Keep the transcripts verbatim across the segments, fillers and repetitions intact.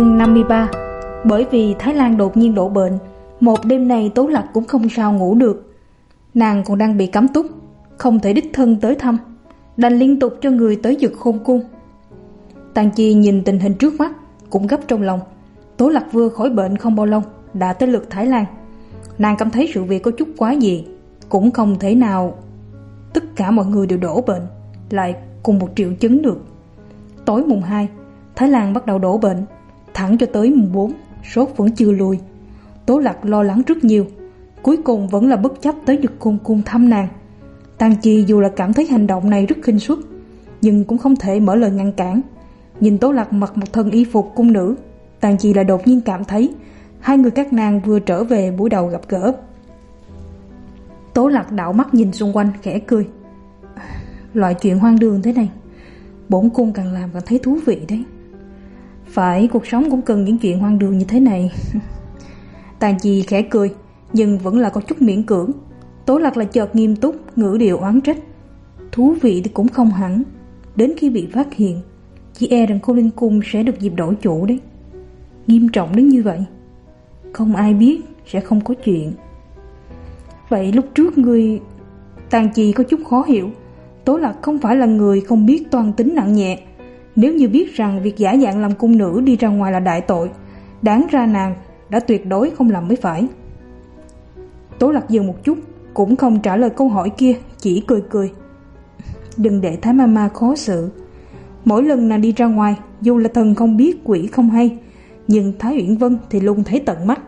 năm mươi ba. Bởi vì Thái Lan đột nhiên đổ bệnh, một đêm này Tố Lạc cũng không sao ngủ được. Nàng còn đang bị cấm túc, không thể đích thân tới thăm, đành liên tục cho người tới Dực Khôn Cung. Tang Chi nhìn tình hình trước mắt cũng gấp trong lòng. Tố Lạc vừa khỏi bệnh không bao lâu đã tới lượt Thái Lan. Nàng cảm thấy sự việc có chút quá dị, cũng không thể nào tất cả mọi người đều đổ bệnh lại cùng một triệu chứng được. Tối mùng hai, Thái Lan bắt đầu đổ bệnh, thẳng cho tới mùng bốn, sốt vẫn chưa lùi. Tố Lạc lo lắng rất nhiều, cuối cùng vẫn là bất chấp tới Dực Khôn Cung thăm nàng. Tang Chi dù là cảm thấy hành động này rất khinh suất, nhưng cũng không thể mở lời ngăn cản. Nhìn Tố Lạc mặc một thân y phục cung nữ, Tang Chi lại đột nhiên cảm thấy hai người các nàng vừa trở về buổi đầu gặp gỡ. Tố Lạc đảo mắt nhìn xung quanh khẽ cười. Loại chuyện hoang đường thế này, bổn cung càng làm càng thấy thú vị đấy. Phải, cuộc sống cũng cần những chuyện hoang đường như thế này. Tang Chi khẽ cười, nhưng vẫn là có chút miễn cưỡng. Tố Lạc là chợt nghiêm túc, ngữ điệu oán trách. Thú vị thì cũng không hẳn, đến khi bị phát hiện, chỉ e rằng Cô Linh Cung sẽ được dịp đổi chủ đấy. Nghiêm trọng đến như vậy, không ai biết sẽ không có chuyện. Vậy lúc trước ngươi... Tang Chi có chút khó hiểu. Tố Lạc không phải là người không biết toan tính nặng nhẹ. Nếu như biết rằng việc giả dạng làm cung nữ đi ra ngoài là đại tội, đáng ra nàng đã tuyệt đối không làm mới phải. Tố Lạc dừng một chút, cũng không trả lời câu hỏi kia, chỉ cười cười. Đừng để Thái Mama khó xử. Mỗi lần nàng đi ra ngoài, dù là thần không biết quỷ không hay, nhưng Thái Uyển Vân thì luôn thấy tận mắt.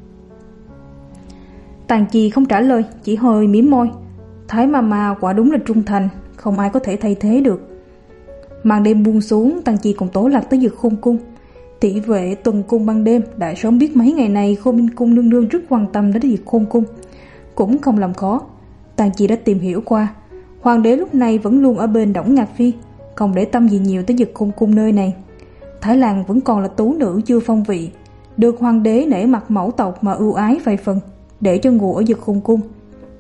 Tang Chi không trả lời, chỉ hơi mím môi. Thái Mama quả đúng là trung thành, không ai có thể thay thế được. Màn đêm buông xuống, Tang Chi cùng Tố Lạc tới Dực Khôn Cung. Thị vệ tuần cung ban đêm đã sớm biết mấy ngày này Khô Minh Cung nương nương rất quan tâm đến Dực Khôn Cung, cũng không làm khó. Tang Chi đã tìm hiểu qua, hoàng đế lúc này vẫn luôn ở bên Đổng Ngạc Phi, không để tâm gì nhiều tới Dực Khôn Cung nơi này. Thái Lan vẫn còn là tú nữ chưa phong vị, được hoàng đế nể mặt mẫu tộc mà ưu ái vài phần, để cho ngủ ở Dực Khôn Cung.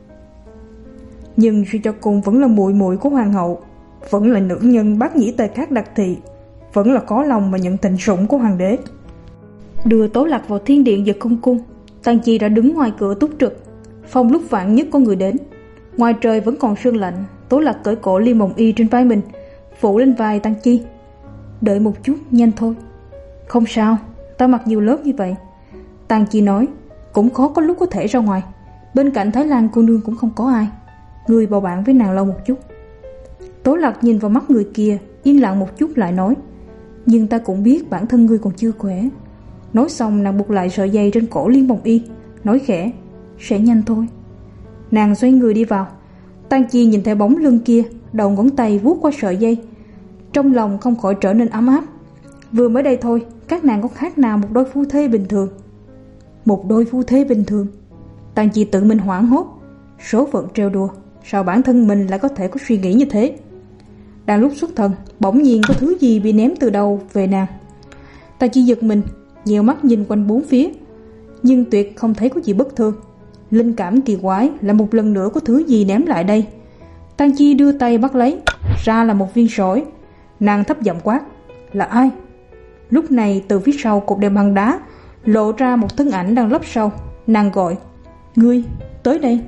Nhưng suy cho cùng vẫn là muội muội của hoàng hậu, vẫn là nữ nhân bát nhĩ tề khác đặc thị, vẫn là có lòng mà nhận tình sủng của hoàng đế. Đưa Tố Lạc vào thiên điện Dực Khôn Cung, Tang Chi đã đứng ngoài cửa túc trực, phòng lúc vạn nhất có người đến. Ngoài trời vẫn còn sương lạnh, Tố Lạc cởi cổ Liên Mộng Y trên vai mình, phủ lên vai Tang Chi. Đợi một chút, nhanh thôi. Không sao, ta mặc nhiều lớp như vậy. Tang Chi nói, cũng khó có lúc có thể ra ngoài. Bên cạnh Thái Lan cô nương cũng không có ai, người bầu bạn với nàng lâu một chút. Tố Lạc nhìn vào mắt người kia, yên lặng một chút lại nói, nhưng ta cũng biết bản thân ngươi còn chưa khỏe. Nói xong nàng buộc lại sợi dây trên cổ Liên Mộng Y, nói khẽ, sẽ nhanh thôi. Nàng xoay người đi vào. Tang Chi nhìn theo bóng lưng kia, đầu ngón tay vuốt qua sợi dây, trong lòng không khỏi trở nên ấm áp. Vừa mới đây thôi, các nàng có khác nào một đôi phu thê bình thường? Một đôi phu thê bình thường? Tang Chi tự mình hoảng hốt. Số phận trêu đùa, sao bản thân mình lại có thể có suy nghĩ như thế? Đang lúc xuất thần, bỗng nhiên có thứ gì bị ném từ đầu về nàng. Tang Chi giật mình, nhiều mắt nhìn quanh bốn phía, nhưng tuyệt không thấy có gì bất thường. Linh cảm kỳ quái là một lần nữa có thứ gì ném lại đây. Tang Chi đưa tay bắt lấy, ra là một viên sỏi. Nàng thấp giọng quát, là ai? Lúc này từ phía sau cột đèn bằng đá lộ ra một thân ảnh đang lấp sâu. Nàng gọi, ngươi, tới đây.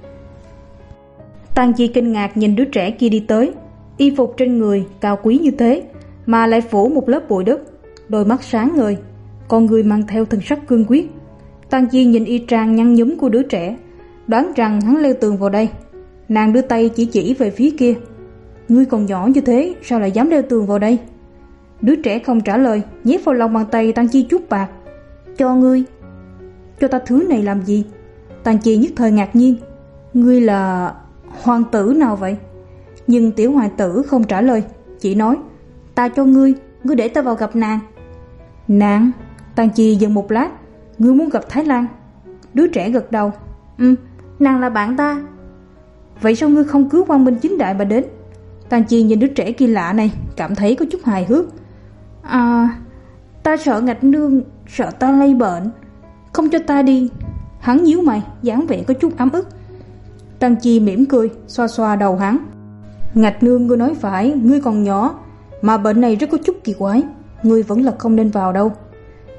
Tang Chi kinh ngạc nhìn đứa trẻ kia đi tới. Y phục trên người cao quý như thế mà lại phủ một lớp bụi đất, đôi mắt sáng ngời, con người mang theo thần sắc cương quyết. Tang Chi nhìn y trang nhăn nhúm của đứa trẻ, đoán rằng hắn leo tường vào đây. Nàng đưa tay chỉ chỉ về phía kia, ngươi còn nhỏ như thế sao lại dám leo tường vào đây? Đứa trẻ không trả lời, nhét vào lòng bàn tay Tang Chi chút bạc. Cho ngươi. Cho ta thứ này làm gì? Tang Chi nhất thời ngạc nhiên, ngươi là hoàng tử nào vậy? Nhưng tiểu hoàng tử không trả lời, chỉ nói, ta cho ngươi, ngươi để ta vào gặp nàng. Nàng? Tang Chi dừng một lát, ngươi muốn gặp Thái Lan? Đứa trẻ gật đầu, ừ, nàng là bạn ta. Vậy sao ngươi không cứu quang minh chính đại mà đến? Tang Chi nhìn đứa trẻ kia lạ này, cảm thấy có chút hài hước. À, ta sợ Ngạch nương, sợ ta lây bệnh, không cho ta đi. Hắn nhíu mày, dáng vẻ có chút ấm ức. Tang Chi mỉm cười, xoa xoa đầu hắn. Ngạch nương, ngươi nói phải, ngươi còn nhỏ, mà bệnh này rất có chút kỳ quái, ngươi vẫn là không nên vào đâu.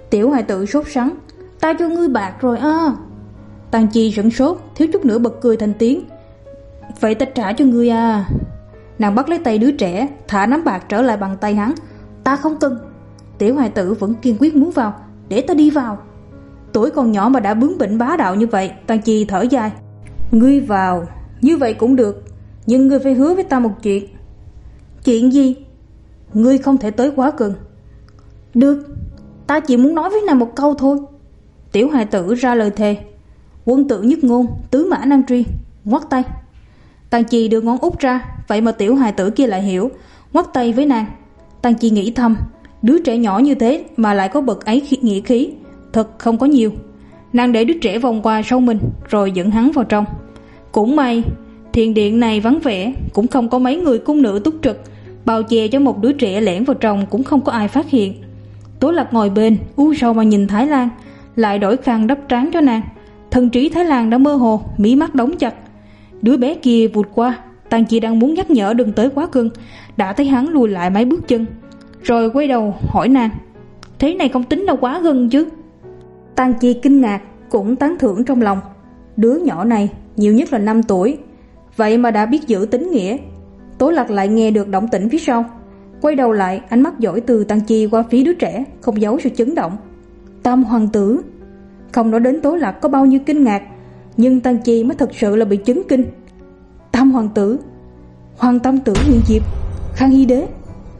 Tiểu hài tử sốt sắng: "Ta cho ngươi bạc rồi à." Tang Chi sửng sốt, thiếu chút nữa bật cười thành tiếng: "Vậy ta trả cho ngươi à." Nàng bắt lấy tay đứa trẻ, thả nắm bạc trở lại bằng tay hắn: "Ta không cần." Tiểu hài tử vẫn kiên quyết muốn vào: "Để ta đi vào." Tuổi còn nhỏ mà đã bướng bỉnh bá đạo như vậy. Tang Chi thở dài: "Ngươi vào, như vậy cũng được, nhưng ngươi phải hứa với ta một chuyện." "Chuyện gì?" "Ngươi không thể tới quá gần." "Được, ta chỉ muốn nói với nàng một câu thôi." Tiểu hài tử ra lời thề: "Quân tử nhất ngôn, tứ mã nan truy." Ngoắt tay. Tang Chi đưa ngón út ra, vậy mà tiểu hài tử kia lại hiểu, ngoắt tay với nàng. Tang Chi nghĩ thầm, đứa trẻ nhỏ như thế mà lại có bậc ấy nghĩa khí, thật không có nhiều. Nàng để đứa trẻ vòng qua sau mình, rồi dẫn hắn vào trong. Cũng may, thiền điện này vắng vẻ, cũng không có mấy người cung nữ túc trực, bao che cho một đứa trẻ lẻn vào trong cũng không có ai phát hiện. Tố Lạc ngồi bên, u sầu mà nhìn Thái Lan, lại đổi khăn đắp trán cho nàng. Thần trí Thái Lan đã mơ hồ, mí mắt đóng chặt. Đứa bé kia vụt qua, Tang Chi đang muốn nhắc nhở đừng tới quá gần, đã thấy hắn lùi lại mấy bước chân, rồi quay đầu hỏi nàng: "Thế này không tính là quá gần chứ?" Tang Chi kinh ngạc, cũng tán thưởng trong lòng. Đứa nhỏ này nhiều nhất là năm tuổi, vậy mà đã biết giữ tính nghĩa. Tố Lạc lại nghe được động tĩnh phía sau, quay đầu lại, ánh mắt dõi từ Tang Chi qua phía đứa trẻ, không giấu sự chấn động. Tam hoàng tử. Không nói đến Tố Lạc có bao nhiêu kinh ngạc, nhưng Tang Chi mới thật sự là bị chấn kinh. Tam hoàng tử, Hoàng tam tử Huyền Diệp, Khang Hy đế.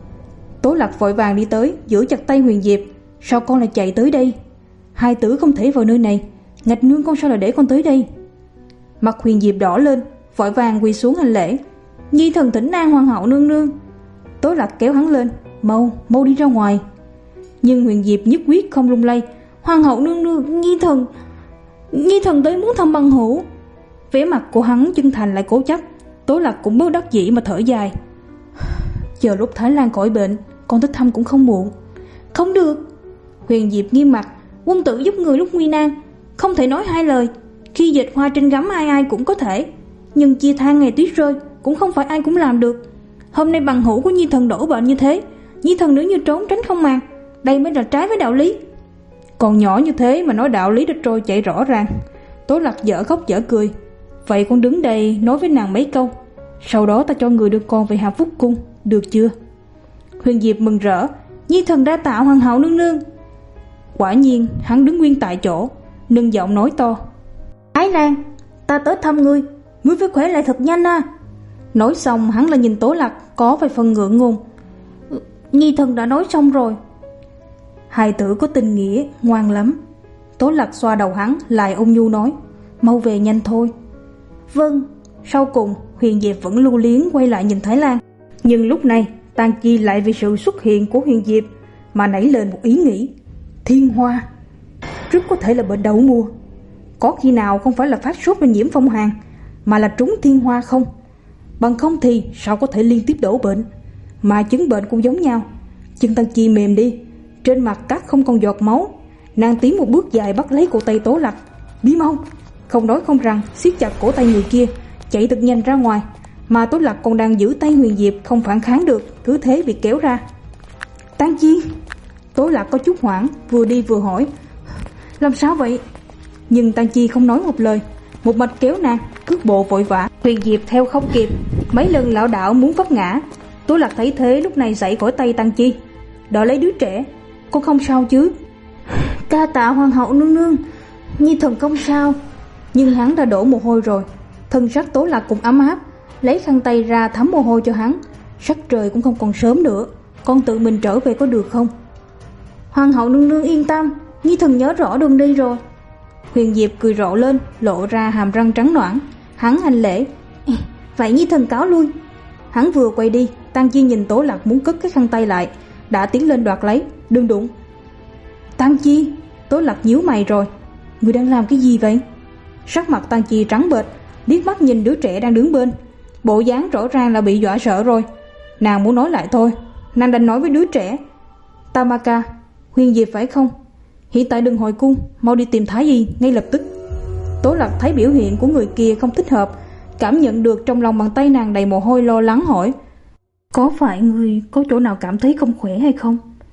Tố Lạc vội vàng đi tới, giữ chặt tay Huyền Diệp: "Sao con lại chạy tới đây? Hai tử không thể vào nơi này, ngạch nương con sao lại để con tới đây?" Mặt Huyền Diệp đỏ lên, vội vàng quỳ xuống hành lễ: "Nhi thần thỉnh an hoàng hậu nương nương." Tố Lạc kéo hắn lên: "Mau, mau đi ra ngoài." Nhưng Huyền Diệp nhất quyết không lung lay: "Hoàng hậu nương nương, Nhi thần, Nhi thần tới muốn thăm bằng hữu." Vẻ mặt của hắn chân thành lại cố chấp. Tố Lạc cũng bất đắc dĩ mà thở dài: "Chờ lúc Thái Lan khỏi bệnh, con tới thăm cũng không muộn." "Không được." Huyền Diệp nghiêm mặt: "Quân tử giúp người lúc nguy nan, không thể nói hai lời. Khi dệt hoa trên gấm ai ai cũng có thể, nhưng chia than ngày tuyết rơi cũng không phải ai cũng làm được. Hôm nay bằng hữu của Nhi thần đổ bệnh như thế, Nhi thần nếu như trốn tránh không màng, đây mới là trái với đạo lý." Còn nhỏ như thế mà nói đạo lý đã trôi chảy rõ ràng. Tố Lạc dở khóc dở cười: "Vậy con đứng đây nói với nàng mấy câu, sau đó ta cho người đưa con về Hàm Phúc cung, được chưa?" Huyền Diệp mừng rỡ: "Nhi thần đa tạ hoàng hậu nương nương." Quả nhiên hắn đứng nguyên tại chỗ, nâng giọng nói to: "Ái Lan, ta tới thăm ngươi, ngươi phải khỏe lại thật nhanh à." Nói xong hắn lại nhìn Tố Lạc có vài phần ngượng ngùng: "Nhi thần đã nói xong rồi." Hài tử có tình nghĩa, ngoan lắm. Tố Lạc xoa đầu hắn, lại ôn nhu nói: "Mau về nhanh thôi." "Vâng." Sau cùng Huyền Diệp vẫn lưu luyến quay lại nhìn Thái Lan. Nhưng lúc này Tang Chi lại vì sự xuất hiện của Huyền Diệp mà nảy lên một ý nghĩ: thiên hoa rất có thể là bệnh đậu mùa. Có khi nào không phải là phát sốt và nhiễm phong hàn, mà là trúng thiên hoa không? Bằng không thì sao có thể liên tiếp đổ bệnh, mà chứng bệnh cũng giống nhau. Chân Tang Chi mềm đi, trên mặt cát không còn giọt máu. Nàng tiến một bước dài bắt lấy cổ tay Tố Lạc: "Bí mau!" Không nói không rằng siết chặt cổ tay người kia, chạy thật nhanh ra ngoài. Mà Tố Lạc còn đang giữ tay Huyền Diệp không phản kháng được, cứ thế bị kéo ra. "Tang Chi!" Tố Lạc có chút hoảng, vừa đi vừa hỏi: "Làm sao vậy?" Nhưng Tang Chi không nói một lời, một mạch kéo nàng, cước bộ vội vã. Huyền Diệp theo không kịp, mấy lần lảo đảo muốn vấp ngã. Tố Lạc thấy thế lúc này giãy khỏi tay Tang Chi, đỡ lấy đứa trẻ: "Con không sao chứ?" "Ca tạ hoàng hậu nương nương, Nhi thần không sao." Nhưng hắn đã đổ mồ hôi rồi. Thân sắc Tố Lạc cũng ấm áp, lấy khăn tay ra thấm mồ hôi cho hắn. Sắc trời cũng không còn sớm nữa, con tự mình trở về có được không? "Hoàng hậu nương nương yên tâm, Nhi thần nhớ rõ đường đi rồi." Huyền Diệp cười rộ lên, lộ ra hàm răng trắng nõn. Hắn hành lễ: "Vậy Nhi thần cáo lui." Hắn vừa quay đi, Tang Chi nhìn Tố Lạc muốn cất cái khăn tay lại, đã tiến lên đoạt lấy: "Đừng đụng." "Tang Chi!" Tố Lạc nhíu mày rồi: "Người đang làm cái gì vậy?" Sắc mặt Tang Chi trắng bệch, liếc mắt nhìn đứa trẻ đang đứng bên, bộ dáng rõ ràng là bị dọa sợ rồi. Nàng muốn nói lại thôi, nàng đành nói với đứa trẻ: "Tamaka, Huyền Diệp phải không? Hiện tại đừng hồi cung, mau đi tìm Thái Y ngay lập tức." Tố Lạc thấy biểu hiện của người kia không thích hợp, cảm nhận được trong lòng bàn tay nàng đầy mồ hôi, lo lắng hỏi: "Có phải người có chỗ nào cảm thấy không khỏe hay không?"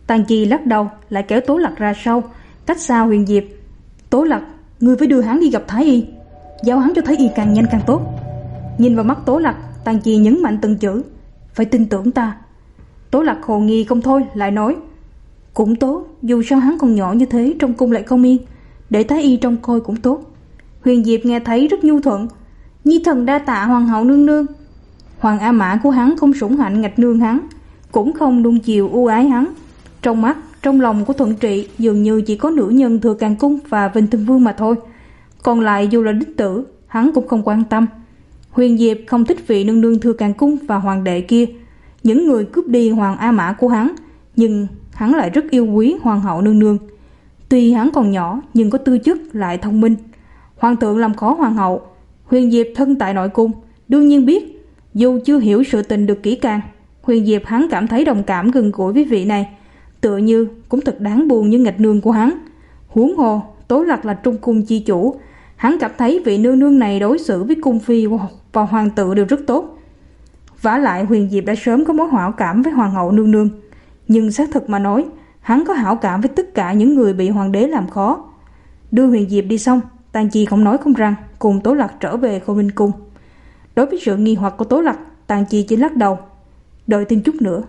Tang Chi lắc đầu, lại kéo Tố Lặc ra sau, cách xa Huyền Diệp. Tố Lặc, ngươi phải đưa hắn đi gặp Thái Y, giao hắn cho Thái Y càng nhanh càng tốt. Nhìn vào mắt Tố Lặc, Tang Chi nhấn mạnh từng chữ, phải tin tưởng ta. Tố Lặc hồ nghi không thôi, lại nói, cũng tốt, dù sao hắn còn nhỏ như thế, trong cung lại không yên, để Thái Y trông coi cũng tốt. Huyền Diệp nghe thấy rất nhu thuận, nhi thần đa tạ hoàng hậu nương nương. Hoàng A Mã của hắn không sủng hạnh ngạch nương hắn, cũng không nuông chiều ưu ái hắn. Trong mắt, trong lòng của Thuận Trị dường như chỉ có nữ nhân Thừa Càng Cung và Vinh Thân Vương mà thôi. Còn lại dù là đích tử, hắn cũng không quan tâm. Huyền Diệp không thích vị nương nương Thừa Càng Cung và hoàng đệ kia, những người cướp đi Hoàng A Mã của hắn, nhưng hắn lại rất yêu quý hoàng hậu nương nương. Tuy hắn còn nhỏ nhưng có tư chất lại thông minh. Hoàng thượng làm khó hoàng hậu, Huyền Diệp thân tại nội cung, đương nhiên biết. Dù chưa hiểu sự tình được kỹ càng, Huyền Diệp hắn cảm thấy đồng cảm gần gũi với vị này, tựa như cũng thật đáng buồn như nghịch nương của hắn. Huống hồ Tố Lặc là trung cung chi chủ, hắn cảm thấy vị nương nương này đối xử với cung phi và hoàng tử đều rất tốt. Vả lại Huyền Diệp đã sớm có mối hảo cảm với hoàng hậu nương nương, nhưng xác thực mà nói, hắn có hảo cảm với tất cả những người bị hoàng đế làm khó. Đưa Huyền Diệp đi xong, Tang Chi không nói không rằng, cùng Tố Lặc trở về Khôi Minh Cung. Đối với sự nghi hoặc của Tố Lặc, Tang Chi chỉ lắc đầu, đợi thêm chút nữa.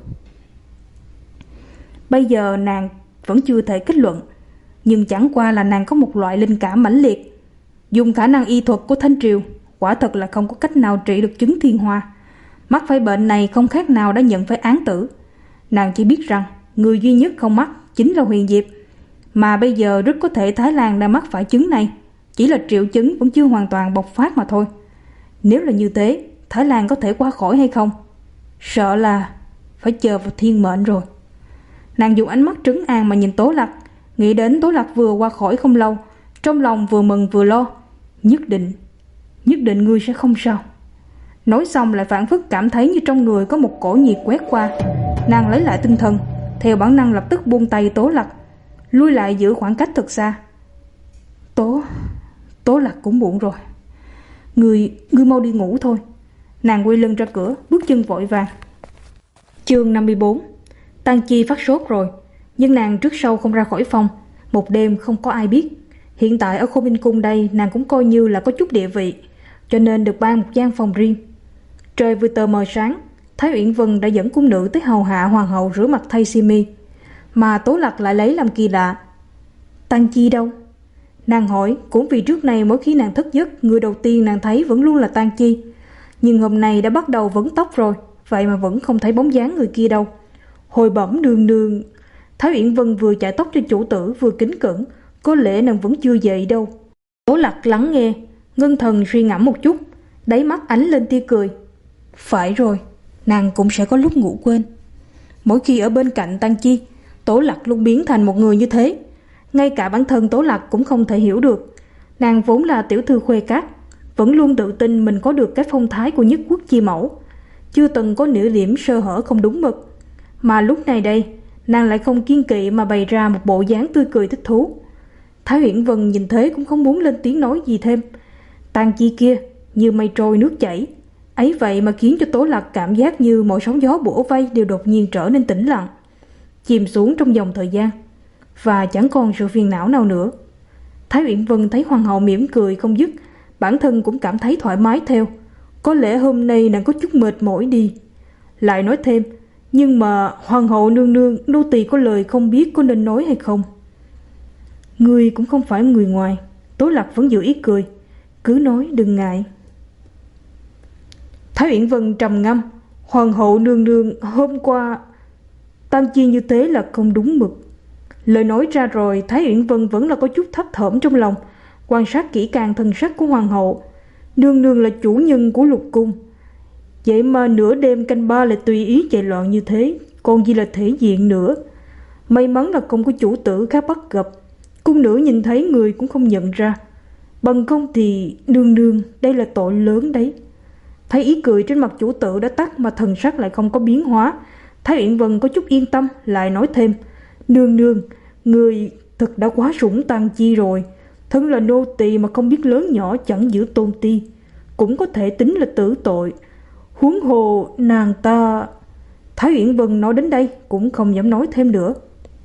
Bây giờ nàng vẫn chưa thể kết luận, nhưng chẳng qua là nàng có một loại linh cảm mãnh liệt. Dùng khả năng y thuật của Thanh Triều, quả thật là không có cách nào trị được chứng thiên hoa. Mắc phải bệnh này không khác nào đã nhận phải án tử. Nàng chỉ biết rằng người duy nhất không mắc chính là Huyền Diệp, mà bây giờ rất có thể Thái Lan đang mắc phải chứng này, chỉ là triệu chứng vẫn chưa hoàn toàn bộc phát mà thôi. Nếu là như thế, Thái Lan có thể qua khỏi hay không? Sợ là phải chờ vào thiên mệnh rồi. Nàng dùng ánh mắt trấn an mà nhìn Tố Lặc, nghĩ đến Tố Lặc vừa qua khỏi không lâu, trong lòng vừa mừng vừa lo. Nhất định, nhất định ngươi sẽ không sao. Nói xong lại phản phất cảm thấy như trong người có một cổ nhiệt quét qua. Nàng lấy lại tinh thần, theo bản năng lập tức buông tay Tố Lặc, lui lại giữ khoảng cách thật xa. Tố, Tố Lặc cũng muộn rồi. Ngươi, ngươi mau đi ngủ thôi. Nàng quay lưng ra cửa, bước chân vội vàng. Chương năm mươi bốn. Tang Chi phát sốt rồi, nhưng nàng trước sau không ra khỏi phòng. Một đêm không có ai biết. Hiện tại ở Khôi Minh Cung đây, nàng cũng coi như là có chút địa vị, cho nên được ban một gian phòng riêng. Trời vừa tờ mờ sáng, Thái Uyển Vân đã dẫn cung nữ tới hầu hạ hoàng hậu rửa mặt thay simi, mà Tố Lặc lại lấy làm kỳ lạ. Tang Chi đâu? Nàng hỏi, cũng vì trước này mỗi khi nàng thức giấc, người đầu tiên nàng thấy vẫn luôn là Tang Chi. Nhưng hôm nay đã bắt đầu vấn tóc rồi, vậy mà vẫn không thấy bóng dáng người kia đâu. Hồi bẩm nương nương. Thái Uyển Vân vừa chải tóc cho chủ tử vừa kính cẩn, có lẽ nàng vẫn chưa dậy đâu. Tố Lặc lắng nghe, ngưng thần suy ngẫm một chút, đáy mắt ánh lên tia cười. Phải rồi, nàng cũng sẽ có lúc ngủ quên. Mỗi khi ở bên cạnh Tang Chi, Tố Lặc luôn biến thành một người như thế. Ngay cả bản thân Tố Lặc cũng không thể hiểu được. Nàng vốn là tiểu thư khuê các, vẫn luôn tự tin mình có được cái phong thái của nhất quốc chi mẫu, chưa từng có nửa điểm sơ hở không đúng mực. Mà lúc này đây, nàng lại không kiên kỵ mà bày ra một bộ dáng tươi cười thích thú. Thái Uyển Vân nhìn thế cũng không muốn lên tiếng nói gì thêm. Tang Chi kia như mây trôi nước chảy, ấy vậy mà khiến cho Tố Lặc cảm giác như mọi sóng gió bủa vây đều đột nhiên trở nên tĩnh lặng, chìm xuống trong dòng thời gian, và chẳng còn sự phiền não nào nữa. Thái Uyển Vân thấy hoàng hậu mỉm cười không dứt, bản thân cũng cảm thấy thoải mái theo. Có lẽ hôm nay nàng có chút mệt mỏi đi. Lại nói thêm, nhưng mà hoàng hậu nương nương, nô tỳ có lời không biết có nên nói hay không. Ngươi cũng không phải người ngoài. Tố Lặc vẫn giữ ý cười, cứ nói đừng ngại. Thái Uyển Vân trầm ngâm, hoàng hậu nương nương, hôm qua Tang Chi như thế là không đúng mực. Lời nói ra rồi, Thái Uyển Vân vẫn là có chút thấp thỏm trong lòng, quan sát kỹ càng thần sắc của hoàng hậu. Nương nương là chủ nhân của lục cung, vậy mà nửa đêm canh ba lại tùy ý chạy loạn như thế, còn gì là thể diện nữa. May mắn là không có chủ tử khác bắt gặp, cung nữ nhìn thấy người cũng không nhận ra. Bằng không thì nương nương, đây là tội lớn đấy. Thấy ý cười trên mặt chủ tử đã tắt mà thần sắc lại không có biến hóa, Thái Uyển Vân có chút yên tâm, lại nói thêm, nương nương, người thật đã quá sủng Tang Chi rồi. Thân là nô tỳ mà không biết lớn nhỏ chẳng giữ tôn ti, cũng có thể tính là tử tội. Huống hồ nàng ta. Thái Uyển Vân nói đến đây cũng không dám nói thêm nữa,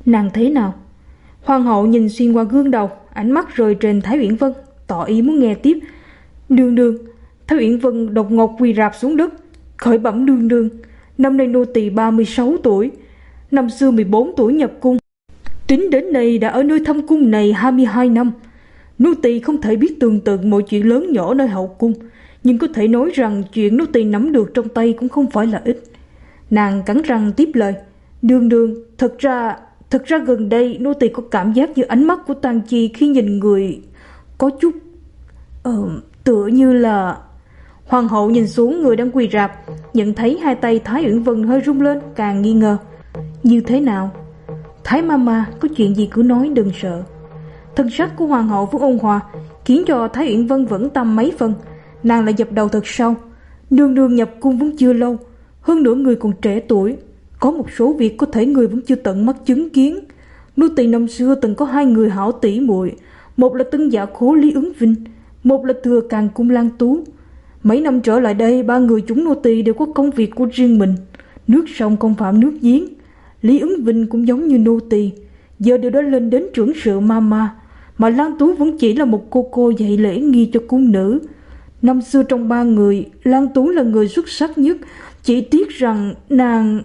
Nàng thế nào? Hoàng hậu nhìn xuyên qua gương đầu, ánh mắt rơi trên Thái Uyển Vân, tỏ ý muốn nghe tiếp. Nương nương. Thái Uyển Vân đột ngột quỳ rạp xuống đất, khởi bẩm nương nương, năm nay nô tỳ ba mươi sáu tuổi, năm xưa mười bốn tuổi nhập cung, tính đến nay đã ở nơi thâm cung này hai mươi hai năm. Nô tỳ không thể biết tường tận mọi chuyện lớn nhỏ nơi hậu cung, nhưng có thể nói rằng chuyện nô tỳ nắm được trong tay cũng không phải là ít. Nàng cắn răng tiếp lời. Nương nương, thật ra thật ra gần đây nô tỳ có cảm giác như ánh mắt của Tang Chi khi nhìn người có chút ờ, tựa như là... Hoàng hậu nhìn xuống người đang quỳ rạp, nhận thấy hai tay Thái Uyển Vân hơi rung lên, càng nghi ngờ. Như thế nào? Thái Mama, có chuyện gì cứ nói, đừng sợ. Thân sắc của hoàng hậu vẫn ôn hòa, khiến cho Thái Uyển Vân vẫn tâm mấy phần. Nàng lại dập đầu thật sâu. Nương nương nhập cung vẫn chưa lâu, hơn nữa người còn trẻ tuổi, có một số việc có thể người vẫn chưa tận mắt chứng kiến. Nô tỳ năm xưa từng có hai người hảo tỷ muội, một là Tân Dạ Khố Lý Ứng Vinh, một là Thừa Càng Cung Lan Tú. Mấy năm trở lại đây, ba người chúng nô tỳ đều có công việc của riêng mình, nước sông không phạm nước giếng. Lý Ứng Vinh cũng giống như nô tỳ, giờ đều đã lên đến trưởng sự Mama, mà Lan Tú vẫn chỉ là một cô cô dạy lễ nghi cho cung nữ. Năm xưa trong ba người, Lan Tú là người xuất sắc nhất, chỉ tiếc rằng nàng...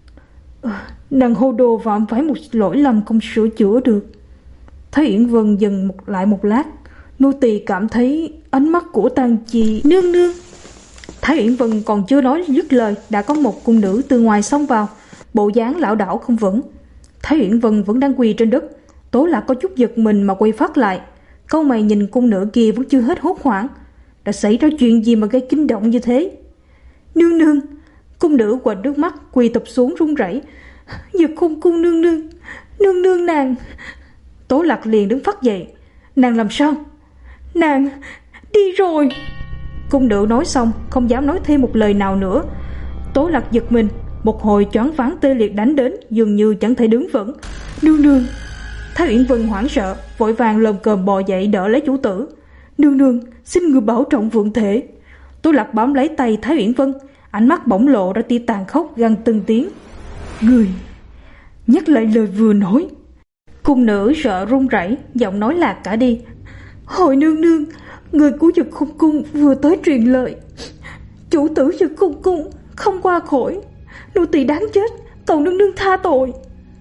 Nàng hồ đồ phạm phải một lỗi lầm không sửa chữa được. Thái Uyển Vân dừng một lại một lát. Nô tỳ cảm thấy ánh mắt của Tang Chi... Nương nương. Thái Uyển Vân còn chưa nói dứt lời, đã có một cung nữ từ ngoài xông vào, bộ dáng lảo đảo không vững. Thái Uyển Vân vẫn đang quỳ trên đất. Tố Lạc có chút giật mình mà quay phát lại, câu mày nhìn cung nữ kia vẫn chưa hết hốt hoảng. Đã xảy ra chuyện gì mà gây kinh động như thế? Nương nương. Cung nữ quệt nước mắt, quỳ tập xuống run rẩy. Giật khung cung nương nương, nương nương nàng. Tố Lạc liền đứng phắt dậy. Nàng làm sao? Nàng đi rồi. Cung nữ nói xong không dám nói thêm một lời nào nữa. Tố Lạc giật mình, một hồi choáng váng tê liệt đánh đến, dường như chẳng thể đứng vững. Nương nương. Thái Uyển Vân hoảng sợ, vội vàng lồm cồm bò dậy đỡ lấy chủ tử. Nương nương, xin người bảo trọng vượng thể. Tố Lạc bám lấy tay Thái Uyển Vân, ánh mắt bỗng lộ ra tia tàn khốc, gằn từng tiếng. Người nhắc lại lời vừa nói. Cung nữ sợ run rẩy, giọng nói lạc cả đi. Hồi nương nương, người của Giật Khung cung vừa tới truyền lời, chủ tử Giật Khung cung không qua khỏi, nô tỳ đáng chết, cầu nương nương tha tội.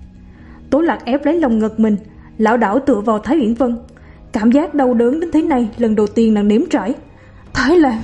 Tố Lạc ép lấy lòng ngực mình, lảo đảo tựa vào Thái Uyển Vân. Cảm giác đau đớn đến thế này lần đầu tiên nàng nếm trải. Thái Lan.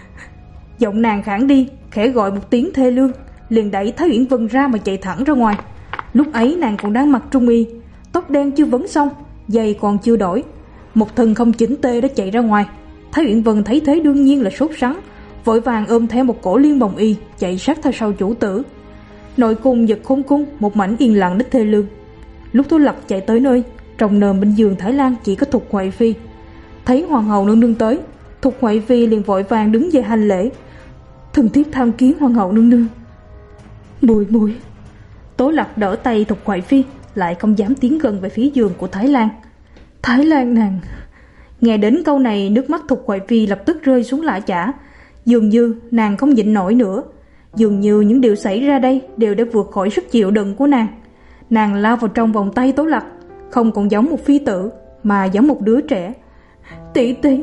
Giọng nàng khản đi, khẽ gọi một tiếng thê lương, liền đẩy Thái Uyển Vân ra mà chạy thẳng ra ngoài. Lúc ấy nàng còn đang mặc trung y, tóc đen chưa vấn xong, giày còn chưa đổi, một thân không chỉnh tê đã chạy ra ngoài. Thái Uyển Vân thấy thế đương nhiên là sốt sắng, vội vàng ôm theo một cổ liên bồng y chạy sát theo sau chủ tử. Nội cung Giật Khung cung một mảnh yên lặng đến thê lương. Lúc Tố Lạc chạy tới nơi, trong nơm bên giường Thái Lan chỉ có Thục Hoài Phi. Thấy hoàng hậu nương nương tới, Thục Hoài Phi liền vội vàng đứng dậy hành lễ. Thần thiếp tham kiến hoàng hậu nương nương. Muội muội. Tố Lạc đỡ tay Thục Hoài Phi, lại không dám tiến gần về phía giường của Thái Lan. Thái Lan nàng. Nghe đến câu này, nước mắt Thục Hoài Phi lập tức rơi xuống lã chả. Dường như nàng không nhịn nổi nữa, dường như những điều xảy ra đây đều đã vượt khỏi sức chịu đựng của nàng. Nàng lao vào trong vòng tay Tố Lạc, không còn giống một phi tử mà giống một đứa trẻ. Tỷ tỷ,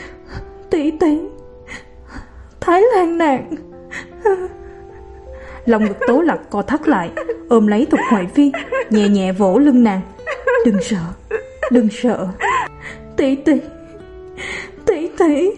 tỷ tỷ, Thái Lan nàng. Lòng ngực Tố Lạc co thắt lại, ôm lấy Thục Hoài Phi, nhẹ nhẹ vỗ lưng nàng. Đừng sợ, đừng sợ. Tỷ tỷ, tỷ tỷ.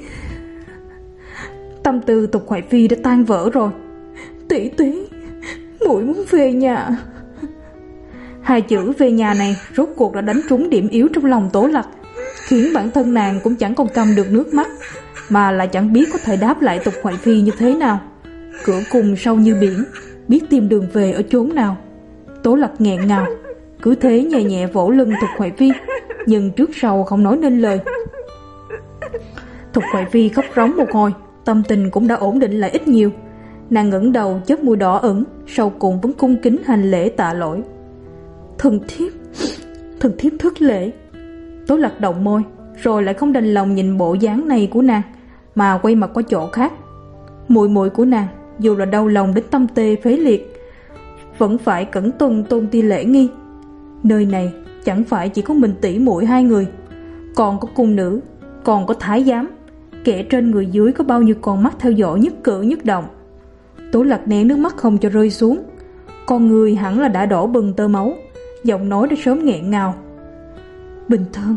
Tâm tư Thục Hoài Phi đã tan vỡ rồi. Tỷ tỷ, muội muốn về nhà. Hai chữ về nhà này rốt cuộc đã đánh trúng điểm yếu trong lòng Tố Lạc, khiến bản thân nàng cũng chẳng còn cầm được nước mắt, mà lại chẳng biết có thể đáp lại Thục Hoài Phi như thế nào. Cửa cung sâu như biển, biết tìm đường về ở chốn nào. Tố Lạc nghẹn ngào, cứ thế nhẹ nhẹ vỗ lưng Thục Hoài Phi, nhưng trước sau không nói nên lời. Thục Hoài Phi khóc rống một hồi, tâm tình cũng đã ổn định lại ít nhiều. Nàng ngẩng đầu chớp môi đỏ ửng, sau cùng vẫn cung kính hành lễ tạ lỗi. Thần thiếp, thần thiếp thất lễ. Tố Lạc động môi, rồi lại không đành lòng nhìn bộ dáng này của nàng, mà quay mặt qua chỗ khác. Muội muội của nàng, dù là đau lòng đến tâm tê phế liệt, vẫn phải cẩn tuân tôn ti lễ nghi. Nơi này chẳng phải chỉ có mình tỷ muội hai người, còn có cung nữ, còn có thái giám, kẻ trên người dưới có bao nhiêu con mắt theo dõi nhất cử nhất động. Tố Lạc nén nước mắt không cho rơi xuống, con người hẳn là đã đỏ bừng tơ máu, giọng nói đã sớm nghẹn ngào. Bình Thân.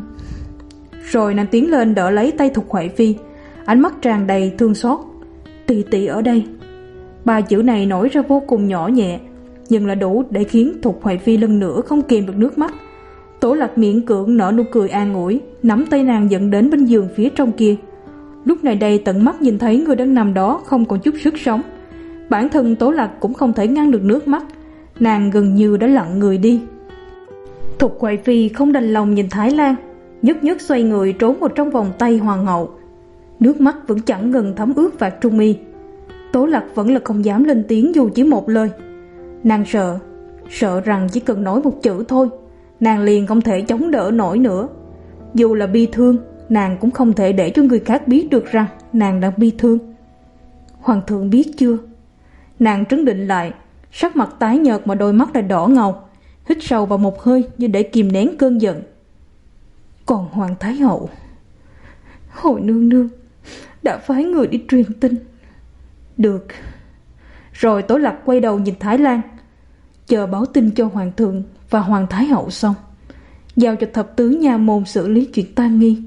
Rồi nàng tiến lên đỡ lấy tay Thục Hoại Phi, ánh mắt tràn đầy thương xót. Tỷ tỷ ở đây. Ba chữ này nổi ra vô cùng nhỏ nhẹ, nhưng là đủ để khiến Thục Hoại Phi lần nữa không kìm được nước mắt. Tố Lạc miễn cưỡng nở nụ cười an ủi, nắm tay nàng dẫn đến bên giường phía trong kia. Lúc này đây tận mắt nhìn thấy người đang nằm đó không còn chút sức sống. Bản thân Tố Lạc cũng không thể ngăn được nước mắt, nàng gần như đã lặng người đi. Thục Hoại Phi không đành lòng nhìn Thái Lan, nhất nhất xoay người trốn vào trong vòng tay hoàng hậu. Nước mắt vẫn chẳng ngừng thấm ướt vạt trung y. Tố Lạc vẫn là không dám lên tiếng dù chỉ một lời. Nàng sợ, sợ rằng chỉ cần nói một chữ thôi, nàng liền không thể chống đỡ nổi nữa. Dù là bi thương, nàng cũng không thể để cho người khác biết được rằng nàng đang bi thương. Hoàng thượng biết chưa? Nàng trấn định lại, sắc mặt tái nhợt mà đôi mắt đã đỏ ngầu, hít sâu vào một hơi như để kìm nén cơn giận. Còn Hoàng Thái Hậu, hồi nương nương đã phái người đi truyền tin. Được. Rồi Tố Lạc quay đầu nhìn Thái Lan, chờ báo tin cho Hoàng thượng và Hoàng Thái Hậu xong, giao cho thập tứ nha môn xử lý chuyện tang nghi.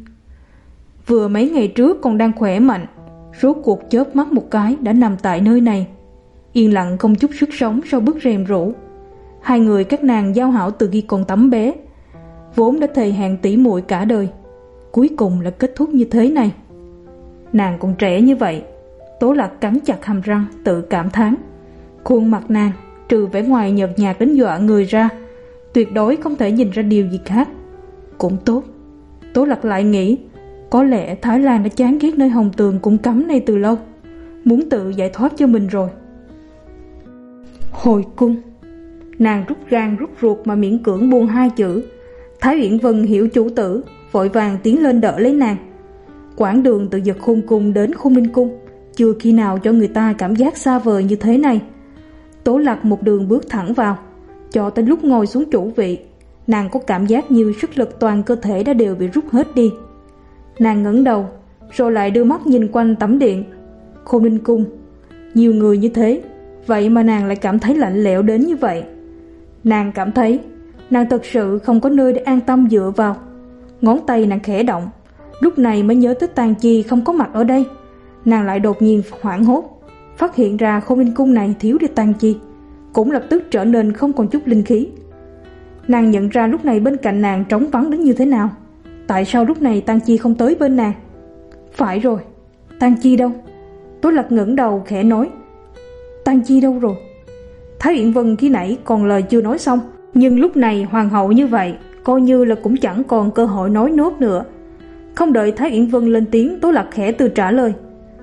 Vừa mấy ngày trước còn đang khỏe mạnh, rốt cuộc chớp mắt một cái đã nằm tại nơi này, yên lặng không chút sức sống sau bức rèm rủ. Hai người các nàng giao hảo từ khi còn tấm bé, vốn đã thề hẹn tỷ muội cả đời, cuối cùng là kết thúc như thế này. Nàng còn trẻ như vậy. Tố Lạc cắn chặt hàm răng tự cảm thán. Khuôn mặt nàng trừ vẻ ngoài nhợt nhạt đến dọa người ra, tuyệt đối không thể nhìn ra điều gì khác. Cũng tốt. Tố Lạc lại nghĩ, có lẽ Thái Lan đã chán ghét nơi hồng tường cũng cấm này từ lâu, muốn tự giải thoát cho mình rồi. Hồi cung. Nàng rút gan rút ruột mà miễn cưỡng buông hai chữ. Thái Uyển Vân hiểu chủ tử, vội vàng tiến lên đỡ lấy nàng. Quãng đường từ Dật Khôn cung đến Khôn Ninh cung chưa khi nào cho người ta cảm giác xa vời như thế này. Tố Lạc một đường bước thẳng vào, cho tới lúc ngồi xuống chủ vị, nàng có cảm giác như sức lực toàn cơ thể đã đều bị rút hết đi. Nàng ngẩng đầu, rồi lại đưa mắt nhìn quanh tẩm điện. Khôn Ninh cung, nhiều người như thế, vậy mà nàng lại cảm thấy lạnh lẽo đến như vậy. Nàng cảm thấy nàng thật sự không có nơi để an tâm dựa vào. Ngón tay nàng khẽ động, lúc này mới nhớ tới Tang Chi không có mặt ở đây. Nàng lại đột nhiên hoảng hốt, phát hiện ra Khôn Ninh cung này thiếu đi Tang Chi, cũng lập tức trở nên không còn chút linh khí. Nàng nhận ra lúc này bên cạnh nàng trống vắng đến như thế nào. Tại sao lúc này Tang Chi không tới bên nàng? Phải rồi, Tang Chi đâu? Tố Lạc ngẩng đầu khẽ nói, Tang Chi đâu rồi? Thái Uyển Vân khi nãy còn lời chưa nói xong, nhưng lúc này hoàng hậu như vậy, coi như là cũng chẳng còn cơ hội nói nốt nữa. Không đợi Thái Uyển Vân lên tiếng, Tố Lạc khẽ từ trả lời,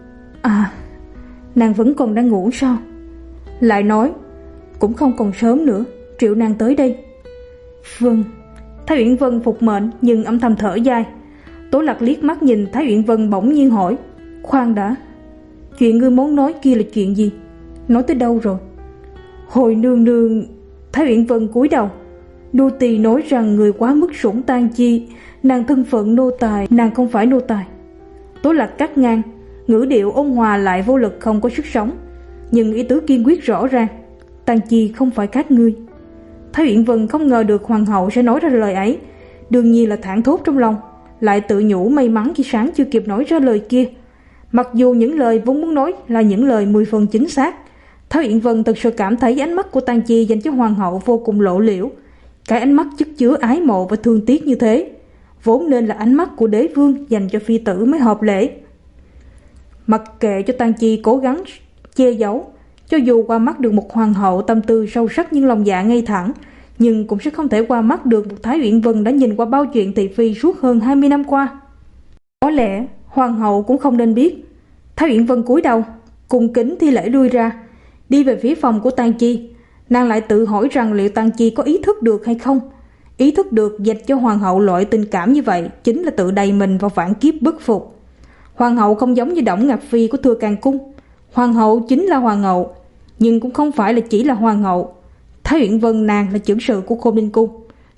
à, nàng vẫn còn đang ngủ sao? Lại nói, cũng không còn sớm nữa, triệu nàng tới đây. Vâng. Thái Uyển Vân phục mệnh nhưng âm thầm thở dài. Tố Lạc liếc mắt nhìn Thái Uyển Vân bỗng nhiên hỏi, khoan đã, chuyện ngươi muốn nói kia là chuyện gì? Nói tới đâu rồi? Hồi nương nương. Thái Uyển Vân cúi đầu, nô tỳ nói rằng người quá mức sủng Tang Chi, nàng thân phận nô tài, nàng không phải nô tài. Tố Lạc cắt ngang, ngữ điệu ôn hòa lại vô lực không có sức sống, nhưng ý tứ kiên quyết rõ ràng, Tang Chi không phải các ngươi. Thái Uyển Vân không ngờ được hoàng hậu sẽ nói ra lời ấy, đương nhiên là thảng thốt trong lòng, lại tự nhủ may mắn khi sáng chưa kịp nói ra lời kia. Mặc dù những lời vốn muốn nói là những lời mười phần chính xác, Thái Uyển Vân thực sự cảm thấy ánh mắt của Tang Chi dành cho hoàng hậu vô cùng lộ liễu. Cái ánh mắt chất chứa ái mộ và thương tiếc như thế, vốn nên là ánh mắt của đế vương dành cho phi tử mới hợp lễ. Mặc kệ cho Tang Chi cố gắng che giấu, cho dù qua mắt được một hoàng hậu tâm tư sâu sắc nhưng lòng dạ ngay thẳng, nhưng cũng sẽ không thể qua mắt được một Thái Uyển Vân đã nhìn qua bao chuyện thị phi suốt hơn hai mươi năm qua. Có lẽ hoàng hậu cũng không nên biết. Thái Uyển Vân cúi đầu, cung kính thi lễ lui ra, đi về phía phòng của Tang Chi. Nàng lại tự hỏi rằng liệu Tang Chi có ý thức được hay không. Ý thức được dành cho hoàng hậu loại tình cảm như vậy chính là tự đầy mình vào vạn kiếp bất phục. Hoàng hậu không giống như Đổng Ngạc Phi của Thừa Càng Cung. Hoàng hậu chính là hoàng hậu, nhưng cũng không phải là chỉ là hoàng hậu. Thái Uyển Vân nàng là trưởng sự của Khôn Ninh cung,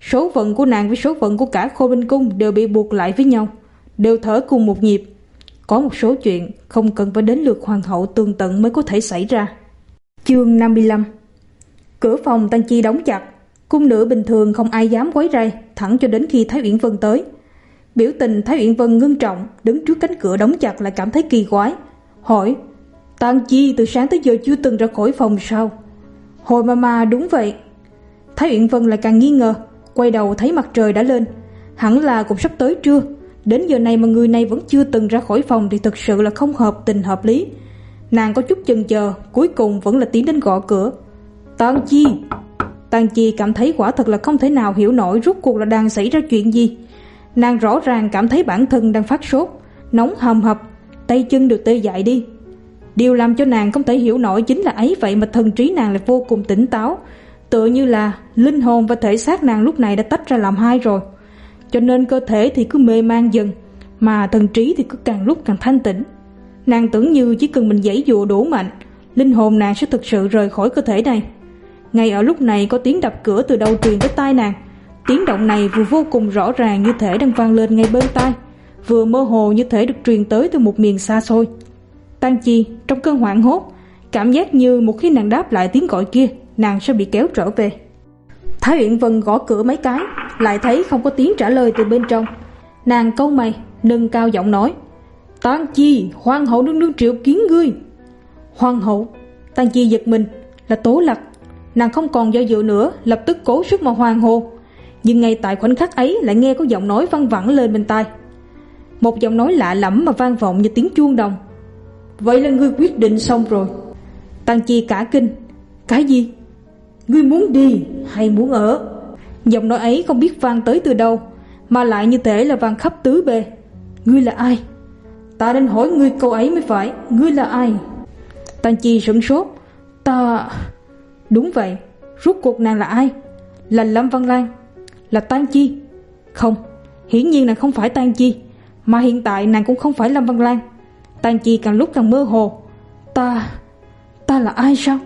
Số phận của nàng với số phận của cả Khôi Linh Cung đều bị buộc lại với nhau, đều thở cùng một nhịp. Có một số chuyện không cần phải đến lượt hoàng hậu tường tận mới có thể xảy ra. Chương năm mươi lăm. Cửa phòng Tăng Chi đóng chặt. Cung nữ bình thường không ai dám quấy rầy, thẳng cho đến khi Thái Uyển Vân tới. Biểu tình Thái Uyển Vân ngưng trọng, đứng trước cánh cửa đóng chặt lại cảm thấy kỳ quái, hỏi: Tăng Chi từ sáng tới giờ chưa từng ra khỏi phòng sao? Hồi mama đúng vậy. Thái Uyển Vân lại càng nghi ngờ, quay đầu thấy mặt trời đã lên, hẳn là cũng sắp tới trưa. Đến giờ này mà người này vẫn chưa từng ra khỏi phòng thì thực sự là không hợp tình hợp lý. Nàng có chút chần chờ, cuối cùng vẫn là tiến đến gõ cửa. Tăng Chi. Tăng Chi cảm thấy quả thật là không thể nào hiểu nổi rốt cuộc là đang xảy ra chuyện gì. Nàng rõ ràng cảm thấy bản thân đang phát sốt, nóng hầm hập, tay chân đều tê dại đi. Điều làm cho nàng không thể hiểu nổi chính là ấy vậy mà thần trí nàng lại vô cùng tỉnh táo, tựa như là linh hồn và thể xác nàng lúc này đã tách ra làm hai rồi. Cho nên cơ thể thì cứ mê man dần, mà thần trí thì cứ càng lúc càng thanh tĩnh. Nàng tưởng như chỉ cần mình giãy dụa đủ mạnh, linh hồn nàng sẽ thực sự rời khỏi cơ thể này. Ngay ở lúc này có tiếng đập cửa từ đâu truyền tới tai nàng. Tiếng động này vừa vô cùng rõ ràng như thể đang vang lên ngay bên tai, vừa mơ hồ như thể được truyền tới từ một miền xa xôi. Tăng Chi trong cơn hoảng hốt, cảm giác như một khi nàng đáp lại tiếng gọi kia, nàng sẽ bị kéo trở về. Thái Uyển Vân gõ cửa mấy cái, lại thấy không có tiếng trả lời từ bên trong. Nàng cau mày, nâng cao giọng nói: Tăng Chi, hoàng hậu nương nương triệu kiến ngươi. Hoàng hậu? Tăng Chi giật mình, là Tố Lạc. Nàng không còn do dự nữa, lập tức cố sức mà hoan hô. Nhưng ngay tại khoảnh khắc ấy lại nghe có giọng nói văng vẳng lên bên tai. Một giọng nói lạ lẫm mà vang vọng như tiếng chuông đồng. Vậy là ngươi quyết định xong rồi. Tăng Chi cả kinh. Cái gì? Ngươi muốn đi hay muốn ở? Giọng nói ấy không biết vang tới từ đâu, mà lại như thể là vang khắp tứ bề. Ngươi là ai? Ta nên hỏi ngươi câu ấy mới phải. Ngươi là ai? Tăng Chi sửng sốt. Ta... Đúng vậy, rốt cuộc nàng là ai? Là Lâm Văn Lan? Là Tăng Chi? Không, hiển nhiên nàng không phải Tăng Chi, mà hiện tại nàng cũng không phải Lâm Văn Lan. Tăng Chi càng lúc càng mơ hồ. Ta... ta là ai sao?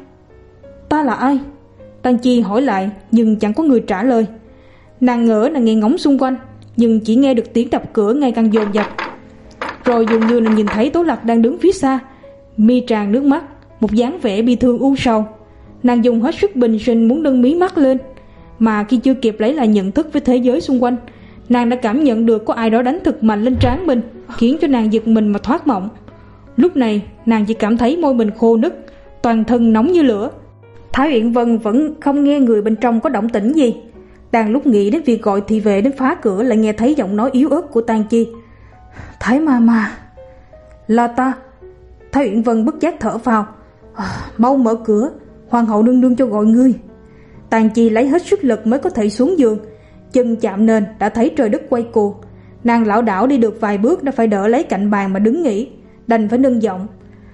Ta là ai? Tăng Chi hỏi lại nhưng chẳng có người trả lời. Nàng ngỡ nàng nghe ngóng xung quanh, nhưng chỉ nghe được tiếng đập cửa ngày càng dồn dập. Rồi dường như nàng nhìn thấy Tố Lạc đang đứng phía xa, mi tràn nước mắt, một dáng vẻ bi thương u sầu. Nàng dùng hết sức bình sinh muốn nâng mí mắt lên, mà khi chưa kịp lấy lại nhận thức với thế giới xung quanh, nàng đã cảm nhận được có ai đó đánh thực mạnh lên trán mình, khiến cho nàng giật mình mà thoát mộng. Lúc này nàng chỉ cảm thấy môi mình khô nứt, toàn thân nóng như lửa. Thái Uyển Vân vẫn không nghe người bên trong có động tĩnh gì. Đang lúc nghĩ đến việc gọi thị vệ đến phá cửa, lại nghe thấy giọng nói yếu ớt của Tăng Chi. Thái ma ma. Là ta. Thái Uyển Vân bất giác thở phào. À, mau mở cửa, hoàng hậu nương nương cho gọi ngươi. Tăng Chi lấy hết sức lực mới có thể xuống giường, chân chạm nền đã thấy trời đất quay cuồng. Nàng lảo đảo đi được vài bước đã phải đỡ lấy cạnh bàn mà đứng nghỉ, đành phải nâng giọng.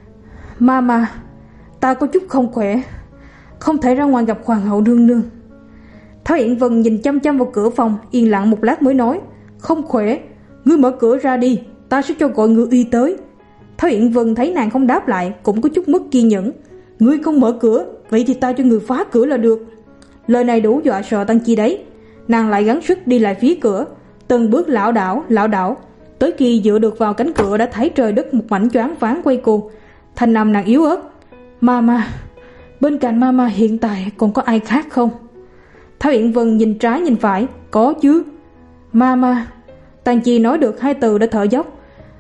Mama, ta có chút không khỏe, không thể ra ngoài gặp hoàng hậu nương nương. Thái Uyển Vân nhìn chăm chăm vào cửa phòng, yên lặng một lát mới nói. Không khỏe, ngươi mở cửa ra đi, ta sẽ cho gọi ngự y tới. Thái Uyển Vân thấy nàng không đáp lại, cũng có chút mất kiên nhẫn. Ngươi không mở cửa, vậy thì ta cho người phá cửa là được. Lời này đủ dọa sợ Tăng Chi đấy. Nàng lại gắng sức đi lại phía cửa, từng bước lảo đảo lảo đảo, tới khi dựa được vào cánh cửa đã thấy trời đất một mảnh choáng váng quay cuồng. Thanh âm nàng yếu ớt. Mama, bên cạnh mama hiện tại còn có ai khác không? Thái Uyển Vân nhìn trái nhìn phải. Có chứ. Mama. Tăng Chi nói được hai từ đã thở dốc.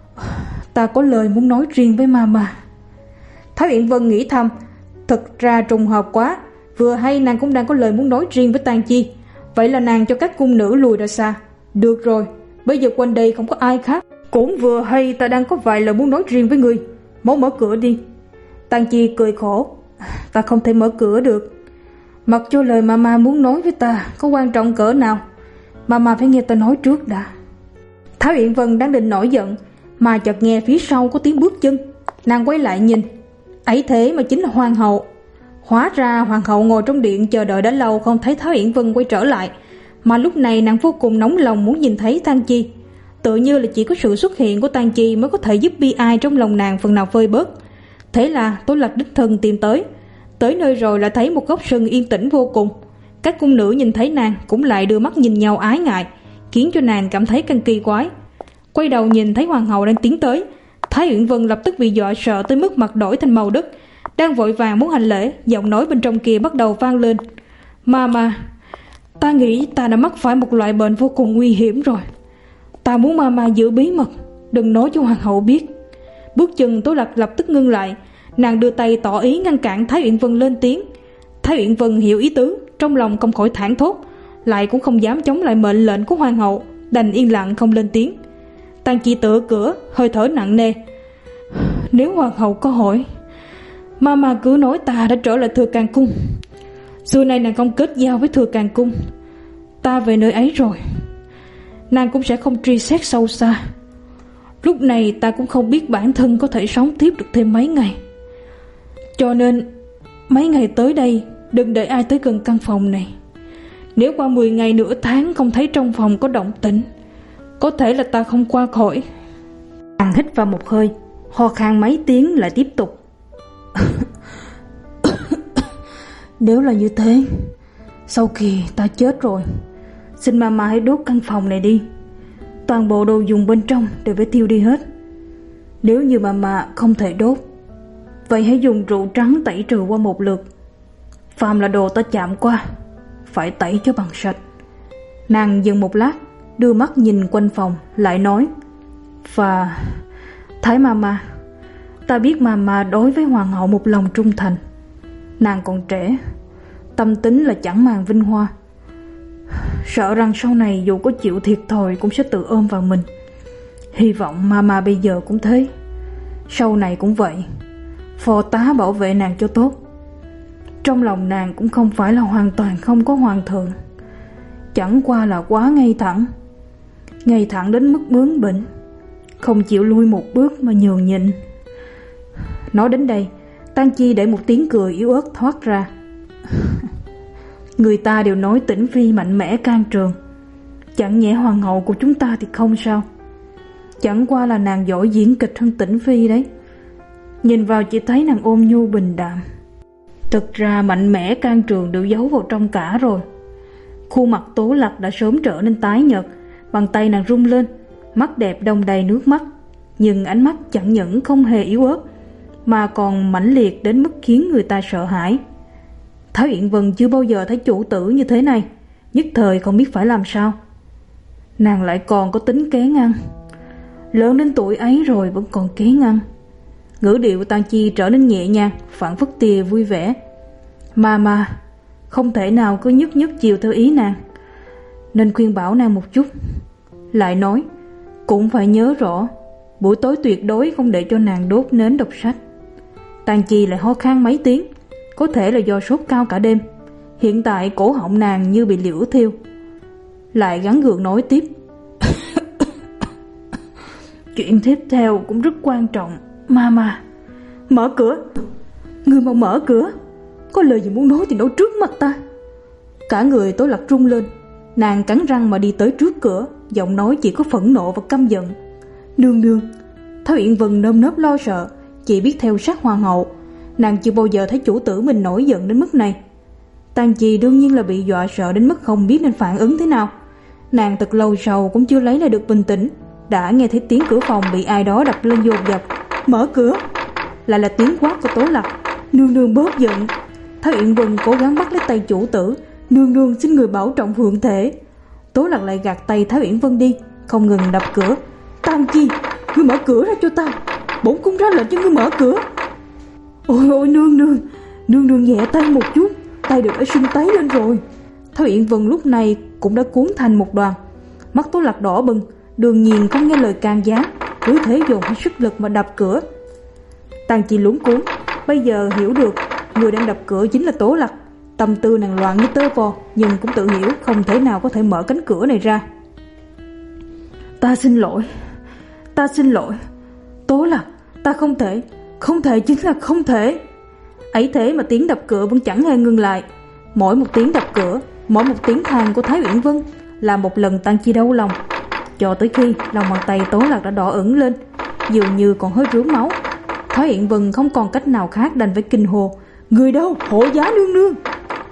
Ta có lời muốn nói riêng với mama. Thái Uyển Vân nghĩ thầm, thật ra trùng hợp quá, vừa hay nàng cũng đang có lời muốn nói riêng với Tăng Chi. Vậy là nàng cho các cung nữ lùi ra xa. Được rồi, bây giờ quanh đây không có ai khác, cũng vừa hay ta đang có vài lời muốn nói riêng với ngươi. Mau mở cửa đi. Tăng Chi cười khổ. Ta không thể mở cửa được. Mặc cho lời mama muốn nói với ta có quan trọng cỡ nào, mama phải nghe ta nói trước đã. Thái Uyển Vân đang định nổi giận, mà chợt nghe phía sau có tiếng bước chân. Nàng quay lại nhìn, ấy thế mà chính là hoàng hậu. Hóa ra hoàng hậu ngồi trong điện chờ đợi đã lâu không thấy Thái Uyển Vân quay trở lại, mà lúc này nàng vô cùng nóng lòng muốn nhìn thấy Tăng Chi. Tự như là chỉ có sự xuất hiện của Tăng Chi mới có thể giúp bi ai trong lòng nàng phần nào vơi bớt. Thế là Tố Lạc đích thân tìm tới. Tới nơi rồi lại thấy một góc sân yên tĩnh vô cùng. Các cung nữ nhìn thấy nàng cũng lại đưa mắt nhìn nhau ái ngại, khiến cho nàng cảm thấy càng kỳ quái. Quay đầu nhìn thấy hoàng hậu đang tiến tới, Thái Uyển Vân lập tức bị dọa sợ tới mức mặt đổi thành màu đất, đang vội vàng muốn hành lễ, giọng nói bên trong kia bắt đầu vang lên: Mama, ta nghĩ ta đã mắc phải một loại bệnh vô cùng nguy hiểm rồi. Ta muốn Mama giữ bí mật, đừng nói cho hoàng hậu biết. Bước chân Tố Lạc lập tức ngưng lại, nàng đưa tay tỏ ý ngăn cản Thái Uyển Vân lên tiếng. Thái Uyển Vân hiểu ý tứ, trong lòng không khỏi thảng thốt, lại cũng không dám chống lại mệnh lệnh của hoàng hậu, đành yên lặng không lên tiếng. Tang Chi tựa cửa, hơi thở nặng nề. Nếu hoàng hậu có hỏi, Mama cứ nói ta đã trở lại Thừa Càng Cung. Xưa nay nàng không kết giao với Thừa Càng Cung, ta về nơi ấy rồi, nàng cũng sẽ không truy xét sâu xa. Lúc này ta cũng không biết bản thân có thể sống tiếp được thêm mấy ngày. Cho nên mấy ngày tới đây đừng để ai tới gần căn phòng này. Nếu qua mười ngày nửa tháng không thấy trong phòng có động tĩnh, có thể là ta không qua khỏi. Nàng hít vào một hơi, ho khan mấy tiếng lại tiếp tục. Nếu là như thế, sau khi ta chết rồi, xin Mama hãy đốt căn phòng này đi. Toàn bộ đồ dùng bên trong đều phải tiêu đi hết. Nếu như Mama không thể đốt, vậy hãy dùng rượu trắng tẩy trừ qua một lượt. Phàm là đồ ta chạm qua, phải tẩy cho bằng sạch. Nàng dừng một lát, đưa mắt nhìn quanh phòng, lại nói: Và Thái Mama, ta biết Mama đối với hoàng hậu một lòng trung thành. Nàng còn trẻ, tâm tính là chẳng màng vinh hoa. Sợ rằng sau này dù có chịu thiệt thòi cũng sẽ tự ôm vào mình. Hy vọng Mama bây giờ cũng thế, sau này cũng vậy. Phò tá bảo vệ nàng cho tốt. Trong lòng nàng cũng không phải là hoàn toàn không có hoàng thượng, chẳng qua là quá ngay thẳng, ngay thẳng đến mức bướng bỉnh, không chịu lui một bước mà nhường nhịn. Nói đến đây, Tang Chi để một tiếng cười yếu ớt thoát ra. Người ta đều nói Tĩnh Phi mạnh mẽ can trường, chẳng nhẽ hoàng hậu của chúng ta thì không sao? Chẳng qua là nàng giỏi diễn kịch hơn Tĩnh Phi đấy. Nhìn vào chỉ thấy nàng ôn nhu bình đạm, thực ra mạnh mẽ can trường đều giấu vào trong cả rồi. Khuôn mặt Tố Lạc đã sớm trở nên tái nhợt, bàn tay nàng rung lên, mắt đẹp đong đầy nước mắt, nhưng ánh mắt chẳng những không hề yếu ớt mà còn mãnh liệt đến mức khiến người ta sợ hãi. Thái Uyển Vân chưa bao giờ thấy chủ tử như thế này, nhất thời không biết phải làm sao. Nàng lại còn có tính kén ăn, lớn đến tuổi ấy rồi vẫn còn kén ăn. Ngữ điệu Tang Chi trở nên nhẹ nhàng, phảng phất tia vui vẻ. Mama không thể nào cứ nhất nhất chiều theo ý nàng, nên khuyên bảo nàng một chút. Lại nói, cũng phải nhớ rõ, buổi tối tuyệt đối không để cho nàng đốt nến đọc sách. Tang Chi lại ho khan mấy tiếng, có thể là do sốt cao cả đêm. Hiện tại cổ họng nàng như bị liễu thiêu. Lại gắng gượng nói tiếp. Chuyện tiếp theo cũng rất quan trọng, Mama. Mở cửa. Ngươi mau mở cửa. Có lời gì muốn nói thì nói trước mặt ta. Cả người Tố Lạc rung lên. Nàng cắn răng mà đi tới trước cửa, giọng nói chỉ có phẫn nộ và căm giận. Nương nương. Thái Uyển Vân nơm nớp lo sợ, chỉ biết theo sát hoàng hậu. Nàng chưa bao giờ thấy chủ tử mình nổi giận đến mức này. Tang Chi đương nhiên là bị dọa sợ đến mức không biết nên phản ứng thế nào. Nàng thật lâu sau cũng chưa lấy lại được bình tĩnh, đã nghe thấy tiếng cửa phòng bị ai đó đập lên dồn dập. Mở cửa. Lại là tiếng quát của Tố Lạc. Nương nương bớt giận. Thái Uyển Vân cố gắng bắt lấy tay chủ tử. Nương nương xin người bảo trọng phượng thể. Tố Lạc lại gạt tay Thái Uyển Vân đi, không ngừng đập cửa. Tang Chi, ngươi mở cửa ra cho ta. Bổn cung ra lệnh cho ngươi mở cửa. Ôi ôi nương nương, nương nương nhẹ tay một chút, tay đều đã sưng tấy lên rồi. Thái Uyển Vân lúc này cũng đã cuốn thành một đoàn. Mắt Tố Lạc đỏ bừng, đương nhiên không nghe lời can gián, cứ thế dồn hết sức lực mà đập cửa. Tang Chi luống cuống, bây giờ hiểu được người đang đập cửa chính là Tố Lạc. Tâm tư nàng loạn như tơ vò, nhưng cũng tự hiểu không thể nào có thể mở cánh cửa này ra. Ta xin lỗi, ta xin lỗi, Tố Lạc, ta không thể, không thể chính là không thể. Ấy thế mà tiếng đập cửa vẫn chẳng hề ngừng lại. Mỗi một tiếng đập cửa, mỗi một tiếng than của Thái Uyển Vân là một lần Tang Chi đau lòng, cho tới khi lòng bàn tay Tố Lạc đã đỏ ửng lên, dường như còn hơi rướm máu. Thái Uyển Vân không còn cách nào khác đành phải kinh hô. Người đâu, hộ giá nương nương.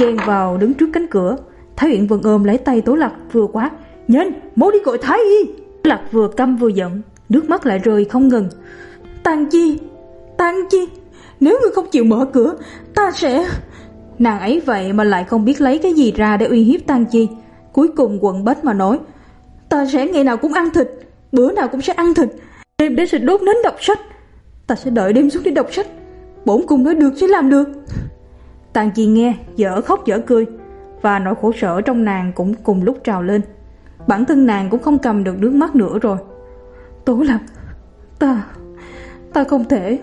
chen vào đứng trước cánh cửa. Thái Uyển Vân ôm lấy tay Tố Lạc vừa quát: "Nhanh, mau đi gọi Thái y!" Tố Lạc vừa căm vừa giận, nước mắt lại rơi không ngừng. "Tang Chi, Tang Chi, nếu ngươi không chịu mở cửa, ta sẽ..." Nàng ấy vậy mà lại không biết lấy cái gì ra để uy hiếp Tang Chi. Cuối cùng quận bách mà nói: "Ta sẽ ngày nào cũng ăn thịt, bữa nào cũng sẽ ăn thịt. Đêm đến sẽ đốt nến đọc sách. Ta sẽ đợi đêm xuống để đọc sách. Bổn cung nói được sẽ làm được." Tang Chi nghe dở khóc dở cười, và nỗi khổ sở trong nàng cũng cùng lúc trào lên. Bản thân nàng cũng không cầm được nước mắt nữa rồi. "Tố Lạc, ta Ta không thể.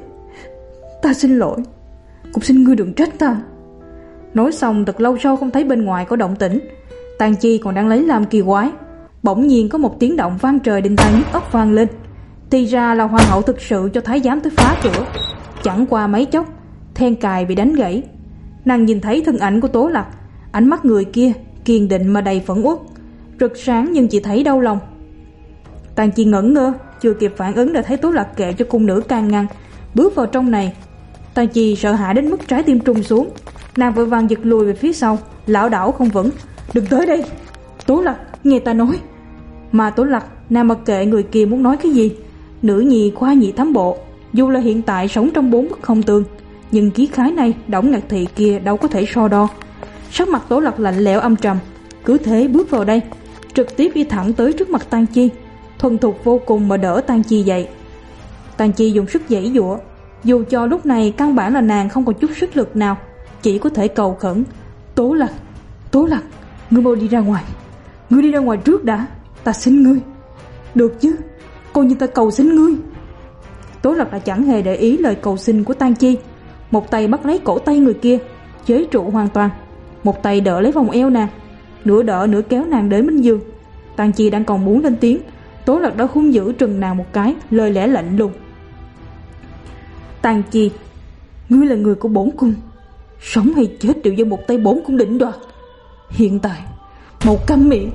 Ta xin lỗi. Cũng xin ngươi đừng trách ta." Nói xong thật lâu sau không thấy bên ngoài có động tĩnh. Tang Chi còn đang lấy làm kỳ quái, bỗng nhiên có một tiếng động vang trời đinh tai nhức óc vang lên. Thì ra là hoàng hậu thực sự cho thái giám tới phá cửa. Chẳng qua mấy chốc, then cài bị đánh gãy. Nàng nhìn thấy thân ảnh của Tố Lạc, ánh mắt người kia kiên định mà đầy phẫn uất, rực sáng nhưng chỉ thấy đau lòng. Tang Chi ngẩn ngơ, chưa kịp phản ứng đã thấy Tố Lạc kệ cho cung nữ can ngăn, bước vào trong này. Tang Chi sợ hãi đến mức trái tim trùng xuống, nàng vội vàng giật lùi về phía sau, lảo đảo không vững. "Đừng tới đây, Tố Lạc, nghe ta nói." Mà Tố Lạc, nàng mặc kệ người kia muốn nói cái gì. Nữ nhi khoa nhị thám bộ, dù là hiện tại sống trong bốn bức không tường, nhưng khí khái này Đổng Ngạc Thị kia đâu có thể so đo. Sắc mặt Tố Lạc lạnh lẽo âm trầm, cứ thế bước vào đây, trực tiếp đi thẳng tới trước mặt Tang Chi, thuần thục vô cùng mà đỡ Tang Chi dậy. Tang Chi dùng sức giãy giụa, dù cho lúc này căn bản là nàng không còn chút sức lực nào, chỉ có thể cầu khẩn: "Tố Lạc, Tố Lạc, ngươi mau đi ra ngoài. Ngươi đi ra ngoài trước đã, ta xin ngươi. Được chứ, coi như ta cầu xin ngươi." Tố Lạc đã chẳng hề để ý lời cầu xin của Tang Chi, một tay bắt lấy cổ tay người kia, chế trụ hoàn toàn, một tay đỡ lấy vòng eo nàng, nửa đỡ nửa kéo nàng đến bên giường. Tang Chi đang còn muốn lên tiếng, Tố Lạc đã hung dữ trừng nàng một cái, lời lẽ lạnh lùng: "Tang Chi, ngươi là người của bổn cung, sống hay chết đều do một tay bổn cung định đoạt. Hiện tại, một câm miệng."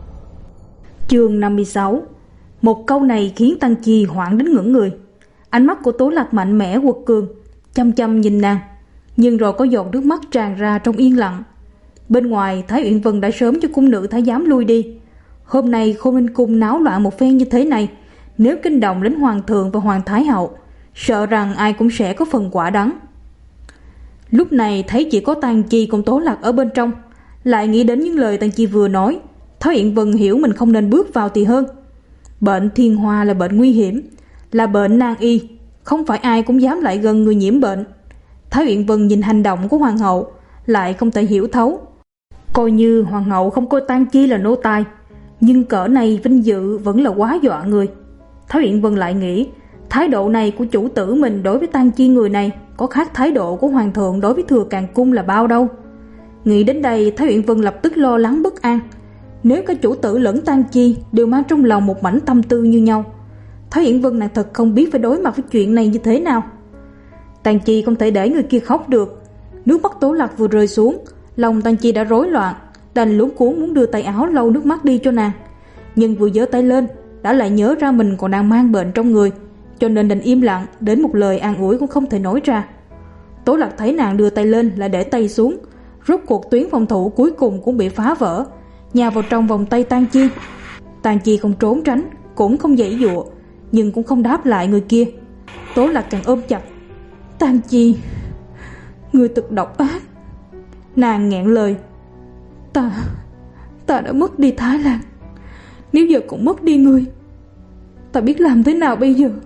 Chương năm mươi sáu. Một câu này khiến Tang Chi hoảng đến ngẩn người. Ánh mắt của Tố Lạc mạnh mẽ quật cường, chăm chăm nhìn nàng, nhưng rồi có giọt nước mắt tràn ra trong yên lặng. Bên ngoài, Thái Uyển Vân đã sớm cho cung nữ thái giám lui đi. Hôm nay Khôn Ninh cung náo loạn một phen như thế này, nếu kinh động đến hoàng thượng và hoàng thái hậu, sợ rằng ai cũng sẽ có phần quả đắng. Lúc này thấy chỉ có Tang Chi cùng Tố Lạc ở bên trong, lại nghĩ đến những lời Tang Chi vừa nói, Thái Uyển Vân hiểu mình không nên bước vào thì hơn. Bệnh thiên hoa là bệnh nguy hiểm, là bệnh nan y, không phải ai cũng dám lại gần người nhiễm bệnh. Thái Uyển Vân nhìn hành động của hoàng hậu, lại không thể hiểu thấu. Coi như hoàng hậu không coi Tang Chi là nô tài, nhưng cỡ này vinh dự vẫn là quá dọa người. Thái Uyển Vân lại nghĩ, thái độ này của chủ tử mình đối với Tang Chi người này có khác thái độ của hoàng thượng đối với Thừa Càn cung là bao đâu. Nghĩ đến đây, Thái Uyển Vân lập tức lo lắng bất an. Nếu cả chủ tử lẫn Tang Chi đều mang trong lòng một mảnh tâm tư như nhau, Thái Uyển Vân nàng thật không biết phải đối mặt với chuyện này như thế nào. Tang Chi không thể để người kia khóc được. Nước mắt Tố Lạc vừa rơi xuống, lòng Tang Chi đã rối loạn, đành luống cuống muốn đưa tay áo lau nước mắt đi cho nàng. Nhưng vừa giơ tay lên, đã lại nhớ ra mình còn đang mang bệnh trong người, cho nên đành im lặng, đến một lời an ủi cũng không thể nói ra. Tố Lạc thấy nàng đưa tay lên lại để tay xuống, rốt cuộc tuyến phòng thủ cuối cùng cũng bị phá vỡ, nhào vào trong vòng tay Tang Chi. Tang Chi không trốn tránh, cũng không giãy giụa, nhưng cũng không đáp lại người kia. Tố Lạc càng ôm chặt: "Tang Chi, người thật độc ác." Nàng nghẹn lời: Ta, ta đã mất đi Thái Lan, nếu giờ cũng mất đi ngươi, ta biết làm thế nào bây giờ?"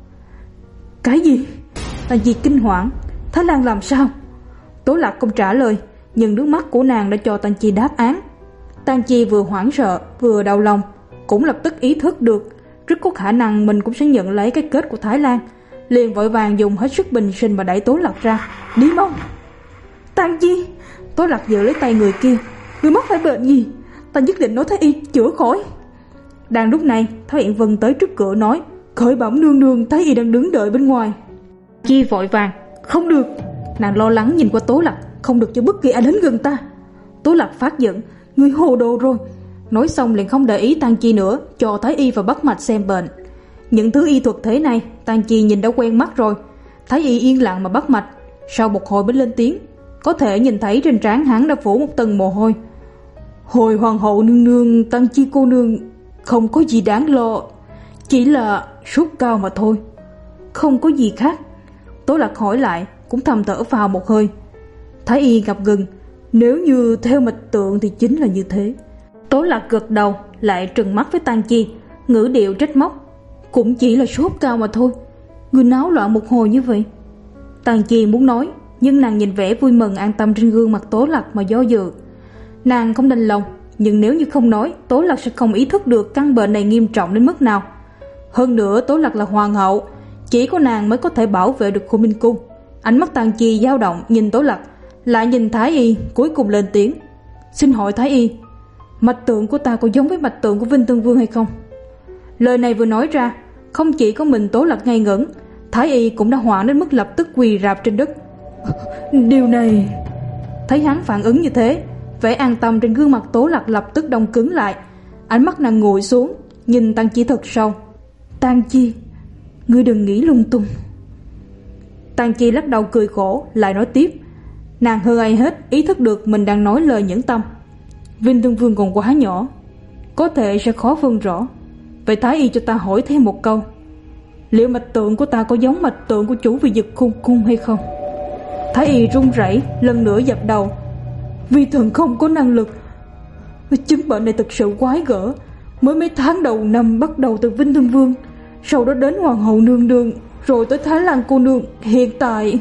"Cái gì?" Tang Chi kinh hoảng: "Thái Lan làm sao?" Tố Lạc không trả lời, nhưng nước mắt của nàng đã cho Tang Chi đáp án. Tang Chi vừa hoảng sợ vừa đau lòng, cũng lập tức ý thức được rất có khả năng mình cũng sẽ nhận lấy cái kết của Thái Lan, liền vội vàng dùng hết sức bình sinh mà đẩy Tố Lạc ra: "Đi mau!" "Tang Chi!" Tố Lạc giữ lấy tay người kia: "Ngươi mắc phải bệnh gì? Ta nhất định nói Thái y chữa khỏi." Đang lúc này, Thái Uyển Vân tới trước cửa nói: "Khởi bẩm nương nương, Thái y đang đứng đợi bên ngoài." Chi vội vàng: "Không được!" Nàng lo lắng nhìn qua Tố Lạc: "Không được cho bất kỳ ai đến gần ta." Tố Lạc phát giận: "Ngươi hồ đồ rồi." Nói xong liền không để ý Tang Chi nữa, cho Thái y và bắt mạch xem bệnh. Những thứ y thuật thế này, Tang Chi nhìn đã quen mắt rồi. Thái y yên lặng mà bắt mạch, sau một hồi mới lên tiếng: có thể nhìn thấy trên trán hắn đã phủ một tầng mồ hôi. Hồi hoàng hậu nương nương, Tăng Chi cô nương không có gì đáng lo, chỉ là sốt cao mà thôi. Không có gì khác. Tố Lạc hỏi lại, cũng thầm thở phào một hơi. Thái y ngập ngừng, nếu như theo mạch tượng thì chính là như thế. Tố Lạc gật đầu, lại trừng mắt với Tang Chi, ngữ điệu trách móc. Cũng chỉ là sốt cao mà thôi, người náo loạn một hồi như vậy. Tang Chi muốn nói, nhưng nàng nhìn vẻ vui mừng an tâm trên gương mặt Tố Lạc mà do dự. Nàng không đành lòng, nhưng nếu như không nói, Tố Lạc sẽ không ý thức được căn bệnh này nghiêm trọng đến mức nào. Hơn nữa Tố Lạc là hoàng hậu, chỉ có nàng mới có thể bảo vệ được Khôn Minh Cung. Ánh mắt Tang Chi dao động, nhìn Tố Lạc, lại nhìn Thái y, cuối cùng lên tiếng. Xin hỏi Thái y, mạch tượng của ta có giống với mạch tượng của Vinh Tương Vương hay không? Lời này vừa nói ra, không chỉ có mình Tố Lạc ngây ngẩn, Thái y cũng đã hoảng đến mức lập tức quỳ rạp trên đất. Điều này... Thấy hắn phản ứng như thế, vẻ an tâm trên gương mặt Tố Lạc lập tức đông cứng lại. Ánh mắt nàng ngồi xuống, nhìn Tang Chi thật sâu. Tang Chi, ngươi đừng nghĩ lung tung. Tang Chi lắc đầu cười khổ, lại nói tiếp. Nàng hơn ai hết ý thức được mình đang nói lời nhẫn tâm. Vinh Tương Vương còn quá nhỏ, có thể sẽ khó phân rõ. Vậy Thái y cho ta hỏi thêm một câu, liệu mạch tượng của ta có giống mạch tượng của chủ vị Dực Khôn Cung hay không? Thái y run rẩy, lần nữa dập đầu. Vi thần không có năng lực. Chứng bệnh này thực sự quái gở. Mới mấy tháng đầu năm bắt đầu từ Vinh Tương Vương, sau đó đến Hoàng hậu nương nương, rồi tới Thái Lan cô nương. Hiện tại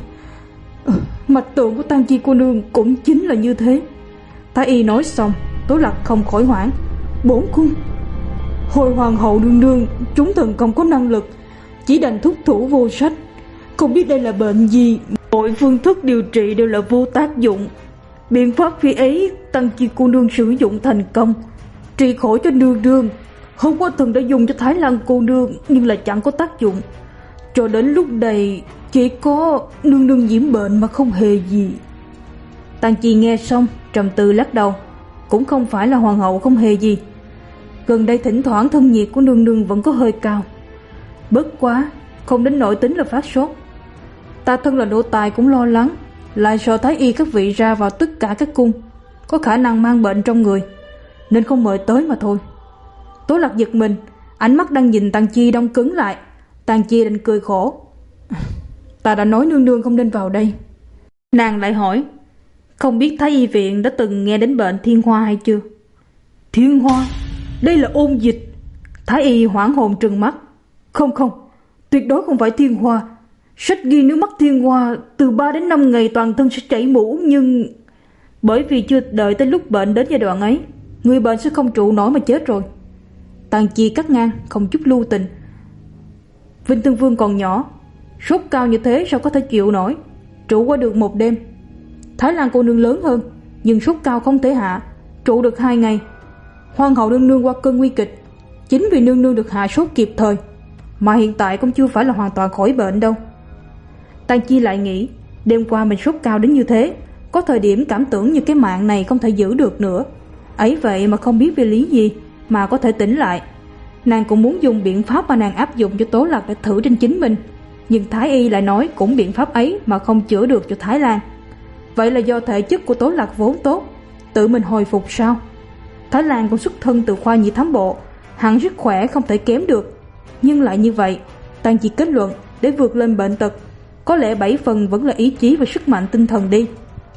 mạch tượng của Tang Chi cô nương cũng chính là như thế. Thái y nói xong, Tố Lạc không khỏi hoảng. Bổn cung, hồi hoàng hậu nương nương, chúng thần không có năng lực, chỉ đành thúc thủ vô sách. Không biết đây là bệnh gì, mọi phương thức điều trị đều là vô tác dụng. Biện pháp khi ấy Tang Chi cô nương sử dụng thành công, trị khỏi cho nương nương. Hôm qua thần đã dùng cho Thái Lan cô nương, nhưng là chẳng có tác dụng. Cho đến lúc này chỉ có nương nương nhiễm bệnh mà không hề gì. Tang Chi nghe xong trầm tư lắc đầu. Cũng không phải là hoàng hậu không hề gì, gần đây thỉnh thoảng thân nhiệt của nương nương vẫn có hơi cao, bất quá không đến nỗi tính là phát sốt. Ta thân là nô tài cũng lo lắng, lại sợ Thái y các vị ra vào tất cả các cung có khả năng mang bệnh trong người, nên không mời tới mà thôi. Tố Lạc giật mình, ánh mắt đang nhìn Tang Chi đông cứng lại. Tang Chi định cười khổ. Ta đã nói nương nương không nên vào đây. Nàng lại hỏi, không biết Thái y viện đã từng nghe đến bệnh thiên hoa hay chưa? Thiên hoa? Đây là ôn dịch. Thái y hoảng hồn trừng mắt. Không không, tuyệt đối không phải thiên hoa. Sách ghi nếu mắc thiên hoa từ ba đến năm ngày toàn thân sẽ chảy mũ, nhưng bởi vì chưa đợi tới lúc bệnh đến giai đoạn ấy, người bệnh sẽ không trụ nổi mà chết rồi. Tang Chi cắt ngang, không chút lưu tình. Vinh Tương Vương còn nhỏ, sốt cao như thế sao có thể chịu nổi, trụ qua được một đêm. Thái Lan cô nương lớn hơn, nhưng sốt cao không thể hạ, trụ được hai ngày. Hoàng hậu nương nương qua cơn nguy kịch, chính vì nương nương được hạ sốt kịp thời, mà hiện tại cũng chưa phải là hoàn toàn khỏi bệnh đâu. Tang Chi lại nghĩ, đêm qua mình sốt cao đến như thế, có thời điểm cảm tưởng như cái mạng này không thể giữ được nữa. Ấy vậy mà không biết vì lý gì mà có thể tỉnh lại. Nàng cũng muốn dùng biện pháp mà nàng áp dụng cho Tố Lạc để thử trên chính mình, nhưng Thái y lại nói cũng biện pháp ấy mà không chữa được cho Thái Lan. Vậy là do thể chất của Tố Lạc vốn tốt, tự mình hồi phục sao? Thái Lan cũng xuất thân từ khoa nhị thám bộ, hẳn rất khỏe không thể kém được. Nhưng lại như vậy, Tang Chi kết luận, để vượt lên bệnh tật, có lẽ bảy phần vẫn là ý chí và sức mạnh tinh thần đi.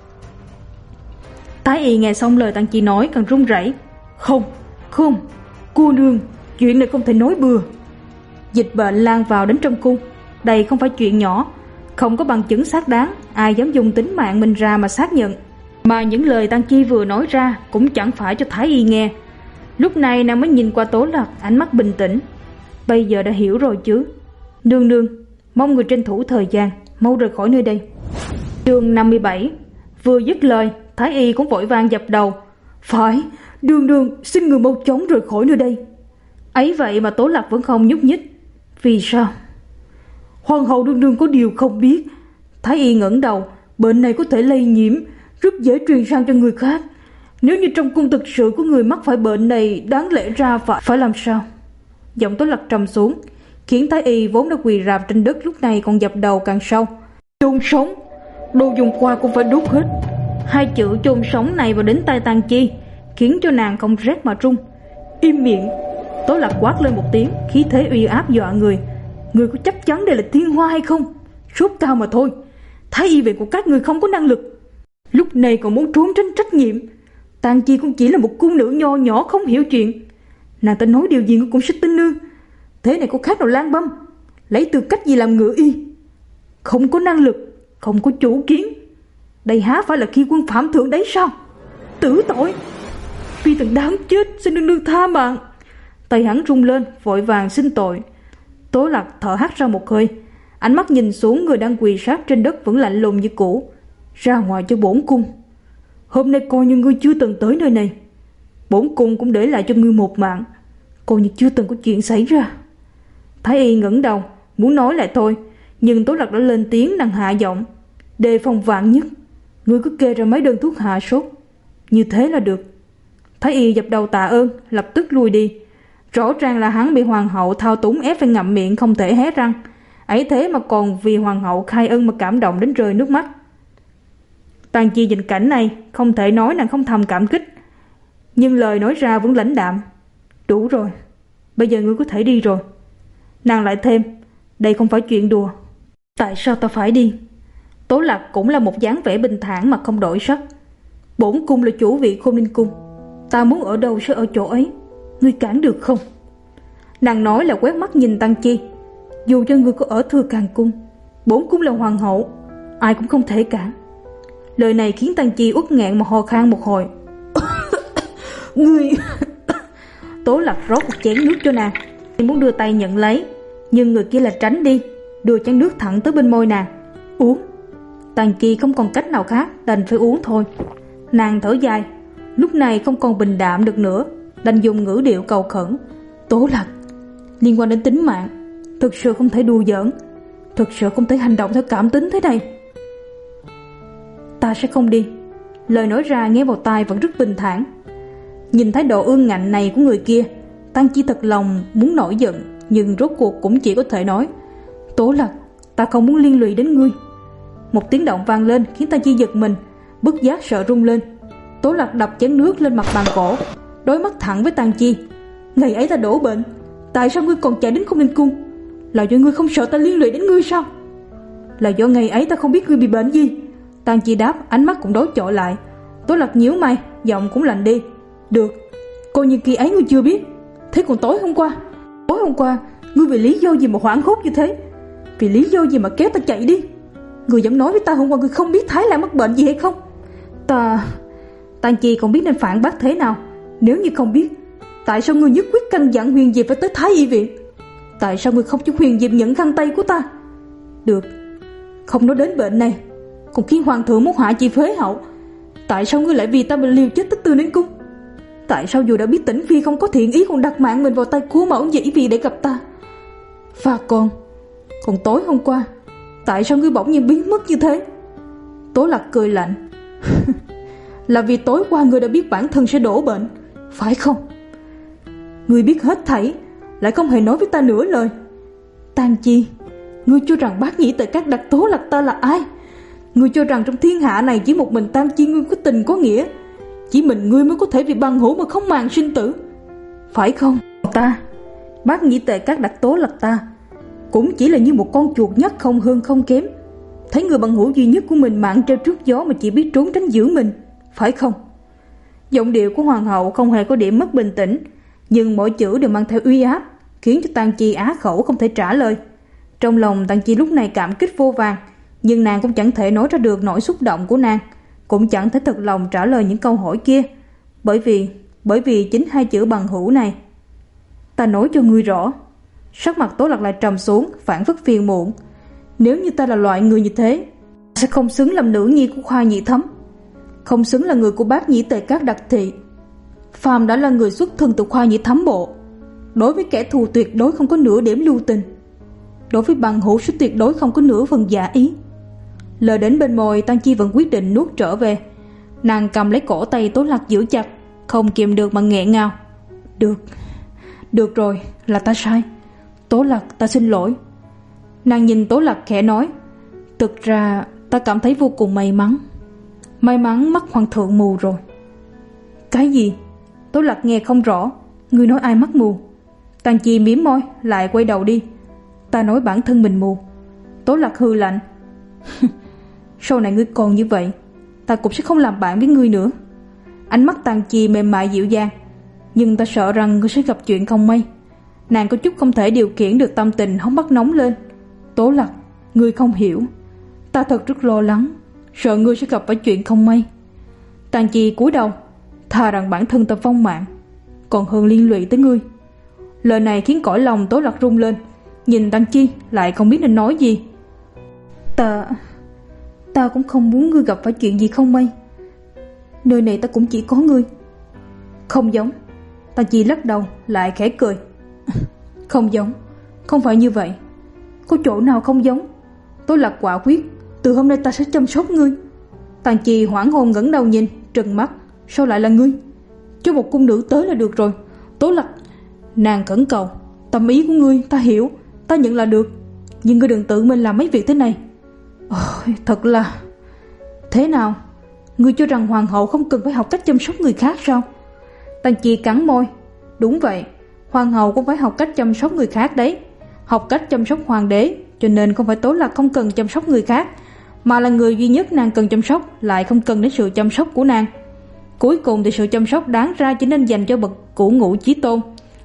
Thái y nghe xong lời Tang Chi nói càng run rẩy. Không, không, cô nương, chuyện này không thể nói bừa. Dịch bệnh lan vào đến trong cung, đây không phải chuyện nhỏ, không có bằng chứng xác đáng, ai dám dùng tính mạng mình ra mà xác nhận. Mà những lời Tang Chi vừa nói ra cũng chẳng phải cho Thái y nghe. Lúc này nàng mới nhìn qua Tố Lạc, ánh mắt bình tĩnh. Bây giờ đã hiểu rồi chứ. Nương nương, mong người tranh thủ thời gian, mau rời khỏi nơi đây. Chương năm mươi bảy. Vừa dứt lời, Thái y cũng vội vàng dập đầu. Phải, nương nương, xin người mau chóng rời khỏi nơi đây. Ấy vậy mà Tố Lạc vẫn không nhúc nhích. Vì sao? Hoàng hậu nương nương có điều không biết. Thái y ngẩng đầu, bệnh này có thể lây nhiễm, rất dễ truyền sang cho người khác. Nếu như trong cung thực sự có người mắc phải bệnh này, đáng lẽ ra phải phải làm sao? Giọng Tố Lạc trầm xuống, khiến Thái y vốn đã quỳ rạp trên đất lúc này còn dập đầu càng sâu. Chôn sống, đồ dùng qua cũng phải đốt hết. Hai chữ chôn sống này vào đến tai Tang Chi khiến cho nàng không rét mà run. Im miệng! Tố Lạc quát lên một tiếng, khí thế uy áp dọa người. Người có chắc chắn đây là thiên hoa hay không? Sốt cao mà thôi. Thái y viện của các người không có năng lực, lúc này còn muốn trốn tránh trách nhiệm. Tang Chi cũng chỉ là một cung nữ nho nhỏ không hiểu chuyện. Nàng ta nói điều gì ngươi cũng sẽ tin nương. Thế này có khác nào lang băm? Lấy tư cách gì làm ngự y? Không có năng lực, không có chủ kiến. Đây há phải là khi quân phạm thượng đấy sao? Tử tội! Phi tần đáng chết, xin nương nương tha mạng. Tay hắn rung lên, vội vàng xin tội. Tố Lạc thở hắt ra một hơi, ánh mắt nhìn xuống người đang quỳ sát trên đất vẫn lạnh lùng như cũ. Ra ngoài cho bổn cung. Hôm nay coi như ngươi chưa từng tới nơi này, bổn cung cũng để lại cho ngươi một mạng, coi như chưa từng có chuyện xảy ra. Thái y ngẩng đầu muốn nói lại thôi, nhưng Tố Lạc đã lên tiếng nặng hạ giọng. Đề phòng vạn nhất, ngươi cứ kê ra mấy đơn thuốc hạ sốt, như thế là được. Thái y dập đầu tạ ơn, lập tức lui đi. Rõ ràng là hắn bị hoàng hậu thao túng ép phải ngậm miệng không thể hé răng, ấy thế mà còn vì hoàng hậu khai ân mà cảm động đến rơi nước mắt. Tang Chi nhìn cảnh này, không thể nói nàng không thầm cảm kích, nhưng lời nói ra vẫn lãnh đạm. Đủ rồi, bây giờ ngươi có thể đi rồi. Nàng lại thêm, đây không phải chuyện đùa. Tại sao ta phải đi? Tố Lạc cũng là một dáng vẻ bình thản mà không đổi sắc. Bổn cung là chủ vị Khôn Ninh cung, ta muốn ở đâu sẽ ở chỗ ấy, ngươi cản được không? Nàng nói là quét mắt nhìn Tang Chi. Dù cho ngươi có ở Thừa Càng cung, bổn cung là hoàng hậu, ai cũng không thể cản. Lời này khiến Tang Chi uất nghẹn mà ho khan một hồi. Ngươi... Tố Lạc rót một chén nước cho nàng, muốn đưa tay nhận lấy, nhưng người kia là tránh đi, đưa chén nước thẳng tới bên môi nàng. Uống. Tang Chi không còn cách nào khác, đành phải uống thôi. Nàng thở dài, lúc này không còn bình đạm được nữa, đành dùng ngữ điệu cầu khẩn. Tố Lạc, liên quan đến tính mạng, thực sự không thể đùa giỡn, thực sự không thể hành động theo cảm tính thế này. Ta sẽ không đi. Lời nói ra nghe vào tai vẫn rất bình thản. Nhìn thái độ ương ngạnh này của người kia, Tang Chi thật lòng muốn nổi giận, nhưng rốt cuộc cũng chỉ có thể nói, Tố Lạc, ta không muốn liên lụy đến ngươi. Một tiếng động vang lên khiến Tang Chi giật mình, bất giác sợ rung lên. Tố Lạc đập chén nước lên mặt bàn cổ, đối mắt thẳng với Tang Chi. Ngày ấy ta đổ bệnh, tại sao ngươi còn chạy đến Khôn Ninh cung? Là do ngươi không sợ ta liên lụy đến ngươi sao? Là do ngày ấy ta không biết ngươi bị bệnh gì. Tang Chi đáp, ánh mắt cũng đối chọi lại. Tố Lạc nhíu mày, giọng cũng lạnh đi. Được, coi như kỳ ấy ngươi chưa biết. Thế còn tối hôm qua, tối hôm qua ngươi vì lý do gì mà hoảng hốt như thế? Vì lý do gì mà kéo ta chạy đi? Ngươi dám nói với ta hôm qua ngươi không biết Thái Lan mắc bệnh gì hay không? Ta... Tang Chi không biết nên phản bác thế nào. Nếu như không biết, tại sao ngươi nhất quyết căn dặn Huyền Diệp phải tới Thái y viện? Tại sao ngươi không cho Huyền Diệp nhận khăn tay của ta? Được, không nói đến bệnh này, còn khiến hoàng thượng muốn hại chị phế hậu. Tại sao ngươi lại vì ta mà liều chết tới Tư Ninh cung? Tại sao dù đã biết Tĩnh Phi không có thiện ý còn đặt mạng mình vào tay của mẫu dĩ vì để gặp ta? Và còn Còn tối hôm qua, tại sao ngươi bỗng nhiên biến mất như thế? Tố Lạc cười lạnh. Là vì tối qua ngươi đã biết bản thân sẽ đổ bệnh, phải không? Ngươi biết hết thảy, lại không hề nói với ta nửa lời. Tang Chi, ngươi cho rằng Bát Nhĩ Tề Các đặt Tố Lạc ta là ai? Ngươi cho rằng trong thiên hạ này chỉ một mình Tang Chi ngươi có tình có nghĩa, chỉ mình ngươi mới có thể vì bằng hữu mà không màng sinh tử, phải không? Ta, Bát Nhĩ Tề Các đặt Tố Lạc ta cũng chỉ là như một con chuột nhắt không hơn không kém, thấy người bằng hữu duy nhất của mình mạng treo trước gió mà chỉ biết trốn tránh giữ mình, phải không? Giọng điệu của hoàng hậu không hề có điểm mất bình tĩnh, nhưng mỗi chữ đều mang theo uy áp, khiến cho Tang Chi á khẩu không thể trả lời. Trong lòng Tang Chi lúc này cảm kích vô vàn, nhưng nàng cũng chẳng thể nói ra được nỗi xúc động của nàng, cũng chẳng thể thật lòng trả lời những câu hỏi kia, bởi vì bởi vì chính hai chữ bằng hữu này. Ta nói cho ngươi rõ. Sắc mặt Tố Lạc lại trầm xuống, phản phất phiền muộn. Nếu như ta là loại người như thế, sẽ không xứng làm nữ nhi của Khoa Nhị Thấm, không xứng là người của Bát Nhĩ Tề Các đặc thị. Phàm đã là người xuất thân từ Khoa Nhị Thấm bộ, đối với kẻ thù tuyệt đối không có nửa điểm lưu tình, đối với bằng hữu sẽ tuyệt đối không có nửa phần giả ý. Lời đến bên môi, Tang Chi vẫn quyết định nuốt trở về. Nàng cầm lấy cổ tay Tố Lạc giữ chặt, không kìm được mà nghẹn ngào. Được, được rồi, là ta sai. Tố Lạc, ta xin lỗi. Nàng nhìn Tố Lạc khẽ nói, thực ra ta cảm thấy vô cùng may mắn. May mắn mắt hoàng thượng mù rồi. Cái gì? Tố Lạc nghe không rõ. Ngươi nói ai mắt mù? Tang Chi mím môi lại quay đầu đi. Ta nói bản thân mình mù. Tố Lạc hừ lạnh. Sau này ngươi còn như vậy, ta cũng sẽ không làm bạn với ngươi nữa. Ánh mắt Tang Chi mềm mại dịu dàng. Nhưng ta sợ rằng ngươi sẽ gặp chuyện không may. Nàng có chút không thể điều khiển được tâm tình hốc mắt nóng lên. Tố Lạc, ngươi không hiểu. Ta thật rất lo lắng, sợ ngươi sẽ gặp phải chuyện không may. Tang Chi cúi đầu, thà rằng bản thân ta vong mạng, còn hơn liên lụy tới ngươi. Lời này khiến cõi lòng Tố Lạc rung lên. Nhìn Tang Chi lại không biết nên nói gì. Ta Ta cũng không muốn ngươi gặp phải chuyện gì không may. Nơi này ta cũng chỉ có ngươi. Không giống. Tang Chi lắc đầu lại khẽ cười. Không giống, không phải như vậy. Có chỗ nào không giống? Tố Lạc quả quyết. Từ hôm nay ta sẽ chăm sóc ngươi. Tang Chi hoảng hồn ngẩng đầu nhìn, trừng mắt. Sao lại là ngươi? Cho một cung nữ tới là được rồi. Tố Lạc, nàng khẩn cầu. Tâm ý của ngươi ta hiểu, ta nhận là được. Nhưng ngươi đừng tự mình làm mấy việc thế này. Ôi, thật là... Thế nào? Ngươi cho rằng hoàng hậu không cần phải học cách chăm sóc người khác sao? Tang Chi cắn môi. Đúng vậy, hoàng hậu cũng phải học cách chăm sóc người khác đấy. Học cách chăm sóc hoàng đế, cho nên không phải Tố Lạc không cần chăm sóc người khác, mà là người duy nhất nàng cần chăm sóc lại không cần đến sự chăm sóc của nàng. Cuối cùng thì sự chăm sóc đáng ra chỉ nên dành cho bậc cửu ngũ chí tôn,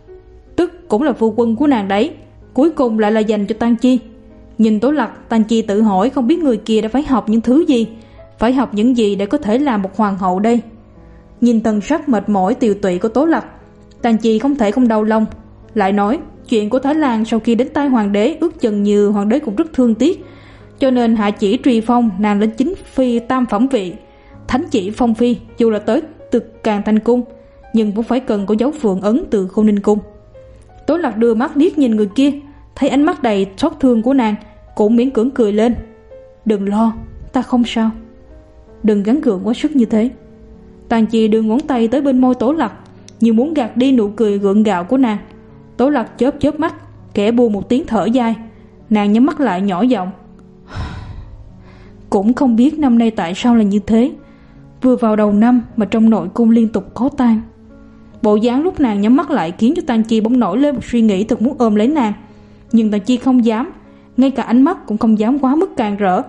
tức cũng là phu quân của nàng đấy. Cuối cùng lại là dành cho Tang Chi. Nhìn Tố Lạc, Tang Chi tự hỏi không biết người kia đã phải học những thứ gì, phải học những gì để có thể làm một hoàng hậu đây. Nhìn thần sắc mệt mỏi tiều tụy của Tố Lạc, Tang Chi không thể không đau lòng. Lại nói chuyện của Thái Lan sau khi đến tay hoàng đế, ước chừng như hoàng đế cũng rất thương tiếc, cho nên hạ chỉ truy phong nàng lên chính phi tam phẩm vị. Thánh chỉ phong phi dù là tới từ Càn Thanh cung, nhưng cũng phải cần có dấu phượng ấn từ Khôn Ninh cung. Tố Lạc đưa mắt liếc nhìn người kia, thấy ánh mắt đầy xót thương của nàng, cũng miễn cưỡng cười lên. Đừng lo, ta không sao. Đừng gắng gượng quá sức như thế. Tang Chi đưa ngón tay tới bên môi Tố Lạc, như muốn gạt đi nụ cười gượng gạo của nàng. Tố Lạc chớp chớp mắt, kẻ buông một tiếng thở dài. Nàng nhắm mắt lại nhỏ giọng. Cũng không biết năm nay tại sao là như thế. Vừa vào đầu năm mà trong nội cung liên tục có tang. Bộ dáng lúc nàng nhắm mắt lại khiến cho Tang Chi bỗng nổi lên một suy nghĩ thật muốn ôm lấy nàng. Nhưng Tang Chi không dám, ngay cả ánh mắt cũng không dám quá mức càn rỡ.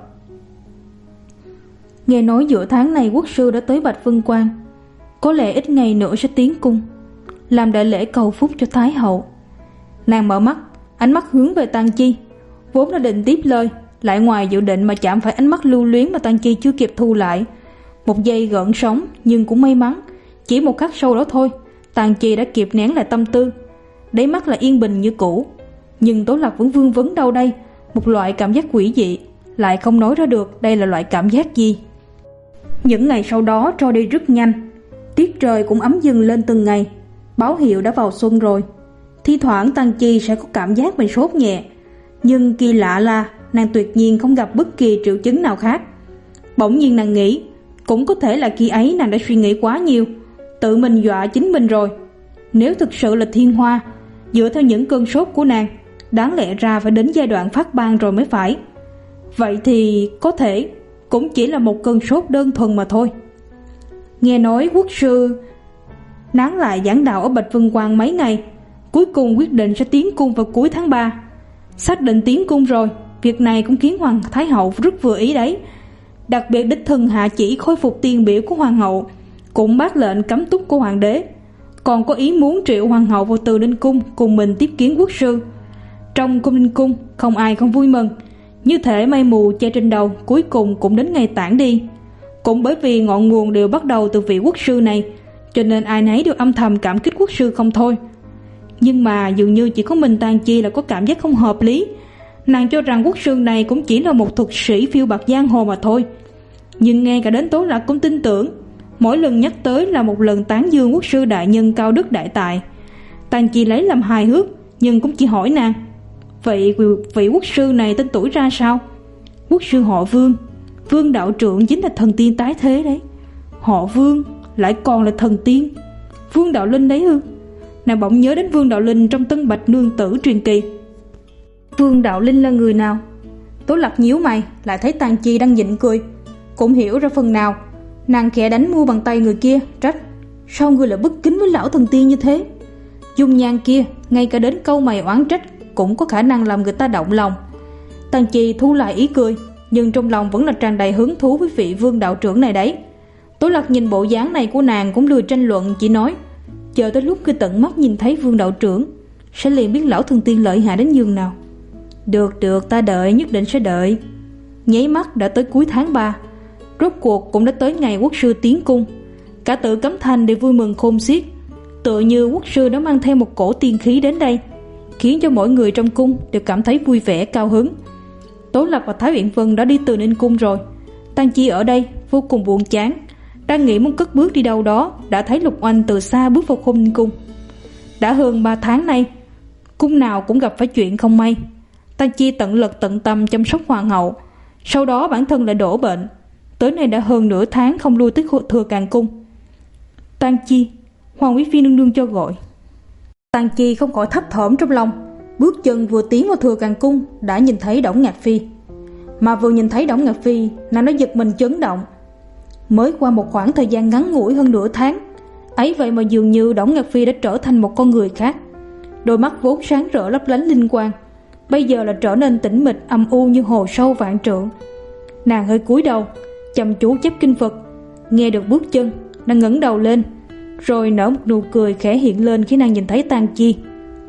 Nghe nói giữa tháng này quốc sư đã tới Bạch Vân Quan, có lẽ ít ngày nữa sẽ tiến cung làm đại lễ cầu phúc cho Thái hậu. Nàng mở mắt, ánh mắt hướng về Tang Chi, vốn đã định tiếp lời, lại ngoài dự định mà chạm phải ánh mắt lưu luyến mà Tang Chi chưa kịp thu lại. Một giây gợn sóng, nhưng cũng may mắn, chỉ một khắc sau đó thôi, Tang Chi đã kịp nén lại tâm tư. Đáy mắt là yên bình như cũ, nhưng Tố Lạc vẫn vương vấn đâu đây, một loại cảm giác quỷ dị, lại không nói ra được đây là loại cảm giác gì. Những ngày sau đó trôi đi rất nhanh, tiết trời cũng ấm dần lên từng ngày, báo hiệu đã vào xuân rồi. Thi thoảng Tang Chi sẽ có cảm giác bị sốt nhẹ, nhưng kỳ lạ là nàng tuyệt nhiên không gặp bất kỳ triệu chứng nào khác. Bỗng nhiên nàng nghĩ, cũng có thể là khi ấy nàng đã suy nghĩ quá nhiều, tự mình dọa chính mình rồi. Nếu thực sự là thiên hoa, dựa theo những cơn sốt của nàng, đáng lẽ ra phải đến giai đoạn phát ban rồi mới phải. Vậy thì có thể cũng chỉ là một cơn sốt đơn thuần mà thôi. Nghe nói quốc sư nán lại giảng đạo ở Bạch Vân Quan mấy ngày, cuối cùng quyết định sẽ tiến cung vào cuối tháng ba. Xác định tiến cung rồi, việc này cũng khiến Hoàng Thái hậu rất vừa ý đấy. Đặc biệt đích thân hạ chỉ khôi phục tiền biểu của hoàng hậu, cũng bác lệnh cấm túc của hoàng đế, còn có ý muốn triệu hoàng hậu vào Từ Ninh cung cùng mình tiếp kiến quốc sư. Trong cung Ninh cung không ai không vui mừng, như thể mây mù che trên đầu cuối cùng cũng đến ngày tản đi. Cũng bởi vì ngọn nguồn đều bắt đầu từ vị quốc sư này, cho nên ai nấy đều âm thầm cảm kích quốc sư không thôi. Nhưng mà dường như chỉ có mình Tang Chi là có cảm giác không hợp lý. Nàng cho rằng quốc sư này cũng chỉ là một thuật sĩ phiêu bạt giang hồ mà thôi. Nhưng ngay cả đến Tố Lạc cũng tin tưởng, mỗi lần nhắc tới là một lần tán dương quốc sư đại nhân cao đức đại tài. Tang Chi lấy làm hài hước, nhưng cũng chỉ hỏi nàng, vậy vị quốc sư này tên tuổi ra sao? Quốc sư họ Vương, Vương đạo trưởng chính là thần tiên tái thế đấy. Họ Vương lại còn là thần tiên, Vương Đạo Linh đấy ư? Nàng bỗng nhớ đến Vương Đạo Linh trong Tân Bạch Nương Tử truyền kỳ. Vương Đạo Linh là người nào? Tố Lạc nhíu mày, lại thấy Tang Chi đang nhịn cười, cũng hiểu ra phần nào. Nàng khẽ đánh mua bàn tay người kia, trách: Sao ngươi lại bất kính với lão thần tiên như thế? Dung nhan kia, ngay cả đến câu mày oán trách cũng có khả năng làm người ta động lòng. Tang Chi thu lại ý cười, nhưng trong lòng vẫn là tràn đầy hứng thú với vị Vương đạo trưởng này đấy. Tố Lạc nhìn bộ dáng này của nàng cũng lười tranh luận, chỉ nói: chờ tới lúc ngươi tận mắt nhìn thấy Vương đạo trưởng, sẽ liền biết lão thần tiên lợi hại đến nhường nào. Được được, ta đợi, nhất định sẽ đợi. Nháy mắt đã tới cuối tháng ba, rốt cuộc cũng đã tới ngày quốc sư tiến cung. Cả Tử Cấm Thành đều vui mừng khôn xiết, tựa như quốc sư đã mang theo một cổ tiên khí đến đây, khiến cho mỗi người trong cung đều cảm thấy vui vẻ cao hứng. Tố Lạc và Thái Uyển Vân đã đi từ Ninh cung rồi. Tang Chi ở đây vô cùng buồn chán, đang nghĩ muốn cất bước đi đâu đó, đã thấy Lục Oanh từ xa bước vào khung Ninh cung. Đã hơn ba tháng nay, cung nào cũng gặp phải chuyện không may. Tang Chi tận lực tận tâm chăm sóc hoàng hậu, sau đó bản thân lại đổ bệnh, tới nay đã hơn nửa tháng không lui tới Thừa Càng cung. Tang Chi, Hoàng quý phi nương nương cho gọi. Tang Chi không khỏi thấp thỏm trong lòng, bước chân vừa tiến vào Thừa Càng cung đã nhìn thấy Đổng Ngạc Phi. Mà vừa nhìn thấy Đổng Ngạc Phi, nàng đã giật mình chấn động. Mới qua một khoảng thời gian ngắn ngủi hơn nửa tháng, ấy vậy mà dường như Đổng Ngạc Phi đã trở thành một con người khác. Đôi mắt vốn sáng rỡ lấp lánh linh quang, bây giờ là trở nên tĩnh mịch âm u như hồ sâu vạn trượng. Nàng hơi cúi đầu, chăm chú chép kinh Phật. Nghe được bước chân, nàng ngẩng đầu lên, rồi nở một nụ cười khẽ hiện lên khi nàng nhìn thấy Tang Chi.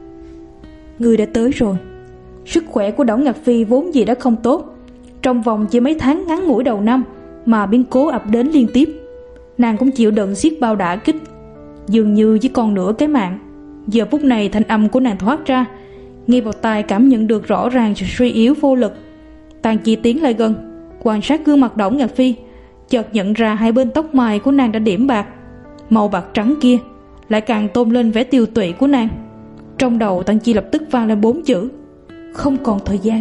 Người đã tới rồi. Sức khỏe của Đổng Ngạc Phi vốn gì đã không tốt, trong vòng chỉ mấy tháng ngắn ngủi đầu năm mà biến cố ập đến liên tiếp, nàng cũng chịu đựng xiết bao đả kích, dường như chỉ còn nửa cái mạng. Giờ phút này thanh âm của nàng thoát ra, nghe vào tai cảm nhận được rõ ràng sự suy yếu vô lực. Tang Chi tiến lại gần, quan sát gương mặt Đổng Ngạc Phi, chợt nhận ra hai bên tóc mai của nàng đã điểm bạc, màu bạc trắng kia lại càng tôn lên vẻ tiều tụy của nàng. Trong đầu Tang Chi lập tức vang lên bốn chữ: không còn thời gian.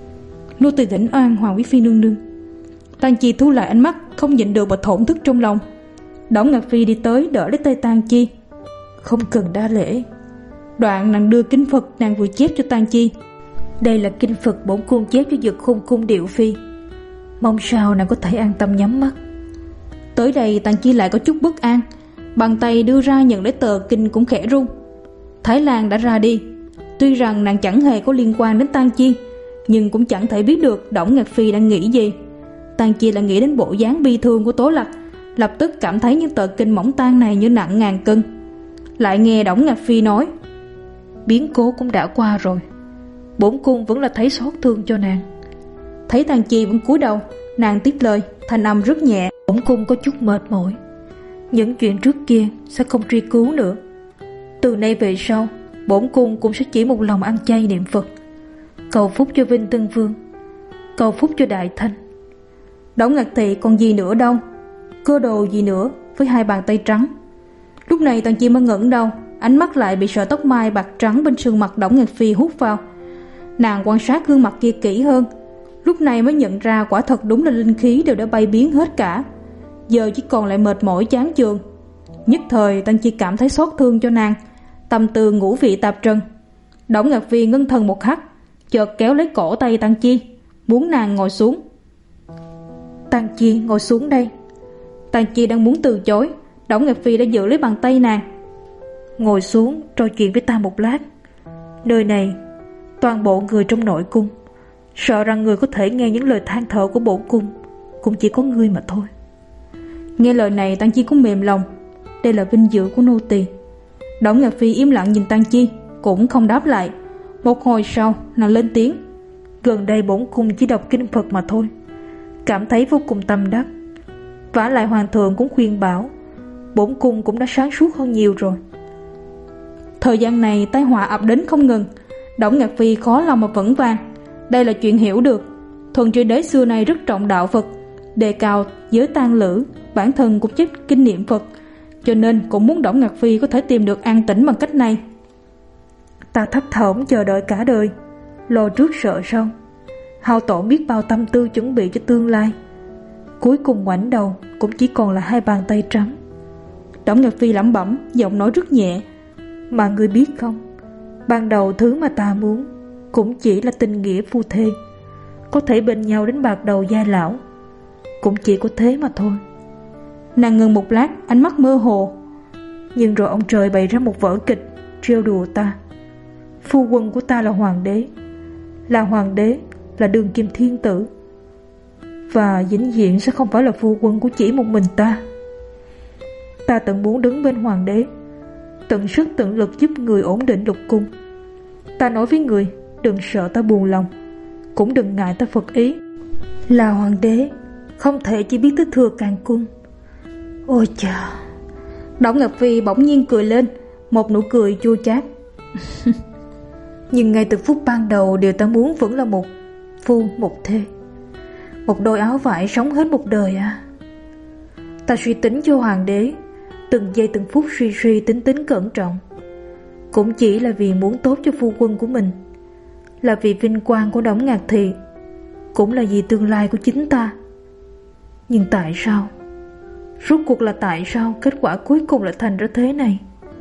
Nô tỳ thỉnh oan Hoàng quý phi nương nương. Tang Chi thu lại ánh mắt, không nhịn được mà thổn thức trong lòng. Đổng Ngạc Phi đi tới đỡ lấy tay Tang Chi. Không cần đa lễ. Đoạn nàng đưa kinh Phật nàng vừa chép cho Tang Chi. Đây là kinh Phật bổn cung chép cho Dực Khôn cung Điệu Phi, mong sao nàng có thể an tâm nhắm mắt. Tới đây Tang Chi lại có chút bất an, bàn tay đưa ra nhận lấy tờ kinh cũng khẽ run. Thái Lan đã ra đi, tuy rằng nàng chẳng hề có liên quan đến Tang Chi, nhưng cũng chẳng thể biết được Đổng Ngạc Phi đang nghĩ gì. Tang Chi lại nghĩ đến bộ dáng bi thương của Tố Lạc, lập tức cảm thấy những tờ kinh mỏng tang này như nặng ngàn cân. Lại nghe Đổng Ngạc Phi nói: biến cố cũng đã qua rồi, bổn cung vẫn là thấy xót thương cho nàng. Thấy Tang Chi vẫn cúi đầu, nàng tiếp lời, thanh âm rất nhẹ: bổn cung có chút mệt mỏi, những chuyện trước kia sẽ không truy cứu nữa. Từ nay về sau, bổn cung cũng sẽ chỉ một lòng ăn chay niệm Phật, cầu phúc cho Vinh Tân Vương, cầu phúc cho Đại Thanh. Đổng Ngạc Thị còn gì nữa đâu, cơ đồ gì nữa với hai bàn tay trắng. Lúc này Tang Chi mới ngẩng đầu, ánh mắt lại bị sợi tóc mai bạc trắng bên sườn mặt Đổng Ngạc Phi hút vào. Nàng quan sát gương mặt kia kỹ hơn, lúc này mới nhận ra quả thật đúng là linh khí đều đã bay biến hết cả, giờ chỉ còn lại mệt mỏi chán chường. Nhất thời Tang Chi cảm thấy xót thương cho nàng, tâm tư ngũ vị tạp trần. Đổng Ngạc Phi ngưng thần một khắc, chợt kéo lấy cổ tay Tang Chi, muốn nàng ngồi xuống. Tang Chi ngồi xuống đây. Tang Chi đang muốn từ chối, Đổng Ngạc Phi đã giữ lấy bàn tay nàng. Ngồi xuống trò chuyện với ta một lát. Nơi này toàn bộ người trong nội cung, sợ rằng người có thể nghe những lời than thở của bổn cung cũng chỉ có ngươi mà thôi. Nghe lời này Tang Chi cũng mềm lòng, đây là vinh dự của nô tỳ. Đổng Ngạc Phi im lặng nhìn Tang Chi, cũng không đáp lại. Một hồi sau nàng lên tiếng: gần đây bổn cung chỉ đọc kinh Phật mà thôi, cảm thấy vô cùng tâm đắc. Vả lại hoàng thượng cũng khuyên bảo, bổn cung cũng đã sáng suốt hơn nhiều rồi. Thời gian này tai họa ập đến không ngừng, Đổng Ngạc Phi khó lòng mà vững vàng. Đây là chuyện hiểu được, Thuần Triều Đế xưa nay rất trọng đạo Phật, đề cao giới tang lữ, bản thân cũng chép kinh niệm Phật, cho nên cũng muốn Đổng Ngạc Phi có thể tìm được an tĩnh bằng cách này. Ta thấp thỏm chờ đợi cả đời, lo trước sợ sau, hao tổn biết bao tâm tư chuẩn bị cho tương lai, cuối cùng ngoảnh đầu cũng chỉ còn là hai bàn tay trắng. Đổng Ngạc Phi lẩm bẩm, giọng nói rất nhẹ: mà ngươi biết không, ban đầu thứ mà ta muốn cũng chỉ là tình nghĩa phu thê, có thể bên nhau đến bạc đầu giai lão, cũng chỉ có thế mà thôi. Nàng ngừng một lát, ánh mắt mơ hồ. Nhưng rồi ông trời bày ra một vở kịch trêu đùa ta. Phu quân của ta là hoàng đế, là hoàng đế, là đường kim thiên tử, và vĩnh viễn sẽ không phải là phu quân của chỉ một mình ta. Ta tận muốn đứng bên hoàng đế, tận sức tận lực giúp người ổn định lục cung. Ta nói với người, đừng sợ ta buồn lòng, cũng đừng ngại ta phật ý. Là hoàng đế, không thể chỉ biết tới thừa càng cung. Ôi chà! Đổng Ngọc Phi bỗng nhiên cười lên, một nụ cười chua chát. Nhưng ngay từ phút ban đầu, điều ta muốn vẫn là một phu một thê, một đôi áo vải sống hết một đời à. Ta suy tính cho hoàng đế, từng giây từng phút suy suy tính tính cẩn trọng, cũng chỉ là vì muốn tốt cho phu quân của mình, là vì vinh quang của Đổng Ngạc Thị, cũng là vì tương lai của chính ta. Nhưng tại sao, rốt cuộc là tại sao kết quả cuối cùng lại thành ra thế này?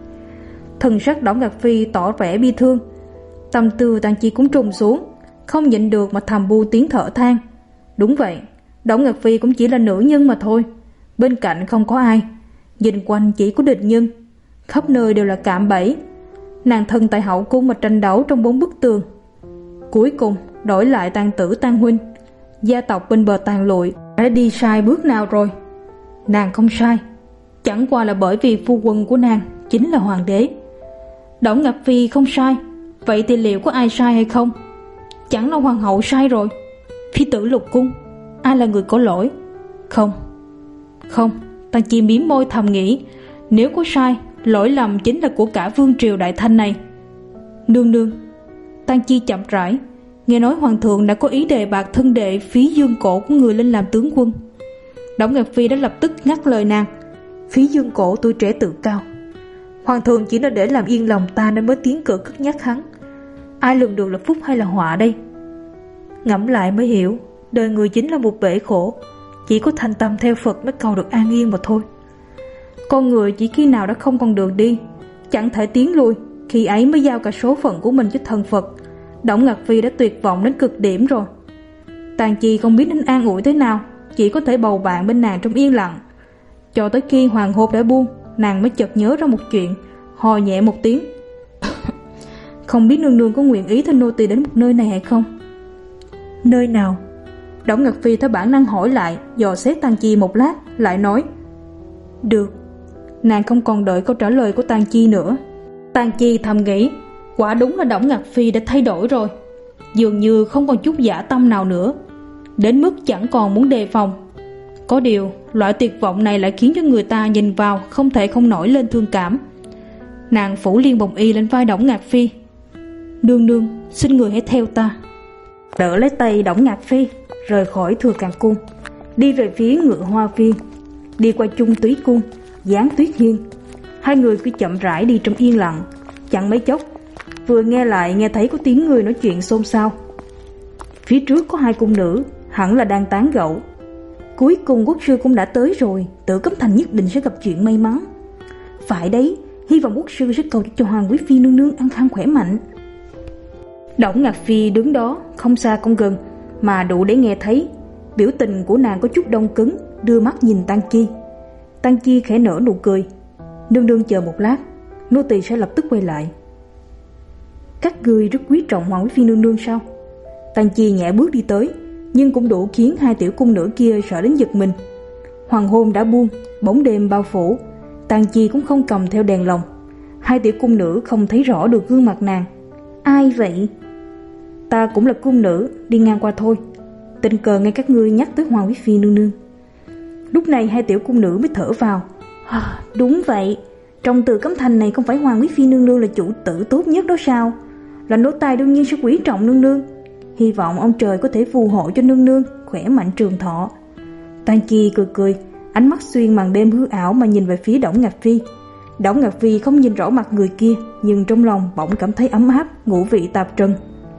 Thần sắc Đổng Ngạc Phi tỏ vẻ bi thương, tâm tư Tang Chi cũng trùng xuống, không nhịn được mà thầm bu tiếng thở than. Đúng vậy, Đổng Ngạc Phi cũng chỉ là nữ nhân mà thôi, bên cạnh không có ai, nhìn quanh chỉ có địch nhân, khắp nơi đều là cạm bẫy. Nàng thân tại hậu cung mà tranh đấu trong bốn bức tường, cuối cùng đổi lại tang tử tang huynh, gia tộc bên bờ tàn lụi. Đã đi sai bước nào rồi? Nàng không sai, chẳng qua là bởi vì phu quân của nàng chính là hoàng đế. Đổng Ngạc Phi không sai, vậy thì liệu có ai sai hay không? Chẳng là hoàng hậu sai rồi, phi tử lục cung, ai là người có lỗi? Không, không, Tang Chi mím môi thầm nghĩ, nếu có sai, lỗi lầm chính là của cả vương triều Đại Thanh này. Nương nương, Tang Chi chậm rãi, nghe nói hoàng thượng đã có ý đề bạt thân đệ Phí Dương Cổ của người lên làm tướng quân. Đổng Ngạc Phi đã lập tức ngắt lời nàng. Phí Dương Cổ tuổi trẻ tự cao, hoàng thượng chỉ là để làm yên lòng ta nên mới tiến cử cất nhắc hắn. Ai lường được là phúc hay là họa đây? Ngẫm lại mới hiểu, đời người chính là một bể khổ, chỉ có thành tâm theo Phật mới cầu được an yên mà thôi. Con người chỉ khi nào đã không còn đường đi, chẳng thể tiến lui, khi ấy mới giao cả số phận của mình cho thần Phật. Đổng Ngạc Phi đã tuyệt vọng đến cực điểm rồi. Tang Chi không biết nên an ủi thế nào, chỉ có thể bầu bạn bên nàng trong yên lặng. Cho tới khi hoàng hôn đã buông, nàng mới chợt nhớ ra một chuyện, hò nhẹ một tiếng. Không biết nương nương có nguyện ý theo nô tỳ đến một nơi này hay không? Nơi nào? Đổng Ngạc Phi theo bản năng hỏi lại, dò xét Tang Chi một lát, lại nói được. Nàng không còn đợi câu trả lời của Tang Chi nữa. Tang Chi thầm nghĩ, quả đúng là Đổng Ngạc Phi đã thay đổi rồi, dường như không còn chút dã tâm nào nữa, đến mức chẳng còn muốn đề phòng. Có điều, loại tuyệt vọng này lại khiến cho người ta nhìn vào không thể không nổi lên thương cảm. Nàng phủ liên bồng y lên vai Đổng Ngạc Phi. Nương nương, xin người hãy theo ta. Đỡ lấy tay Đổng Ngạc Phi, rời khỏi Thừa Càng Cung, đi về phía Ngự Hoa Viên, đi qua Trung Túy Cung, Giáng Tuyết Hiên. Hai người cứ chậm rãi đi trong yên lặng, chẳng mấy chốc vừa nghe lại nghe thấy có tiếng người nói chuyện xôn xao. Phía trước có hai cung nữ, hẳn là đang tán gẫu. Cuối cùng quốc sư cũng đã tới rồi, Tử Cấm Thành nhất định sẽ gặp chuyện may mắn. Phải đấy, hy vọng quốc sư sẽ cầu cho Hoàng quý phi nương nương an khang khỏe mạnh. Đổng Ngạc Phi đứng đó, không xa không gần, mà đủ để nghe thấy. Biểu tình của nàng có chút đông cứng, đưa mắt nhìn Tang Chi. Tang Chi khẽ nở nụ cười. Nương nương chờ một lát, nô tỳ sẽ lập tức quay lại. Các ngươi rất quý trọng Hoàng quý phi nương nương sao? Tang Chi nhẹ bước đi tới, nhưng cũng đủ khiến hai tiểu cung nữ kia sợ đến giật mình. Hoàng hôn đã buông, bóng đêm bao phủ, Tang Chi cũng không cầm theo đèn lồng. Hai tiểu cung nữ không thấy rõ được gương mặt nàng. Ai vậy? Ta cũng là cung nữ, đi ngang qua thôi, tình cờ nghe các ngươi nhắc tới Hoàng quý phi nương nương. Lúc này hai tiểu cung nữ mới thở vào. À, đúng vậy, trong Từ Cấm Thành này không phải Hoàng quý phi nương nương là chủ tử tốt nhất đó sao? Là nô tài đương nhiên sẽ quý trọng nương nương. Hy vọng ông trời có thể phù hộ cho nương nương khỏe mạnh trường thọ. Tang Chi cười cười, ánh mắt xuyên màn đêm hư ảo mà nhìn về phía Đổng Ngạc Phi. Đổng Ngạc Phi không nhìn rõ mặt người kia, nhưng trong lòng bỗng cảm thấy ấm áp, ngũ vị tạp trần.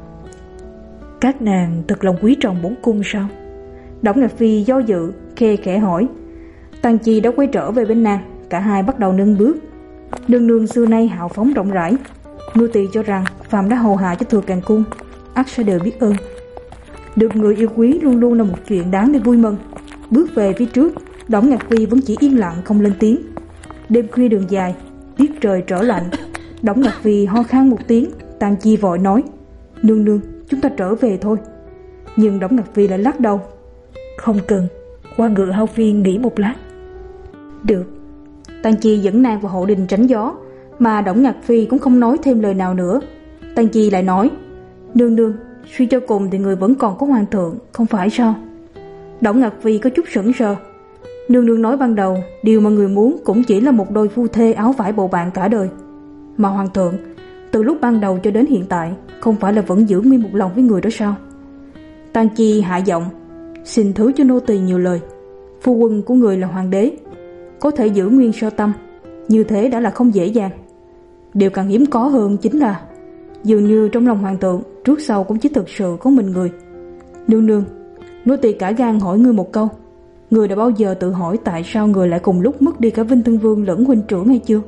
Các nàng thật lòng quý trọng bổn cung sao? Đổng Ngạc Phi do dự, khe khẽ hỏi. Tang Chi đã quay trở về bên nàng, cả hai bắt đầu nâng bước. Nương nương xưa nay hào phóng rộng rãi, nô tỳ cho rằng phàm đã hầu hạ cho Thừa Càng Cung, ắt sẽ đều biết ơn. Được người yêu quý luôn luôn là một chuyện đáng để vui mừng. Bước về phía trước, Đổng Ngạc Phi vẫn chỉ yên lặng không lên tiếng. Đêm khuya đường dài, tiết trời trở lạnh. Đổng Ngạc Phi ho khan một tiếng. Tang Chi vội nói: Nương nương, chúng ta trở về thôi. Nhưng Đổng Ngạc Phi lại lắc đầu: Không cần, qua Ngự Hao Phiên nghỉ một lát. Được. Tang Chi dẫn nàng vào hậu đình tránh gió, mà Đổng Ngạc Phi cũng không nói thêm lời nào nữa. Tang Chi lại nói: Nương nương, suy cho cùng thì người vẫn còn có hoàng thượng, không phải sao? Đổng Ngạc Phi có chút sững sờ. Nương nương nói ban đầu, điều mà người muốn cũng chỉ là một đôi phu thê áo vải bầu bạn cả đời. Mà hoàng thượng, từ lúc ban đầu cho đến hiện tại, không phải là vẫn giữ nguyên một lòng với người đó sao? Tang Chi hạ giọng: Xin thứ cho nô tỳ nhiều lời. Phu quân của người là hoàng đế, có thể giữ nguyên sơ tâm, như thế đã là không dễ dàng. Điều càng hiếm có hơn chính là dường như trong lòng hoàng thượng trước sau cũng chỉ thực sự có mình người. Nương nương, nô tỳ cả gan hỏi ngươi một câu. Người đã bao giờ tự hỏi tại sao người lại cùng lúc mất đi cả Vinh Thân Vương lẫn huynh trưởng hay chưa?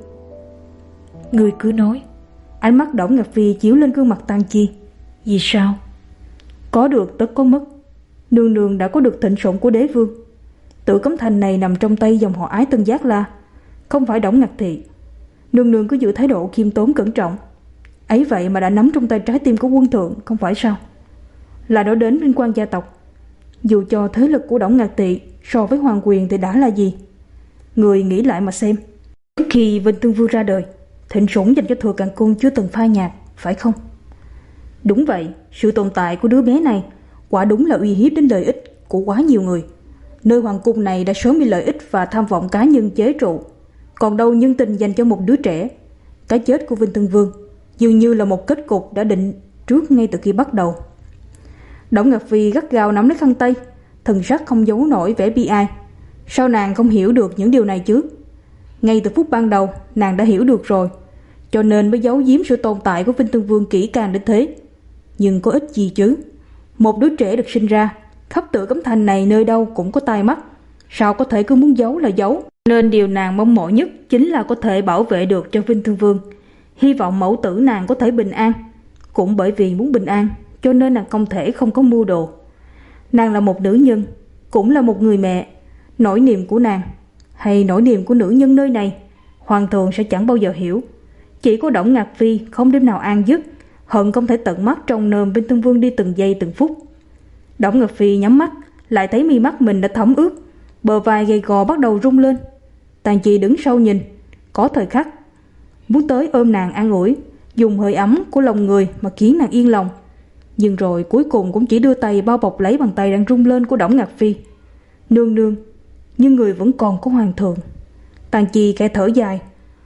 Người cứ nói. Ánh mắt Đổng Ngạc Phi chiếu lên gương mặt Tang Chi. Vì sao? Có được tất có mất. Nương nương đã có được thịnh sủng của đế vương. Tử Cấm Thành này nằm trong tay dòng họ Ái Tân Giác La, không phải Đổng Ngạc Thị. Nương nương cứ giữ thái độ khiêm tốn cẩn trọng, ấy vậy mà đã nắm trong tay trái tim của quân thượng, không phải sao? Là đó đến vinh quang gia tộc. Dù cho thế lực của Đổng Ngạc Thị so với hoàng quyền thì đã là gì? Người nghĩ lại mà xem. Trước khi Vinh Tương Vương ra đời, thịnh sủng dành cho Thừa Càn Cung chưa từng phai nhạt, phải không? Đúng vậy, sự tồn tại của đứa bé này quả đúng là uy hiếp đến lợi ích của quá nhiều người. Nơi hoàng cung này đã sớm bị lợi ích và tham vọng cá nhân chế trụ, còn đâu nhân tình dành cho một đứa trẻ. Cái chết của Vinh Tương Vương dường như là một kết cục đã định trước ngay từ khi bắt đầu. Đổng Ngạc Phi gắt gao nắm lấy khăn tay, thần sắc không giấu nổi vẻ bi ai. Sao nàng không hiểu được những điều này chứ? Ngay từ phút ban đầu nàng đã hiểu được rồi, cho nên mới giấu giếm sự tồn tại của Vinh Tương Vương kỹ càng đến thế. Nhưng có ích gì chứ? Một đứa trẻ được sinh ra, khắp Tử Cấm Thành này nơi đâu cũng có tai mắt, sao có thể cứ muốn giấu là giấu? Nên điều nàng mong mỏi nhất chính là có thể bảo vệ được cho Vinh Tương Vương, hy vọng mẫu tử nàng có thể bình an. Cũng bởi vì muốn bình an, cho nên nàng không thể không có mưu đồ. Nàng là một nữ nhân, cũng là một người mẹ. Nỗi niềm của nàng hay nỗi niềm của nữ nhân nơi này, hoàng thượng sẽ chẳng bao giờ hiểu. Chỉ có Đổng Ngạc Phi không đêm nào an giấc, hận không thể tận mắt trông nơm Vinh Tương Vương đi từng giây từng phút. Đổng Ngạc Phi nhắm mắt, lại thấy mi mắt mình đã thấm ướt, bờ vai gầy gò bắt đầu rung lên. Tang Chi đứng sau nhìn, có thời khắc muốn tới ôm nàng an ủi, dùng hơi ấm của lòng người mà khiến nàng yên lòng, nhưng rồi cuối cùng cũng chỉ đưa tay bao bọc lấy bàn tay đang rung lên của Đổng Ngạc Phi. Nương nương, nhưng người vẫn còn có hoàng thượng. Tang Chi khẽ thở dài.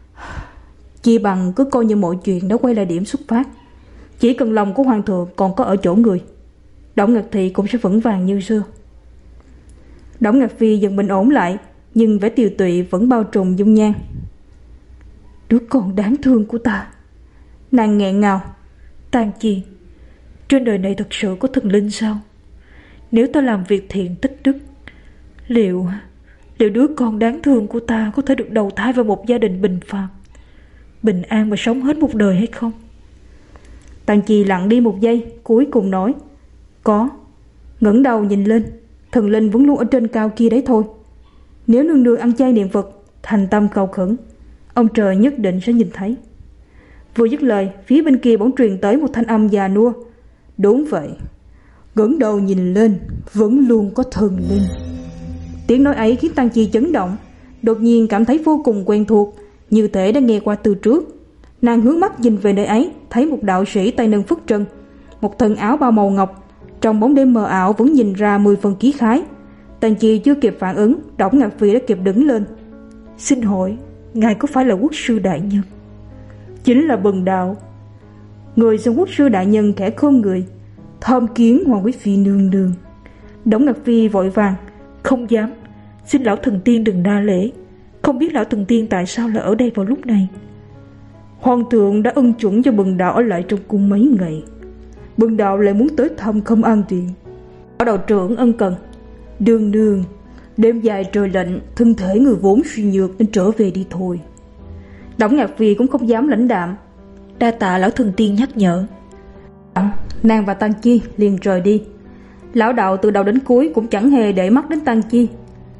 Chi bằng cứ coi như mọi chuyện đã quay lại điểm xuất phát. Chỉ cần lòng của hoàng thượng còn có ở chỗ người, Đổng Ngạc Thị cũng sẽ vững vàng như xưa. Đổng Ngạc Phi dần bình ổn lại, nhưng vẻ tiều tụy vẫn bao trùm dung nhan. Đứa con đáng thương của ta. Nàng nghẹn ngào. Tang Chi, trên đời này thật sự có thần linh sao? Nếu ta làm việc thiện tích đức, liệu liệu đứa con đáng thương của ta có thể được đầu thai vào một gia đình bình phàm, bình an và sống hết một đời hay không? Tang Chi lặng đi một giây, cuối cùng nói: Có. Ngẩng đầu nhìn lên, thần linh vẫn luôn ở trên cao kia đấy thôi. Nếu nương nương ăn chay niệm Phật, thành tâm cầu khẩn, ông trời nhất định sẽ nhìn thấy. Vừa dứt lời, phía bên kia bỗng truyền tới một thanh âm già nua. Đúng vậy, ngẩng đầu nhìn lên, vẫn luôn có thần linh. Tiếng nói ấy khiến Tang Chi chấn động, đột nhiên cảm thấy vô cùng quen thuộc, như thể đã nghe qua từ trước. Nàng hướng mắt nhìn về nơi ấy, thấy một đạo sĩ tay nâng phất trần, một thân áo bao màu ngọc, trong bóng đêm mờ ảo vẫn nhìn ra mười phần khí khái. Tang Chi chưa kịp phản ứng, Đổng Ngạc Phi đã kịp đứng lên. Xin hỏi, ngài có phải là quốc sư đại nhân? Chính là Bần Đạo. Người xưng quốc sư đại nhân khẽ khom người. Tham kiến hoàng quý phi nương nương. Đổng Ngạc Phi vội vàng. Không dám, xin lão thần tiên đừng đa lễ. Không biết lão thần tiên tại sao lại ở đây vào lúc này? Hoàng thượng đã ân chuẩn cho Bần Đạo ở lại trong cung mấy ngày. Bần Đạo lại muốn tới thăm Khâm An Điện. Lão đạo trưởng ân cần. Nương nương, đêm dài trời lạnh, thân thể người vốn suy nhược nên trở về đi thôi. Đổng Ngạc Phi cũng không dám lãnh đạm. Đa tạ lão thần tiên nhắc nhở. Nàng và Tang Chi liền rời đi. Lão đạo từ đầu đến cuối cũng chẳng hề để mắt đến Tang Chi,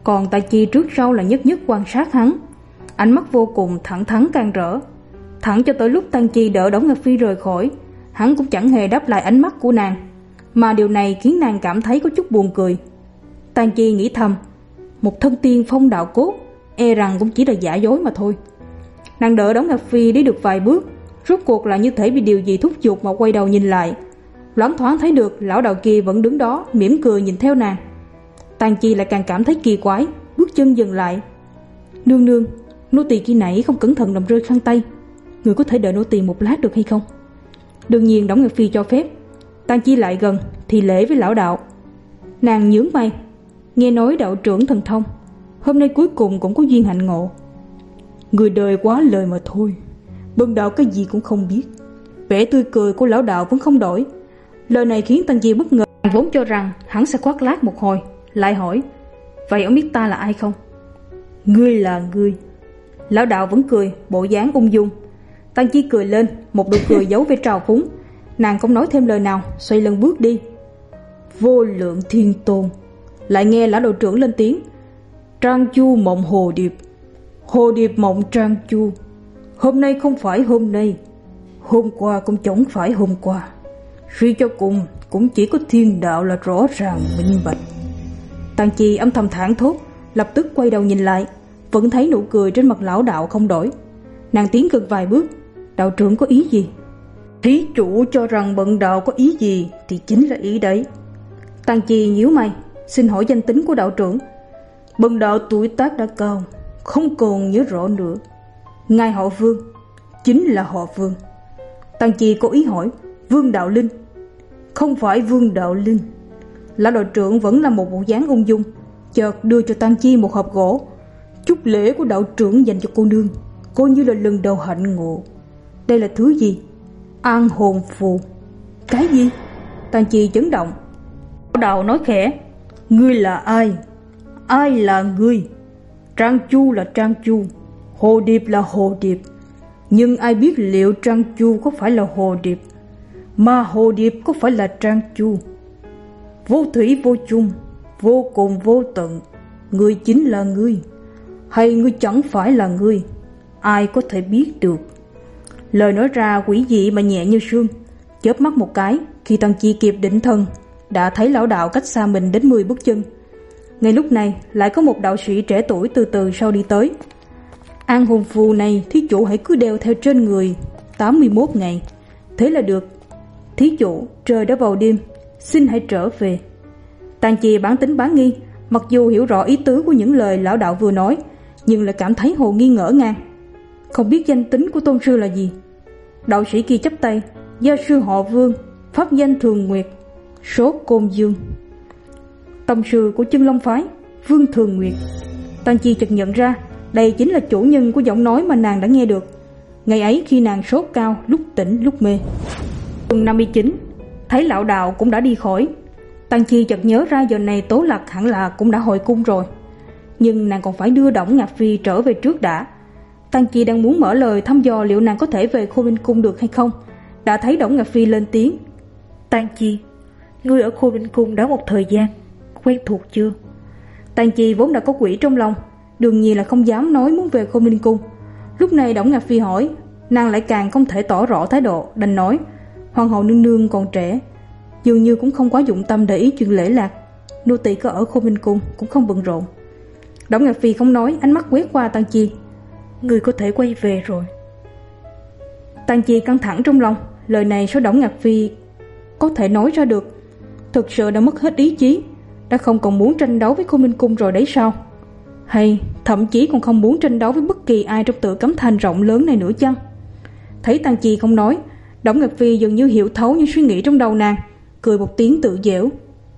Còn Tang Chi trước sau là nhất nhất quan sát hắn, ánh mắt vô cùng thẳng thắn can rỡ. Thẳng cho tới lúc Tang Chi đỡ Đổng Ngọc Phi rời khỏi, hắn cũng chẳng hề đáp lại ánh mắt của nàng, mà điều này khiến nàng cảm thấy có chút buồn cười. Tang Chi nghĩ thầm, một thân tiên phong đạo cốt, e rằng cũng chỉ là giả dối mà thôi. Nàng đỡ Đổng Ngọc Phi đi được vài bước, rốt cuộc là như thể bị điều gì thúc giục mà quay đầu nhìn lại. Loáng thoáng thấy được lão đạo kia vẫn đứng đó mỉm cười nhìn theo nàng. Tang Chi lại càng cảm thấy kỳ quái, bước chân dừng lại. Nương nương, nô tỳ khi nãy không cẩn thận làm rơi khăn tay, người có thể đợi nô tỳ một lát được hay không? Đương nhiên Đổng Ngọc Phi cho phép. Tang Chi lại gần thì lễ với lão đạo. Nàng nhướng mày, nghe nói đạo trưởng thần thông, hôm nay cuối cùng cũng có duyên hạnh ngộ. Người đời quá lời mà thôi, bần đạo cái gì cũng không biết. Vẻ tươi cười của lão đạo vẫn không đổi. Lời này khiến Tang Chi bất ngờ, vốn cho rằng hắn sẽ khoác lác một hồi, lại hỏi, vậy ông biết ta là ai không? Ngươi là ngươi. Lão đạo vẫn cười, bộ dáng ung dung. Tang Chi cười lên, một nụ cười giấu vẻ trào phúng. Nàng không nói thêm lời nào, xoay lưng bước đi. Vô lượng thiên tôn. Lại nghe lão đạo trưởng lên tiếng, Trang Chu mộng hồ điệp, hồ điệp mộng Trang Chu. Hôm nay không phải hôm nay, hôm qua cũng chẳng phải hôm qua. Suy cho cùng cũng chỉ có thiên đạo là rõ ràng minh bạch. Tang Chi âm thầm thảng thốt, lập tức quay đầu nhìn lại, vẫn thấy nụ cười trên mặt lão đạo không đổi. Nàng tiến gần vài bước, đạo trưởng có ý gì? Thí chủ cho rằng bần đạo có ý gì thì chính là ý đấy. Tang Chi nhíu mày, xin hỏi danh tính của đạo trưởng. Bần đạo tuổi tác đã cao, không còn nhớ rõ nữa. Ngài họ Vương, chính là họ Vương. Tang Chi có ý hỏi, Vương Đạo Linh? Không phải Vương Đạo Linh. Lão đạo trưởng vẫn là một bộ dáng ung dung, chợt đưa cho Tang Chi một hộp gỗ. Chúc lễ của đạo trưởng dành cho cô nương, coi như là lần đầu hạnh ngộ. Đây là thứ gì? An hồn phù. Cái gì? Tang Chi chấn động. Lão đạo nói khẽ, ngươi là ai? Ai là ngươi? Trang Chu là Trang Chu, hồ điệp là hồ điệp, nhưng ai biết liệu Trang Chu có phải là hồ điệp, mà hồ điệp có phải là Trang Chu? Vô thủy vô chung, vô cùng vô tận, ngươi chính là ngươi, hay ngươi chẳng phải là ngươi? Ai có thể biết được? Lời nói ra quỷ dị mà nhẹ như sương. Chớp mắt một cái, khi Tang Chi kịp định thần, đã thấy lão đạo cách xa mình đến mười bước chân. Ngay lúc này lại có một đạo sĩ trẻ tuổi từ từ sau đi tới. An hồn phù này thí chủ hãy cứ đeo theo trên người tám mươi mốt ngày, thế là được. Thí chủ, trời đã vào đêm, xin hãy trở về. Tang Chi bán tính bán nghi, mặc dù hiểu rõ ý tứ của những lời lão đạo vừa nói, nhưng lại cảm thấy hồ nghi ngỡ ngàng. Không biết danh tính của tôn sư là gì? Đạo sĩ kia chắp tay, gia sư họ Vương, pháp danh Thường Nguyệt, số Côn Dương. Tông sư của Chân Long phái, Vương Thường Nguyệt. Tang Chi chợt nhận ra đây chính là chủ nhân của giọng nói mà nàng đã nghe được ngày ấy khi nàng sốt cao, lúc tỉnh lúc mê. Tuần năm mươi chín, thấy lão đạo cũng đã đi khỏi, Tang Chi chợt nhớ ra giờ này Tố Lạc hẳn là cũng đã hồi cung rồi, nhưng nàng còn phải đưa Đổng Ngạc Phi trở về trước đã. Tang Chi đang muốn mở lời thăm dò liệu nàng có thể về Khô Minh Cung được hay không, đã thấy Đổng Ngạc Phi lên tiếng. Tang Chi, ngươi ở Khô Minh Cung đã một thời gian, quen thuộc chưa? Tang Chi vốn đã có quỷ trong lòng, đương nhiên là không dám nói muốn về Khô Minh Cung. Lúc này Đổng Ngạc Phi hỏi, nàng lại càng không thể tỏ rõ thái độ, đành nói, hoàng hậu nương nương còn trẻ, dường như cũng không quá dụng tâm để ý chuyện lễ lạc, nô tỳ có ở Khô Minh Cung cũng không bận rộn. Đổng Ngạc Phi không nói, ánh mắt quét qua Tang Chi. Người có thể quay về rồi. Tang Chi căng thẳng trong lòng, lời này số Đổng Ngạc Phi có thể nói ra được, thực sự đã mất hết ý chí, đã không còn muốn tranh đấu với Khô Minh Cung rồi đấy sao? Hay thậm chí còn không muốn tranh đấu với bất kỳ ai trong Tự Cấm Thành rộng lớn này nữa chăng? Thấy Tang Chi không nói, Đổng Ngạc Phi dường như hiểu thấu những suy nghĩ trong đầu nàng, cười một tiếng tự giễu.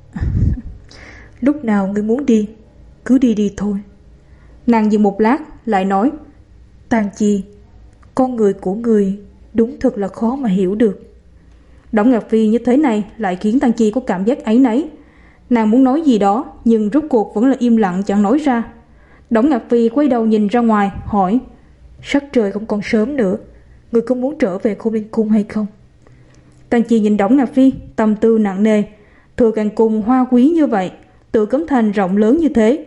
Lúc nào ngươi muốn đi, cứ đi đi thôi. Nàng dừng một lát, lại nói, Tang Chi, con người của ngươi đúng thật là khó mà hiểu được. Đổng Ngạc Phi như thế này lại khiến Tang Chi có cảm giác áy náy. Nàng muốn nói gì đó, nhưng rốt cuộc vẫn là im lặng chẳng nói ra. Đổng Ngạc Phi quay đầu nhìn ra ngoài, hỏi, sắc trời không còn sớm nữa, ngươi có muốn trở về Khô Minh Cung hay không? Tang Chi nhìn Đổng Ngạc Phi, tâm tư nặng nề. Thừa Càng Cung hoa quý như vậy, Tự Cấm Thành rộng lớn như thế,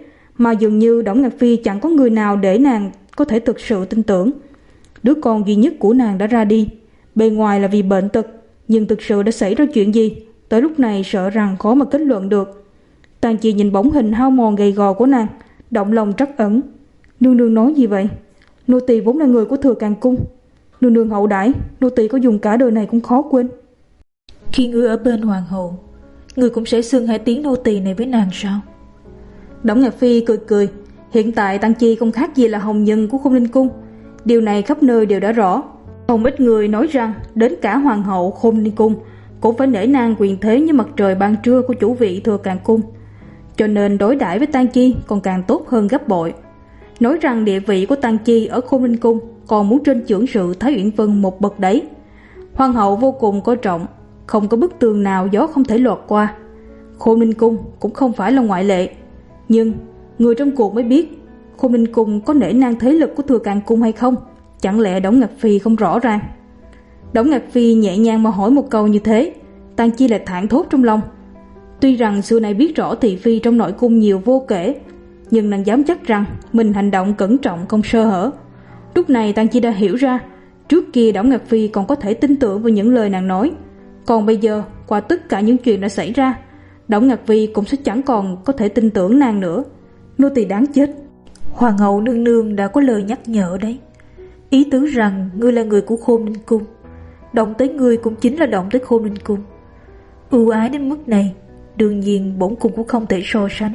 mà dường như Đổng Ngạc Phi chẳng có người nào để nàng có thể thực sự tin tưởng. Đứa con duy nhất của nàng đã ra đi, bề ngoài là vì bệnh tật, nhưng thực sự đã xảy ra chuyện gì, tới lúc này sợ rằng khó mà kết luận được. Tang Chi nhìn bóng hình hao mòn gầy gò của nàng, động lòng trắc ẩn. Nương nương nói gì vậy? Nô tỳ vốn là người của Thừa Càng Cung, nương nương hậu đãi, nô tỳ có dùng cả đời này cũng khó quên. Khi ngươi ở bên hoàng hậu, ngươi cũng sẽ xưng hai tiếng nô tỳ này với nàng sao? Đổng Ngạc Phi cười cười. Hiện tại Tang Chi không khác gì là hồng nhân của Khôn Ninh Cung, điều này khắp nơi đều đã rõ. Không ít người nói rằng đến cả hoàng hậu Khôn Ninh Cung cũng phải nể nang quyền thế như mặt trời ban trưa của chủ vị Thừa Càng Cung, cho nên đối đãi với Tang Chi còn càng tốt hơn gấp bội. Nói rằng địa vị của Tang Chi ở Khôn Ninh Cung còn muốn trên chưởng sự Thái Uyển Vân một bậc đấy. Hoàng hậu vô cùng coi trọng, không có bức tường nào gió không thể lọt qua. Khôn Ninh Cung cũng không phải là ngoại lệ. Nhưng người trong cuộc mới biết Khôn Ninh Cung có nể nang thế lực của Thừa Càng Cung hay không, chẳng lẽ Đổng Ngạc Phi không rõ ràng? Đổng Ngạc Phi nhẹ nhàng mà hỏi một câu như thế, Tang Chi lại thảng thốt trong lòng. Tuy rằng xưa nay biết rõ thị phi trong nội cung nhiều vô kể, nhưng nàng dám chắc rằng mình hành động cẩn trọng không sơ hở. Lúc này Tang Chi đã hiểu ra, trước kia Đổng Ngạc Phi còn có thể tin tưởng vào những lời nàng nói, còn bây giờ qua tất cả những chuyện đã xảy ra, Đổng Ngạc Phi cũng sẽ chẳng còn có thể tin tưởng nàng nữa. Nô tỳ đáng chết. Hoàng hậu nương nương đã có lời nhắc nhở đấy, ý tứ rằng ngươi là người của Khôn Ninh Cung, động tới ngươi cũng chính là động tới Khôn Ninh Cung. Ưu ái đến mức này, đương nhiên bổn cung cũng không thể so sánh.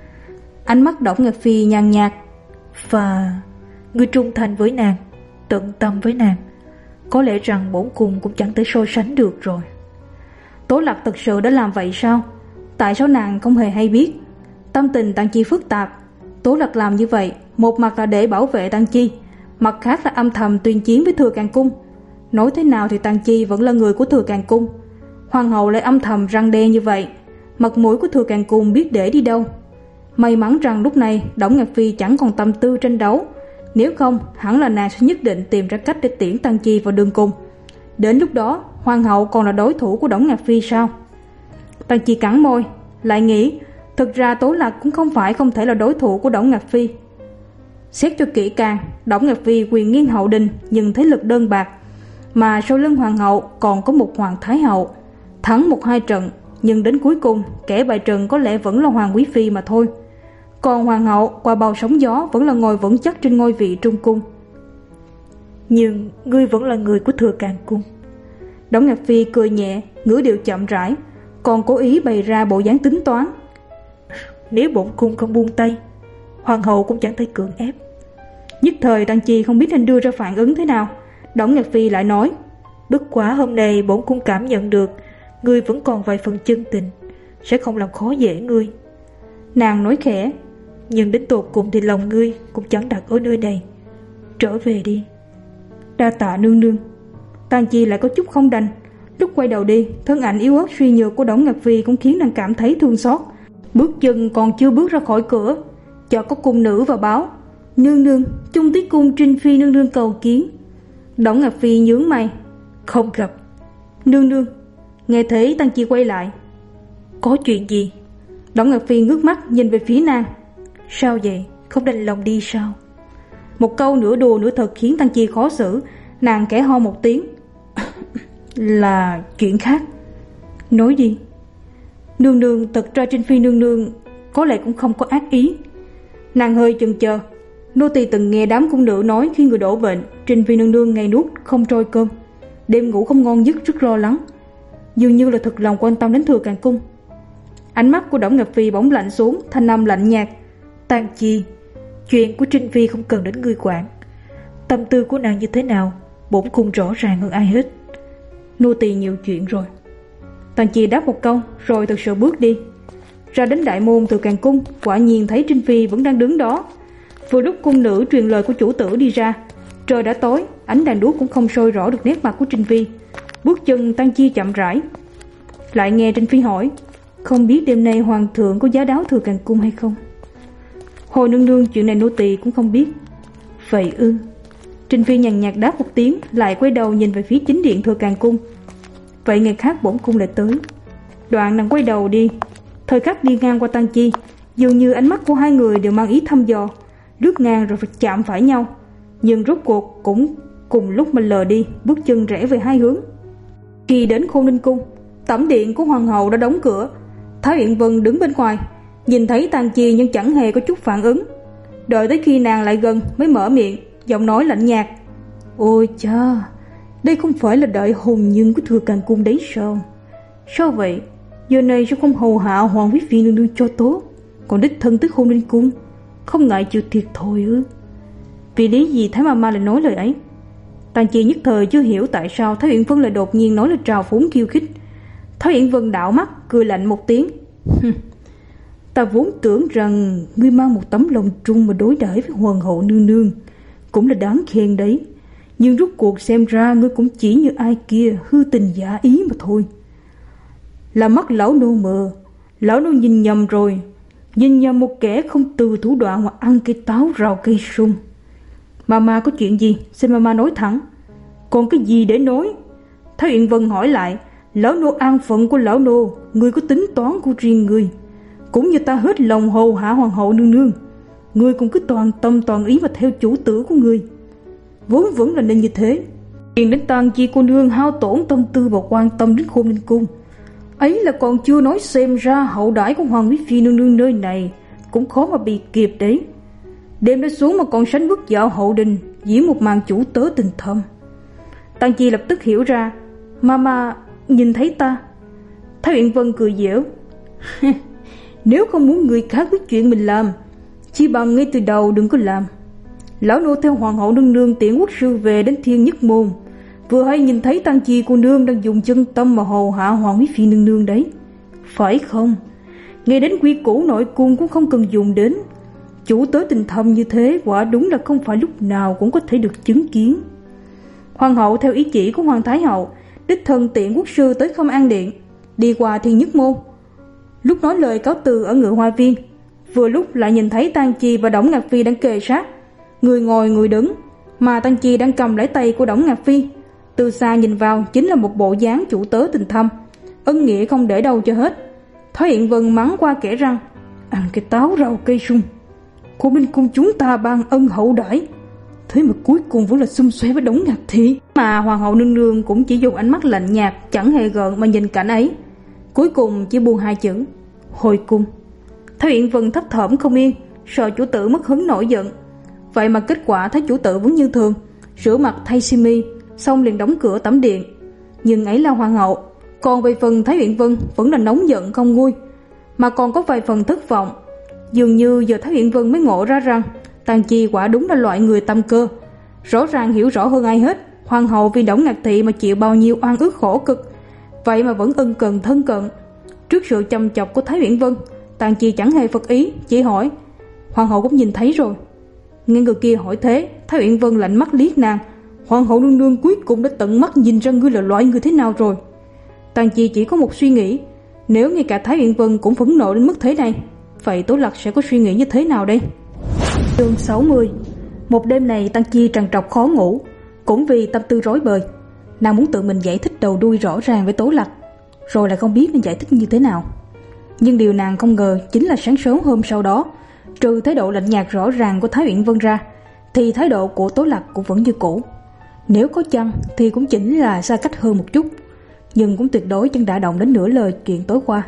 Ánh mắt Đổng Ngạc Phi nhàn nhạt. Và ngươi trung thành với nàng, tận tâm với nàng, có lẽ rằng bổn cung cũng chẳng thể so sánh được rồi. Tố Lạc thực sự đã làm vậy sao? Tại sao nàng không hề hay biết? Tâm tình Tang Chi phức tạp. Tố Lạc làm như vậy, một mặt là để bảo vệ Tang Chi, mặt khác là âm thầm tuyên chiến với Thừa Càng Cung. Nói thế nào thì Tang Chi vẫn là người của Thừa Càng Cung. Hoàng hậu lại âm thầm răng đe như vậy, mặt mũi của Thừa Càng Cung biết để đi đâu. May mắn rằng lúc này Đổng Ngạc Phi chẳng còn tâm tư tranh đấu, nếu không hẳn là nàng sẽ nhất định tìm ra cách để tiễn Tang Chi vào đường cùng. Đến lúc đó hoàng hậu còn là đối thủ của Đổng Ngạc Phi sao? Tang Chi cắn môi, lại nghĩ thực ra Tố Lạc cũng không phải không thể là đối thủ của Đổng Ngạc Phi. Xét cho kỹ càng, Đổng Ngạc Phi quyền nghiêng hậu đình nhưng thế lực đơn bạc, mà sau lưng hoàng hậu còn có một hoàng thái hậu. Thắng một hai trận, nhưng đến cuối cùng kẻ bại trận có lẽ vẫn là Hoàng Quý Phi mà thôi. Còn hoàng hậu qua bao sóng gió vẫn là ngồi vững chắc trên ngôi vị trung cung. Nhưng ngươi vẫn là người của Thừa Càng Cung. Đổng Ngạc Phi cười nhẹ, ngữ điệu chậm rãi, còn cố ý bày ra bộ dáng tính toán. Nếu bổn cung không buông tay, hoàng hậu cũng chẳng thể cưỡng ép. Nhất thời Tang Chi không biết nên đưa ra phản ứng thế nào. Đổng Ngạc Phi lại nói, bất quá hôm nay bổn cung cảm nhận được ngươi vẫn còn vài phần chân tình, sẽ không làm khó dễ ngươi. Nàng nói khẽ, nhưng đến tột cùng thì lòng ngươi cũng chẳng đặt ở nơi này. Trở về đi. Đa tạ nương nương. Tang Chi lại có chút không đành. Lúc quay đầu đi, thân ảnh yếu ớt suy nhược của Đổng Ngạc Phi cũng khiến nàng cảm thấy thương xót. Bước chân còn chưa bước ra khỏi cửa, chợt có cung nữ vào báo, nương nương, Trung Tiết Cung Trinh Phi nương nương cầu kiến. Đổng Ngạc Phi nhướng mày, không gặp. Nương nương. Nghe thấy Tang Chi quay lại, có chuyện gì? Đổng Ngạc Phi ngước mắt nhìn về phía nàng. Sao vậy, không đành lòng đi sao? Một câu nửa đùa nửa thật khiến Tang Chi khó xử. Nàng khẽ ho một tiếng. Là chuyện khác. Nói đi. Nương nương, thật ra Trinh Phi nương nương có lẽ cũng không có ác ý. Nàng hơi chần chờ. Nô tỳ từng nghe đám cung nữ nói khi người đổ bệnh, Trinh Phi nương nương ngày nuốt không trôi cơm, đêm ngủ không ngon giấc, rất lo lắng, dường như là thực lòng quan tâm đến Thừa Càng Cung. Ánh mắt của Đổng Ngạc Phi bỗng lạnh xuống, thanh âm lạnh nhạt. Tang Chi, chuyện của Trinh Phi không cần đến ngươi quản. Tâm tư của nàng như thế nào, bổn cung rõ ràng hơn ai hết. Nô tỳ nhiều chuyện rồi. Tang Chi đáp một câu rồi thực sự bước đi. Ra đến đại môn Thừa Càng Cung, quả nhiên thấy Trinh Phi vẫn đang đứng đó. Vừa lúc cung nữ truyền lời của chủ tử đi ra, trời đã tối, ánh đèn đuốc cũng không soi rõ được nét mặt của Trinh Phi. Bước chân Tang Chi chậm rãi. Lại nghe Trinh Phi hỏi, không biết đêm nay hoàng thượng có giá đáo Thừa Càng Cung hay không? Hồi nương nương, chuyện này nô tỳ cũng không biết. Vậy ư? Trinh Phi nhàn nhạt đáp một tiếng, lại quay đầu nhìn về phía chính điện Thừa Càng Cung. Vậy ngày khác bổn cung lại tới. Đoạn nàng quay đầu đi. Thời khắc đi ngang qua Tang Chi, Dường như ánh mắt của hai người đều mang ý thăm dò, lướt ngang rồi phải chạm phải nhau, nhưng rốt cuộc cũng cùng lúc mà lờ đi, bước chân rẽ về hai hướng. Khi đến Khôn Ninh Cung, tẩm điện của hoàng hậu đã đóng cửa. Thái Uyển Vân đứng bên ngoài, nhìn thấy Tang Chi nhưng chẳng hề có chút phản ứng. Đợi tới khi nàng lại gần mới mở miệng, giọng nói lạnh nhạt: "Ôi cha, đây không phải là đại hôn nhân của Thừa Càng Cung đấy sao? Sao vậy? Giờ này sao không hầu hạ Hoàng quý phi nương nương cho tốt, còn đích thân tới Khôn Ninh Cung, không ngại chịu thiệt thôi ư?" Vì lý gì Thái Mama lại nói lời ấy? Tang Chi nhất thời chưa hiểu tại sao Thái Uyển Vân lại đột nhiên nói lời trào phúng khiêu khích. Thái Uyển Vân đảo mắt cười lạnh một tiếng: "Ta vốn tưởng rằng ngươi mang một tấm lòng trung mà đối đãi với hoàng hậu nương nương cũng là đáng khen đấy, nhưng rốt cuộc xem ra ngươi cũng chỉ như ai kia hư tình giả ý mà thôi. Là mắt lão nô mờ, lão nô nhìn nhầm rồi, nhìn nhầm một kẻ không từ thủ đoạn mà ăn cây táo rào cây sung. Mama có chuyện gì xin mama nói thẳng, còn cái gì để nói?" Thái Uyển Vân hỏi lại: "Lão nô an phận của lão nô, ngươi có tính toán của riêng ngươi, cũng như ta hết lòng hầu hạ hoàng hậu nương nương, ngươi cũng cứ toàn tâm toàn ý mà theo chủ tử của ngươi. Vốn vẫn là nên như thế. Liền đến Tang Chi cô nương hao tổn tâm tư và quan tâm đến Khôn Ninh Cung, ấy là còn chưa nói xem ra hậu đãi của Hoàng quý phi nương nương nơi này cũng khó mà bị kịp đấy. Đêm đã xuống mà còn sánh bước dạo hậu đình, diễn một màn chủ tớ tình thâm." Tang Chi lập tức hiểu ra: "Mama nhìn thấy ta?" Thái Uyển Vân cười giễu: "Nếu không muốn người khác biết chuyện mình làm, chỉ bằng ngay từ đầu đừng có làm. Lão nô theo hoàng hậu nương nương tiễn quốc sư về đến Thiên Nhất Môn, vừa hay nhìn thấy Tang Chi cô nương đang dùng chân tâm mà hầu hạ Hoàng quý phi nương nương đấy, phải không? Ngay đến quy củ nội cung cũng không cần dùng đến. Chủ tớ tình thâm như thế quả đúng là không phải lúc nào cũng có thể được chứng kiến." Hoàng hậu theo ý chỉ của Hoàng Thái hậu đích thân tiễn quốc sư tới Khâm An Điện, đi qua Thiên Nhất Môn. Lúc nói lời cáo từ ở Ngự Hoa Viên, vừa lúc lại nhìn thấy Tang Chi và Đổng Ngạc Phi đang kề sát, người ngồi người đứng, mà Tang Chi đang cầm lấy tay của Đổng Ngạc Phi. Từ xa nhìn vào chính là một bộ dáng chủ tớ tình thâm, ân nghĩa không để đâu cho hết. Thái Uyển Vân mắng qua kẻ răng: "Ăn cái táo rau cây sung, Khôn Ninh Cung chúng ta ban ân hậu đãi, thế mà cuối cùng vẫn là xung xoe với Đổng Ngạc Thị." Mà hoàng hậu nương nương cũng chỉ dùng ánh mắt lạnh nhạt chẳng hề gợn mà nhìn cảnh ấy, cuối cùng chỉ buông hai chữ: "Hồi cung." Thái Uyển Vân thấp thỏm không yên, sợ chủ tử mất hứng nổi giận. Vậy mà kết quả thấy chủ tử vẫn như thường, rửa mặt thay xiêm y, xong liền đóng cửa tẩm điện. Nhưng ấy là hoàng hậu, còn về phần Thái Uyển Vân vẫn là nóng giận không nguôi, mà còn có vài phần thất vọng. Dường như giờ Thái Uyển Vân mới ngộ ra rằng Tang Chi quả đúng là loại người tâm cơ, rõ ràng hiểu rõ hơn ai hết hoàng hậu vì Đổng Ngạc Thị mà chịu bao nhiêu oan ức khổ cực, vậy mà vẫn ân cần thân cận. Trước sự chăm chọc của Thái Uyển Vân, Tang Chi chẳng hề phật ý, chỉ hỏi: "Hoàng hậu cũng nhìn thấy rồi?" Nghe người kia hỏi thế, Thái Uyển Vân lạnh mắt liếc nàng: "Hoàng hậu nương nương cuối cùng đã tận mắt nhìn ra ngươi là loại người thế nào rồi." Tang Chi chỉ có một suy nghĩ: nếu ngay cả Thái Uyển Vân cũng phẫn nộ đến mức thế này, vậy Tố Lạc sẽ có suy nghĩ như thế nào đây? Chương sáu mươi. Một đêm này Tang Chi trằn trọc khó ngủ, cũng vì tâm tư rối bời. Nàng muốn tự mình giải thích đầu đuôi rõ ràng với Tố Lạc, rồi lại không biết nên giải thích như thế nào. Nhưng điều nàng không ngờ chính là sáng sớm hôm sau đó, trừ thái độ lạnh nhạt rõ ràng của Thái Uyển Vân ra, thì thái độ của Tố Lạc cũng vẫn như cũ. Nếu có chăng thì cũng chỉ là xa cách hơn một chút, nhưng cũng tuyệt đối chẳng đã động đến nửa lời chuyện tối qua.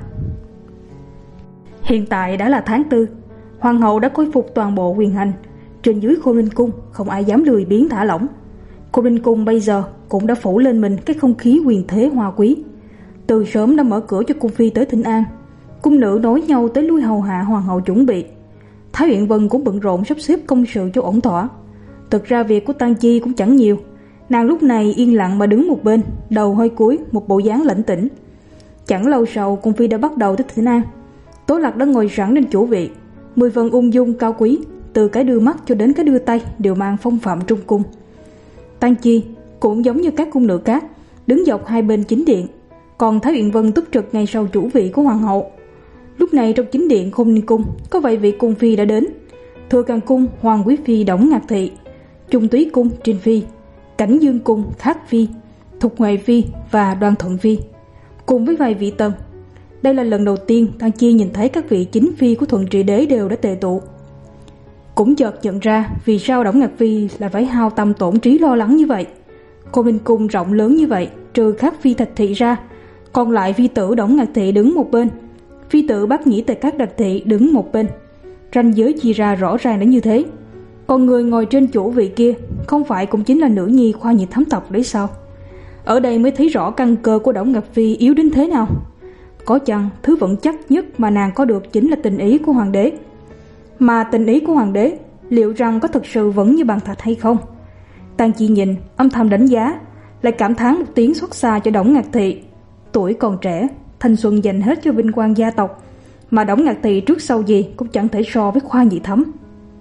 Hiện tại đã là tháng tư, hoàng hậu đã khôi phục toàn bộ quyền hành. Trên dưới Khôn Ninh Cung không ai dám lười biếng thả lỏng. Khôn Ninh Cung bây giờ cũng đã phủ lên mình cái không khí quyền thế hoa quý. Từ sớm đã mở cửa cho cung phi tới thỉnh an, cung nữ nối nhau tới lui hầu hạ hoàng hậu chuẩn bị. Thái Uyển Vân cũng bận rộn sắp xếp công sự cho ổn thỏa. Thực ra việc của Tang Chi cũng chẳng nhiều, nàng lúc này yên lặng mà đứng một bên, đầu hơi cúi, một bộ dáng lãnh tĩnh. Chẳng lâu sau cung phi đã bắt đầu tới thỉnh an. Tố Lạc đã ngồi sẵn trên chủ vị, mười phần ung dung cao quý, từ cái đưa mắt cho đến cái đưa tay đều mang phong phạm trung cung. Tang Chi cũng giống như các cung nữ khác, đứng dọc hai bên chính điện, còn Thái Uyển Vân túc trực ngay sau chủ vị của hoàng hậu. Lúc này trong chính điện Khôn Ninh Cung có vài vị cung phi đã đến: Thừa Càng Cung Hoàng quý phi Đổng Ngạc Thị, Trung Túy Cung Trinh Phi, Cảnh Dương Cung Khắc Phi, Thục Huệ Phi và Đoan Thuận Phi, cùng với vài vị tần. Đây là lần đầu tiên Tang Chi nhìn thấy các vị chính phi của Thuận Trị Đế đều đã tề tụ. Cũng chợt nhận ra vì sao Đổng Ngạc Phi lại phải hao tâm tổn trí lo lắng như vậy. Cô Minh Cung rộng lớn như vậy, trừ các phi Thạch Thị ra, còn lại phi tử Đổng Ngạc Thị đứng một bên, phi tử Bát Nhĩ Tề Các Đạch Thị đứng một bên. Ranh giới chia ra rõ ràng đến như thế. Còn người ngồi trên chủ vị kia không phải cũng chính là nữ nhi Khoa Nhị Thám tộc đấy sao? Ở đây mới thấy rõ căn cơ của Đổng Ngạc Phi yếu đến thế nào. Có chăng thứ vững chắc nhất mà nàng có được chính là tình ý của hoàng đế. Mà tình ý của hoàng đế liệu rằng có thực sự vững như bàn thạch hay không? Tang Chi nhìn, âm thầm đánh giá, lại cảm thán một tiếng xót xa cho Đổng Ngạc Thị. Tuổi còn trẻ, thanh xuân dành hết cho vinh quang gia tộc, mà Đổng Ngạc Thị trước sau gì cũng chẳng thể so với Khoa Nhị Thấm.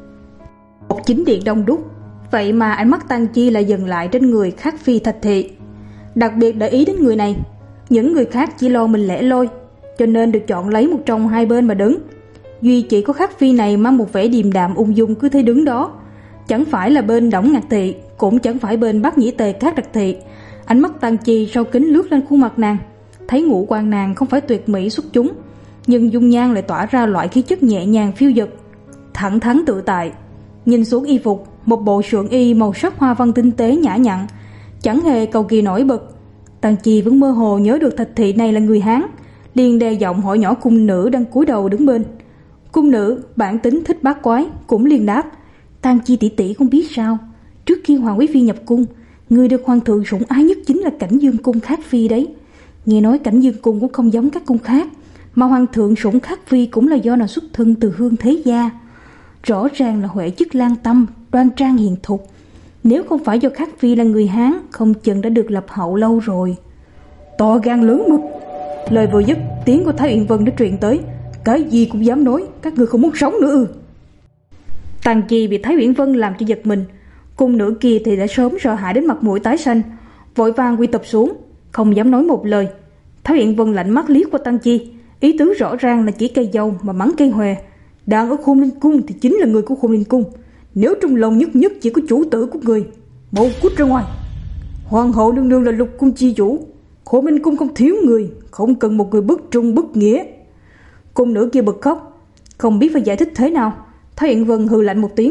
Một chính điện đông đúc, vậy mà ánh mắt Tang Chi lại dừng lại trên người Khắc Phi Thạch Thị. Đặc biệt để ý đến người này. Những người khác chỉ lo mình lẻ loi, cho nên được chọn lấy một trong hai bên mà đứng. Duy chỉ có Khắc Phi này mang một vẻ điềm đạm ung dung cứ thế đứng đó. Chẳng phải là bên Đổng Ngạc Thị, cũng chẳng phải bên Bát Nhĩ Tề Các Đạch Thị. Ánh mắt Tang Chi sau kính lướt lên khuôn mặt nàng, thấy ngũ quan nàng không phải tuyệt mỹ xuất chúng, nhưng dung nhan lại tỏa ra loại khí chất nhẹ nhàng phiêu dật, thẳng thắn tự tại. Nhìn xuống y phục, một bộ sườn y màu sắc hoa văn tinh tế nhã nhặn, chẳng hề cầu kỳ nổi bật. Tang Chi vẫn mơ hồ nhớ được Thạch Thị này là người Hán, liền đe giọng hỏi nhỏ cung nữ đang cúi đầu đứng bên. Cung nữ bản tính thích bát quái cũng liền đáp: Tang Chi tỷ tỷ không biết sao, trước khi hoàng quý phi nhập cung, người được hoàng thượng sủng ái nhất chính là Cảnh Dương cung Khắc Phi đấy. Nghe nói Cảnh Dương cung cũng không giống các cung khác, mà hoàng thượng sủng Khắc Phi cũng là do nàng xuất thân từ hương thế gia, rõ ràng là huệ chức lan tâm, đoan trang hiền thục. Nếu không phải do Khắc Phi là người Hán, không chừng đã được lập hậu lâu rồi. To gan lớn mực. Lời vừa dứt, tiếng của Thái Uyển Vân đã truyền tới: cái gì cũng dám nói, các ngươi không muốn sống nữa ư? Tang Chi bị Thái Uyển Vân làm cho giật mình. Cung nữ kia thì đã sớm sợ hãi đến mặt mũi tái xanh, vội vàng quy tập xuống, không dám nói một lời. Thái Uyển Vân lạnh mắt liếc qua Tang Chi, ý tứ rõ ràng là chỉ cây dâu mà mắng cây hòe. Đang ở Khôn Linh cung thì chính là người của Khôn Linh cung, nếu trong lòng nhất nhất chỉ có chủ tử của người, mau cút ra ngoài. Hoàng hậu nương nương là lục cung chi chủ, Khôn Linh cung không thiếu người, không cần một người bất trung bất nghĩa. Cung nữ kia bật khóc, không biết phải giải thích thế nào. Thái Uyển Vân hừ lạnh một tiếng: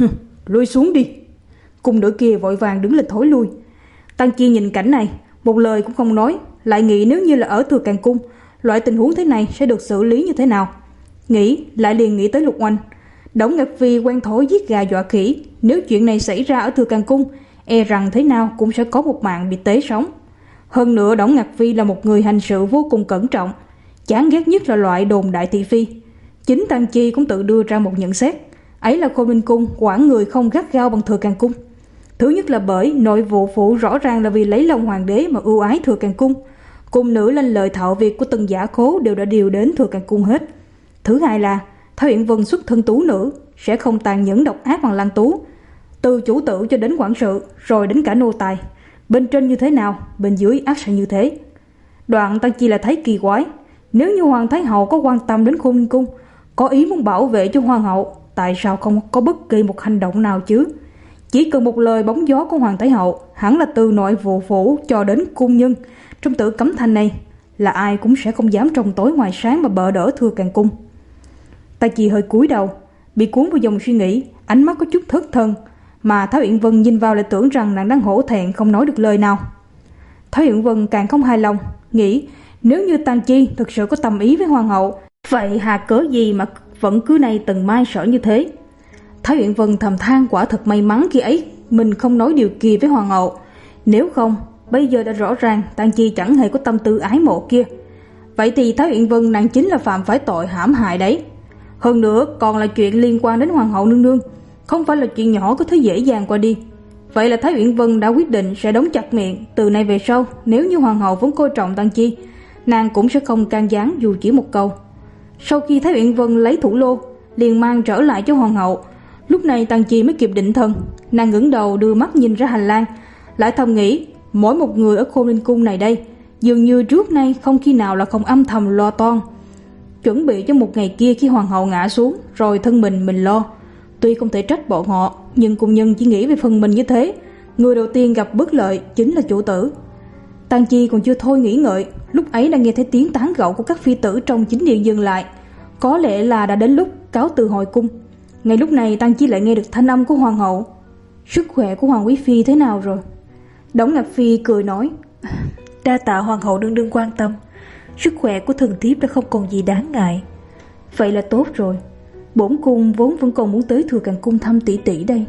lui xuống đi. Cung nữ kia vội vàng đứng lên thối lui. Tang Chi nhìn cảnh này, một lời cũng không nói, lại nghĩ nếu như là ở Thừa Càng cung, loại tình huống thế này sẽ được xử lý như thế nào. Nghĩ lại liền nghĩ tới Lục Oanh. Đổng Ngạc Phi quen thói giết gà dọa khỉ, nếu chuyện này xảy ra ở Thừa Càng cung, e rằng thế nào cũng sẽ có một mạng bị tế sống. Hơn nữa Đổng Ngạc Phi là một người hành sự vô cùng cẩn trọng, chán ghét nhất là loại đồn đại thị phi. Chính Tang Chi cũng tự đưa ra một nhận xét, ấy là Khôn Minh cung quản người không gắt gao bằng Thừa Càng cung. Thứ nhất là bởi nội vụ phụ rõ ràng là vì lấy lòng hoàng đế mà ưu ái Thừa Càng cung, cung nữ lên lời thạo việc của từng giả khố đều đã điều đến Thừa Càng cung hết. Thứ hai là Thái Uyển Vân xuất thân tú nữ, sẽ không tàn nhẫn độc ác bằng Lan Tú, từ chủ tử cho đến quản sự, rồi đến cả nô tài, bên trên như thế nào, bên dưới ác sẽ như thế. Đoạn Tang Chi là thấy kỳ quái, nếu như hoàng thái hậu có quan tâm đến Khôn Ninh cung, có ý muốn bảo vệ cho hoàng hậu, tại sao không có bất kỳ một hành động nào chứ? Chỉ cần một lời bóng gió của hoàng thái hậu, hẳn là từ nội vụ phủ cho đến cung nhân trong Tử Cấm Thành này, là ai cũng sẽ không dám trong tối ngoài sáng mà bợ đỡ Thừa Càng cung. Tang Chi hơi cúi đầu, bị cuốn vào dòng suy nghĩ, ánh mắt có chút thất thần, mà Thái Uyển Vân nhìn vào lại tưởng rằng nàng đang hổ thẹn không nói được lời nào. Thái Uyển Vân càng không hài lòng, nghĩ nếu như Tang Chi thực sự có tâm ý với hoàng hậu, vậy hà cớ gì mà vẫn cứ này từng mai sở như thế. Thái Uyển Vân thầm than quả thật may mắn khi ấy mình không nói điều kỳ với hoàng hậu, nếu không bây giờ đã rõ ràng Tang Chi chẳng hề có tâm tư ái mộ kia. Vậy thì Thái Uyển Vân nàng chính là phạm phải tội hãm hại đấy. Hơn nữa còn là chuyện liên quan đến hoàng hậu nương nương, không phải là chuyện nhỏ có thể dễ dàng qua đi. Vậy là Thái Uyển Vân đã quyết định sẽ đóng chặt miệng, từ nay về sau nếu như hoàng hậu vẫn coi trọng Tang Chi, nàng cũng sẽ không can gián dù chỉ một câu. Sau khi Thái Uyển Vân lấy thủ lô, liền mang trở lại cho hoàng hậu. Lúc này Tang Chi mới kịp định thần, nàng ngẩng đầu đưa mắt nhìn ra hành lang, lại thầm nghĩ mỗi một người ở Khôn Ninh cung này đây, dường như trước nay không khi nào là không âm thầm lo toan, chuẩn bị cho một ngày kia khi hoàng hậu ngã xuống, rồi thân mình mình lo. Tuy không thể trách bọn họ, nhưng cung nhân chỉ nghĩ về phần mình như thế, người đầu tiên gặp bất lợi chính là chủ tử. Tang Chi còn chưa thôi nghĩ ngợi, lúc ấy đã nghe thấy tiếng tán gẫu của các phi tử trong chính điện dừng lại. Có lẽ là đã đến lúc cáo từ hồi cung. Ngay lúc này Tang Chi lại nghe được thanh âm của hoàng hậu. Sức khỏe của Hoàng quý phi thế nào rồi? Đổng Ngạc Phi cười nói, đa tạ hoàng hậu nương nương quan tâm. Sức khỏe của thần thiếp đã không còn gì đáng ngại. Vậy là tốt rồi. Bổn cung vốn vẫn còn muốn tới Thừa Càn cung thăm tỷ tỷ đây.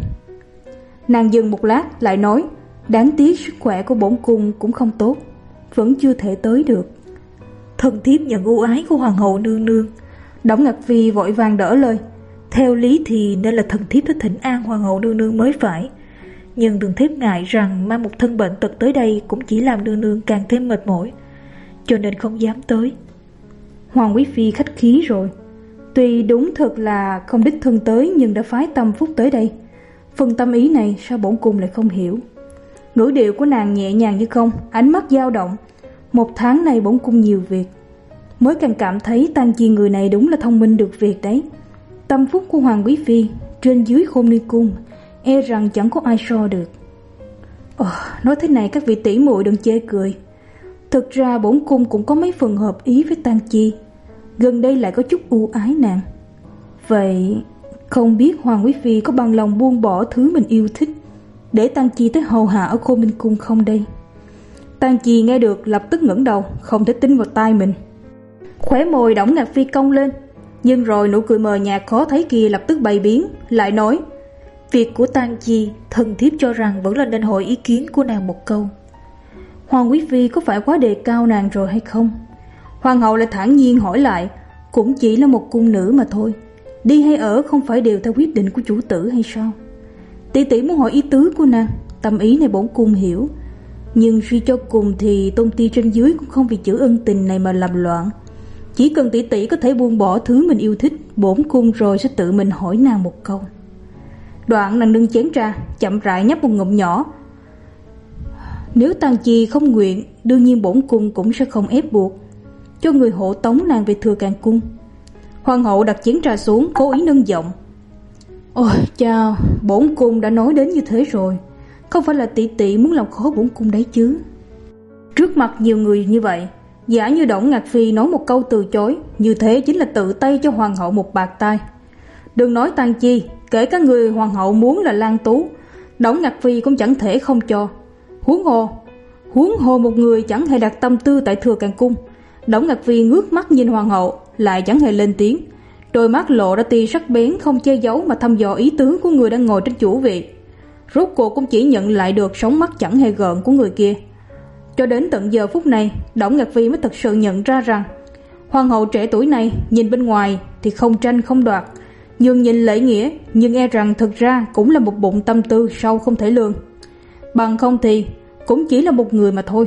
Nàng dừng một lát lại nói, đáng tiếc sức khỏe của bổn cung cũng không tốt, vẫn chưa thể tới được. Thần thiếp nhận ưu ái của hoàng hậu nương nương. Đổng Ngạc Phi vội vàng đỡ lời, theo lý thì nên là thần thiếp tới thỉnh an hoàng hậu nương nương mới phải. Nhưng thần thiếp ngại rằng mang một thân bệnh tật tới đây cũng chỉ làm nương nương càng thêm mệt mỏi, cho nên không dám tới. Hoàng quý phi khách khí rồi. Tuy đúng thật là không đích thân tới, nhưng đã phái tâm phúc tới đây. Phần tâm ý này sao bổn cung lại không hiểu? Ngữ điệu của nàng nhẹ nhàng như không, ánh mắt dao động. Một tháng này bổn cung nhiều việc, mới càng cảm thấy Tang Chi người này đúng là thông minh được việc đấy. Tâm phúc của Hoàng quý phi trên dưới Khôn Ninh cung, e rằng chẳng có ai so được. Ồ, nói thế này các vị tỷ muội đừng chê cười. Thực ra bổn cung cũng có mấy phần hợp ý với Tang Chi, gần đây lại có chút ưu ái nàng. Vậy không biết Hoàng quý phi có bằng lòng buông bỏ thứ mình yêu thích để Tang Chi tới hầu hạ ở Khôn Ninh cung không đây? Tang Chi nghe được lập tức ngẩng đầu, không thể tin vào tai mình. Khóe môi Đổng Ngạc Phi cong lên, nhưng rồi nụ cười mờ nhạt khó thấy kia lập tức bày biến, lại nói, việc của Tang Chi thần thiếp cho rằng vẫn là nên hỏi ý kiến của nàng một câu. Hoàng quý phi có phải quá đề cao nàng rồi hay không? Hoàng hậu lại thản nhiên hỏi lại, cũng chỉ là một cung nữ mà thôi, đi hay ở không phải đều theo quyết định của chủ tử hay sao? Tỷ tỷ muốn hỏi ý tứ của nàng, tâm ý này bổn cung hiểu, nhưng suy cho cùng thì tôn ti trên dưới cũng không vì chữ ân tình này mà làm loạn. Chỉ cần tỷ tỷ có thể buông bỏ thứ mình yêu thích, bổn cung rồi sẽ tự mình hỏi nàng một câu. Đoạn nàng nâng chén trà, chậm rãi nhấp một ngụm nhỏ. Nếu Tang Chi không nguyện, đương nhiên bổn cung cũng sẽ không ép buộc, cho người hộ tống nàng về Thừa Càn cung. Hoàng hậu đặt chén trà xuống, cố ý nâng giọng. Ôi chao, bổn cung đã nói đến như thế rồi, không phải là tỷ tỷ muốn làm khó bổn cung đấy chứ. Trước mặt nhiều người như vậy, giả như Đổng Ngạc Phi nói một câu từ chối, như thế chính là tự tay cho hoàng hậu một bạt tai. Đừng nói Tang Chi, kể cả người hoàng hậu muốn là Lan Tú, Đổng Ngạc Phi cũng chẳng thể không cho. Huống hồ, huống hồ một người chẳng hề đặt tâm tư tại Thừa Càn cung. Đổng Ngạc Phi ngước mắt nhìn hoàng hậu, lại chẳng hề lên tiếng, đôi mắt lộ ra tia sắc bén không che giấu mà thăm dò ý tứ của người đang ngồi trên chủ vị. Rốt cuộc cũng chỉ nhận lại được sóng mắt chẳng hề gợn của người kia. Cho đến tận giờ phút này, Đổng Ngạc Phi mới thật sự nhận ra rằng hoàng hậu trẻ tuổi này nhìn bên ngoài thì không tranh không đoạt, nhưng nhìn lễ nghĩa, nhưng e rằng thực ra cũng là một bụng tâm tư sâu không thể lường. Bằng không thì cũng chỉ là một người mà thôi.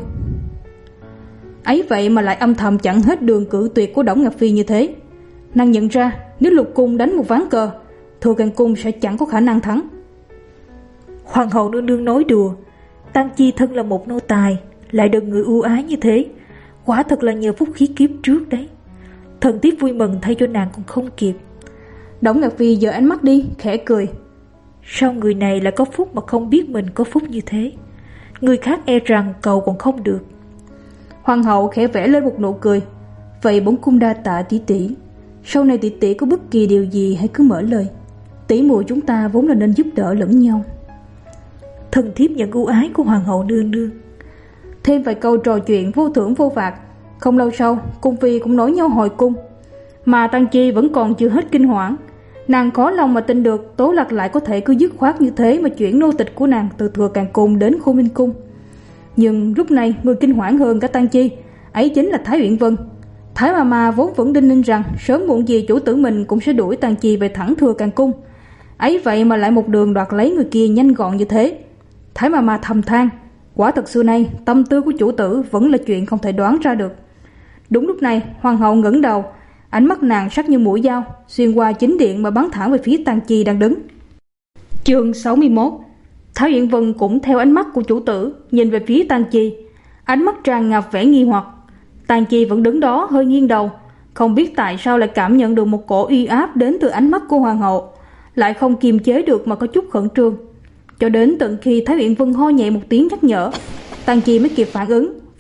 Ấy vậy mà lại âm thầm chẳng hết đường cử tuyệt của Đổng Ngạc Phi như thế. Nàng nhận ra nếu Lục cung đánh một ván cờ, Thừa Càn cung sẽ chẳng có khả năng thắng. Hoàng hậu nương nương nói đùa, Tang Chi thân là một nô tài, lại được người ưu ái như thế, quả thật là nhờ phúc khí kiếp trước đấy. Thần thiếp vui mừng thay cho nàng còn không kịp. Đổng Ngạc Phi giơ ánh mắt đi, khẽ cười. Sao người này lại có phúc mà không biết mình có phúc như thế? Người khác e rằng cầu còn không được. Hoàng hậu khẽ vẽ lên một nụ cười. Vậy bổn cung đa tạ tỷ tỷ. Sau này tỷ tỷ có bất kỳ điều gì hãy cứ mở lời. Tỷ muội chúng ta vốn là nên giúp đỡ lẫn nhau. Thần thiếp nhận ưu ái của hoàng hậu nương nương. Thêm vài câu trò chuyện vô thưởng vô phạt. Không lâu sau, cung phi cũng nói nhau hồi cung. Mà Tang Chi vẫn còn chưa hết kinh hoảng. Nàng khó lòng mà tin được Tố Lạc lại có thể cứ dứt khoát như thế mà chuyển nô tịch của nàng từ Thừa Càn cung đến Khôn Ninh cung. Nhưng lúc này người kinh hoảng hơn cả Tang Chi, ấy chính là Thái Uyển Vân. Thái ma ma vốn vẫn đinh ninh rằng sớm muộn gì chủ tử mình cũng sẽ đuổi Tang Chi về thẳng Thừa Càn cung. Ấy vậy mà lại một đường đoạt lấy người kia nhanh gọn như thế. Thái ma ma thầm than, quả thật xưa nay tâm tư của chủ tử vẫn là chuyện không thể đoán ra được. Đúng lúc này, hoàng hậu ngẩng đầu, ánh mắt nàng sắc như mũi dao, xuyên qua chính điện mà bắn thẳng về phía Tang Chi đang đứng. Chương sáu mươi mốt. Thái Uyển Vân cũng theo ánh mắt của chủ tử nhìn về phía Tang Chi, ánh mắt tràn ngập vẻ nghi hoặc. Tang Chi vẫn đứng đó hơi nghiêng đầu, không biết tại sao lại cảm nhận được một cổ uy áp đến từ ánh mắt của hoàng hậu, lại không kiềm chế được mà có chút khẩn trương. Cho đến tận khi Thái Uyển Vân ho nhẹ một tiếng nhắc nhở, Tang Chi mới kịp phản ứng,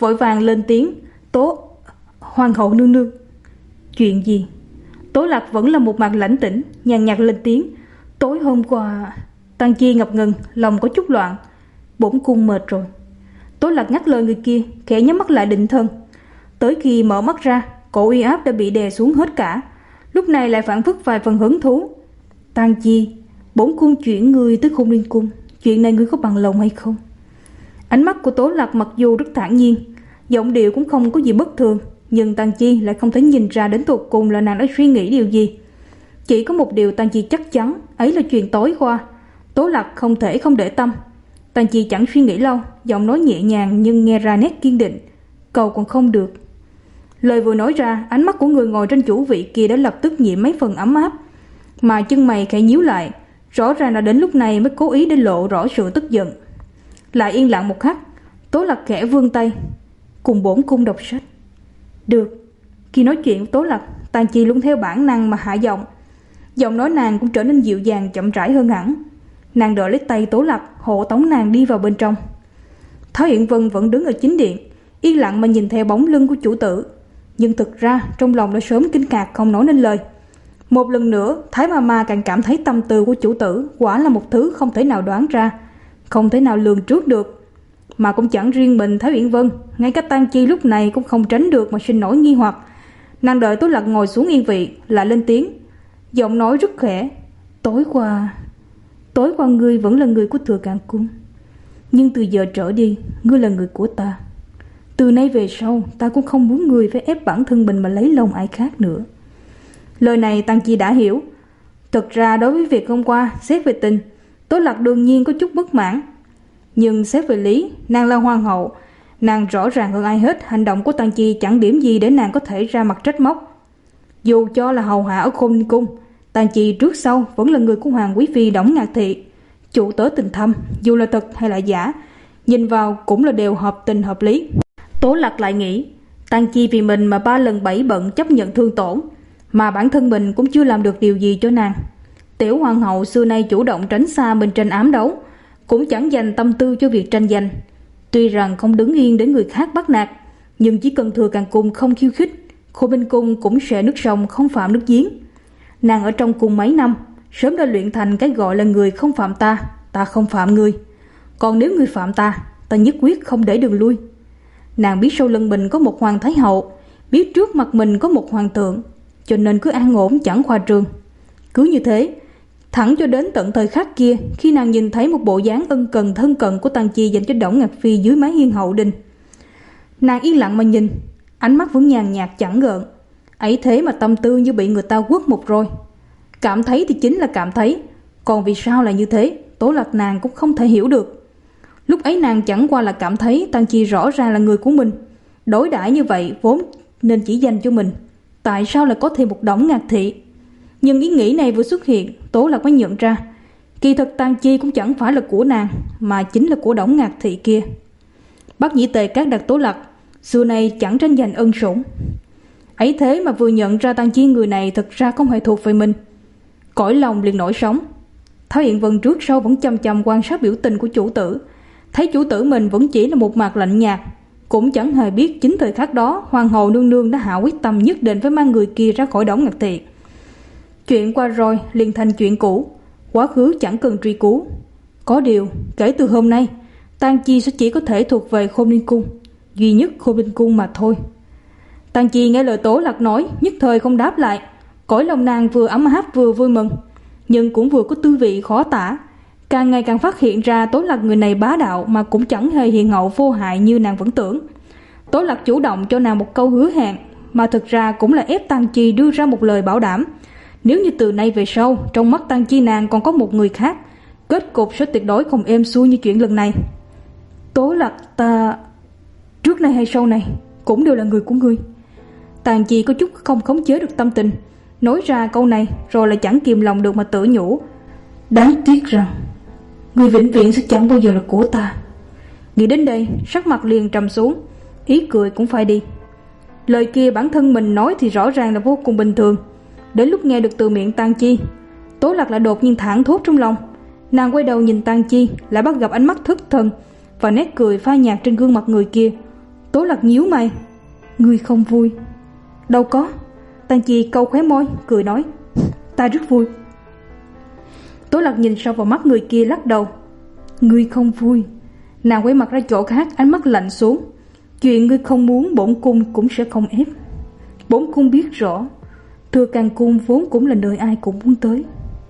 vội vàng lên tiếng: Tố Hoàng hậu nương nương. Chuyện gì? Tố Lạc vẫn là một mặt lãnh tĩnh, nhàn nhạt lên tiếng: Tối hôm qua. Tang Chi ngập ngừng, lòng có chút loạn. Bổn cung mệt rồi. Tố Lạc ngắt lời người kia, khẽ nhắm mắt lại định thân. Tới khi mở mắt ra, cổ uy áp đã bị đè xuống hết cả, lúc này lại phản phất vài phần hứng thú. Tang Chi, bổn cung chuyển ngươi tới Khôn Ninh cung, chuyện này ngươi có bằng lòng hay không? Ánh mắt của Tố Lạc mặc dù rất thản nhiên, giọng điệu cũng không có gì bất thường, nhưng Tang Chi lại không thể nhìn ra đến tột cùng là nàng đã suy nghĩ điều gì. Chỉ có một điều Tang Chi chắc chắn, ấy là chuyện tối qua. Tố Lạc không thể không để tâm. Tang Chi chẳng suy nghĩ lâu, giọng nói nhẹ nhàng nhưng nghe ra nét kiên định: Cầu còn không được. Lời vừa nói ra, ánh mắt của người ngồi trên chủ vị kia đã lập tức nhiễm mấy phần ấm áp, mà chân mày khẽ nhíu lại, rõ ràng là đến lúc này mới cố ý để lộ rõ sự tức giận. Lại yên lặng một khắc, Tố Lạc khẽ vươn tay: Cùng bổn cung đọc sách. Được. Khi nói chuyện với Tố Lạc, Tang Chi luôn theo bản năng mà hạ giọng. Giọng nói nàng cũng trở nên dịu dàng chậm rãi hơn hẳn. Nàng đỡ lấy tay Tố Lạc, hộ tống nàng đi vào bên trong. Thái Uyển Vân vẫn đứng ở chính điện, yên lặng mà nhìn theo bóng lưng của chủ tử, nhưng thực ra trong lòng đã sớm kinh ngạc không nói nên lời. Một lần nữa, Thái Mama càng cảm thấy tâm tư của chủ tử quả là một thứ không thể nào đoán ra, không thể nào lường trước được. Mà cũng chẳng riêng mình Thái Uyển Vân, ngay cả Tang Chi lúc này cũng không tránh được mà sinh nổi nghi hoặc. Nàng đợi Tố Lạc ngồi xuống yên vị, lại lên tiếng, giọng nói rất khẽ: Tối qua, tối qua ngươi vẫn là người của Thừa Càn cung, nhưng từ giờ trở đi, ngươi là người của ta. Từ nay về sau, ta cũng không muốn ngươi phải ép bản thân mình mà lấy lòng ai khác nữa. Lời này Tang Chi đã hiểu. Thực ra đối với việc hôm qua, xét về tình, Tố Lạc đương nhiên có chút bất mãn. Nhưng xét về lý, nàng là hoàng hậu, nàng rõ ràng hơn ai hết hành động của Tang Chi chẳng điểm gì để nàng có thể ra mặt trách móc. Dù cho là hầu hạ ở Khôn Ninh cung, Tang Chi trước sau vẫn là người của Hoàng quý phi Đổng Ngạc Thị. Chủ tớ tình thâm, dù là thật hay là giả, nhìn vào cũng là đều hợp tình hợp lý. Tố Lạc lại nghĩ, Tang Chi vì mình mà ba lần bảy bận chấp nhận thương tổn, mà bản thân mình cũng chưa làm được điều gì cho nàng. Tiểu hoàng hậu xưa nay chủ động tránh xa mình tranh ám đấu, cũng chẳng dành tâm tư cho việc tranh giành. Tuy rằng không đứng yên để người khác bắt nạt, nhưng chỉ cần Thừa Càn cung không khiêu khích, Khôn Ninh cung cũng sẽ nước sông không phạm nước giếng. Nàng ở trong cung mấy năm, sớm đã luyện thành cái gọi là người không phạm ta, ta không phạm người. Còn nếu người phạm ta, ta nhất quyết không để đường lui. Nàng biết sau lưng mình có một hoàng thái hậu, biết trước mặt mình có một hoàng thượng, cho nên cứ an ổn chẳng khoa trương. Cứ như thế, thẳng cho đến tận thời khắc kia, khi nàng nhìn thấy một bộ dáng ân cần thân cận của Tang Chi dành cho Đổng Ngạc Phi dưới mái hiên hậu đình. Nàng yên lặng mà nhìn, ánh mắt vẫn nhàn nhạt chẳng gợn. Ấy thế mà tâm tư như bị người ta quất một rồi. Cảm thấy thì chính là cảm thấy, còn vì sao là như thế, Tố Lạc nàng cũng không thể hiểu được. Lúc ấy nàng chẳng qua là cảm thấy Tang Chi rõ ràng là người của mình, đối đãi như vậy vốn nên chỉ dành cho mình, tại sao lại có thêm một Đổng Ngạc Thị? Nhưng ý nghĩ này vừa xuất hiện, Tố Lạc mới nhận ra, kỳ thực Tang Chi cũng chẳng phải là của nàng, mà chính là của Đổng Ngạc Thị kia. Bác Nhĩ Tề Cát đặt Tố Lạc, xưa nay chẳng tranh giành ân sủng. Ấy thế mà vừa nhận ra Tang Chi người này thực ra không hề thuộc về mình, cõi lòng liền nổi sóng. Thái Uyển Vân trước sau vẫn chăm chăm quan sát biểu tình của chủ tử, thấy chủ tử mình vẫn chỉ là một mặt lạnh nhạt, cũng chẳng hề biết chính thời khắc đó hoàng hậu nương nương đã hạ quyết tâm nhất định phải mang người kia ra khỏi Đổng Ngạc Thị. Chuyện qua rồi liền thành chuyện cũ, quá khứ chẳng cần truy cứu. Có điều, kể từ hôm nay, Tang Chi sẽ chỉ có thể thuộc về Khôn Ninh cung, duy nhất Khôn Ninh cung mà thôi. Tang Chi nghe lời Tố Lạc nói, nhất thời không đáp lại. Cõi lòng nàng vừa ấm áp vừa vui mừng, nhưng cũng vừa có tư vị khó tả. Càng ngày càng phát hiện ra Tố Lạc người này bá đạo mà cũng chẳng hề hiền hậu vô hại như nàng vẫn tưởng. Tố Lạc chủ động cho nàng một câu hứa hẹn, mà thực ra cũng là ép Tang Chi đưa ra một lời bảo đảm. Nếu như từ nay về sau, trong mắt Tang Chi nàng còn có một người khác, kết cục sẽ tuyệt đối không êm xuôi như chuyện lần này. Tố Lạc, ta trước nay hay sau này cũng đều là người của ngươi. Tang Chi có chút không khống chế được tâm tình, nói ra câu này rồi lại chẳng kìm lòng được mà tự nhủ, đáng tiếc rằng ngươi vĩnh viễn sẽ chẳng bao giờ là của ta. Nghĩ đến đây, sắc mặt liền trầm xuống, ý cười cũng phải đi. Lời kia bản thân mình nói thì rõ ràng là vô cùng bình thường, đến lúc nghe được từ miệng Tang Chi, Tố Lạc lại đột nhiên thảng thốt trong lòng. Nàng quay đầu nhìn Tang Chi, lại bắt gặp ánh mắt thất thần và nét cười phai nhạt trên gương mặt người kia. Tố Lạc nhíu mày. Ngươi không vui? Đâu có. Tang Chi câu khóe môi cười nói, ta rất vui. Tố Lạc nhìn sâu vào mắt người kia lắc đầu. Ngươi không vui? Nàng quay mặt ra chỗ khác, ánh mắt lạnh xuống. Chuyện ngươi không muốn bổn cung cũng sẽ không ép. Bổn cung biết rõ, Thừa Càng cung vốn cũng là nơi ai cũng muốn tới.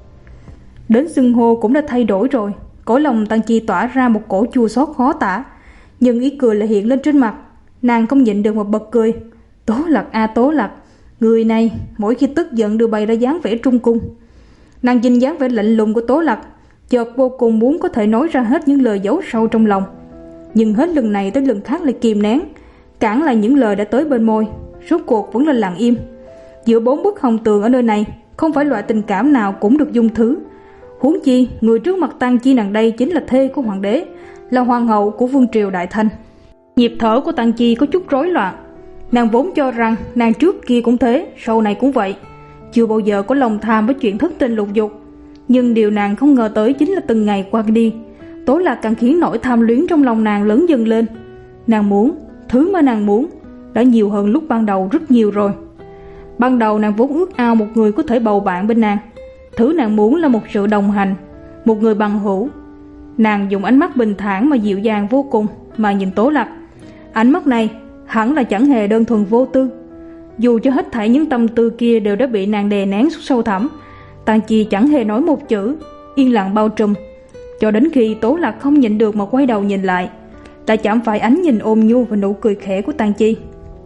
Đến xưng hô cũng đã thay đổi rồi. Cõi lòng Tang Chi tỏa ra một cổ chua xót khó tả, nhưng ý cười lại hiện lên trên mặt. Nàng không nhịn được mà bật cười. Tố Lạc a Tố Lạc, người này mỗi khi tức giận đều bày ra dáng vẻ trung cung. Nàng nhìn dáng vẻ lạnh lùng của Tố Lạc, chợt vô cùng muốn có thể nói ra hết những lời giấu sâu trong lòng, nhưng hết lần này tới lần khác lại kìm nén, cản lại những lời đã tới bên môi. Rốt cuộc vẫn là lặng im. Giữa bốn bức hồng tường ở nơi này, không phải loại tình cảm nào cũng được dung thứ. Huống chi người trước mặt Tang Chi nàng đây chính là thê của hoàng đế, là hoàng hậu của vương triều Đại Thanh. Nhịp thở của Tang Chi có chút rối loạn. Nàng vốn cho rằng nàng trước kia cũng thế, sau này cũng vậy, chưa bao giờ có lòng tham với chuyện thất tình lục dục. Nhưng điều nàng không ngờ tới chính là từng ngày qua đi, Tố Lạc càng khiến nỗi tham luyến trong lòng nàng lớn dần lên. Nàng muốn, thứ mà nàng muốn đã nhiều hơn lúc ban đầu rất nhiều rồi. Ban đầu nàng vốn ước ao một người có thể bầu bạn bên nàng. Thứ nàng muốn là một sự đồng hành, một người bằng hữu. Nàng dùng ánh mắt bình thản mà dịu dàng vô cùng mà nhìn Tố Lạc. Ánh mắt này hẳn là chẳng hề đơn thuần vô tư. Dù cho hết thảy những tâm tư kia đều đã bị nàng đè nén xuống sâu thẳm, Tang Chi chẳng hề nói một chữ, yên lặng bao trùm, cho đến khi Tố Lạc không nhịn được mà quay đầu nhìn lại, đã chạm phải ánh nhìn ôn nhu và nụ cười khẽ của Tang Chi.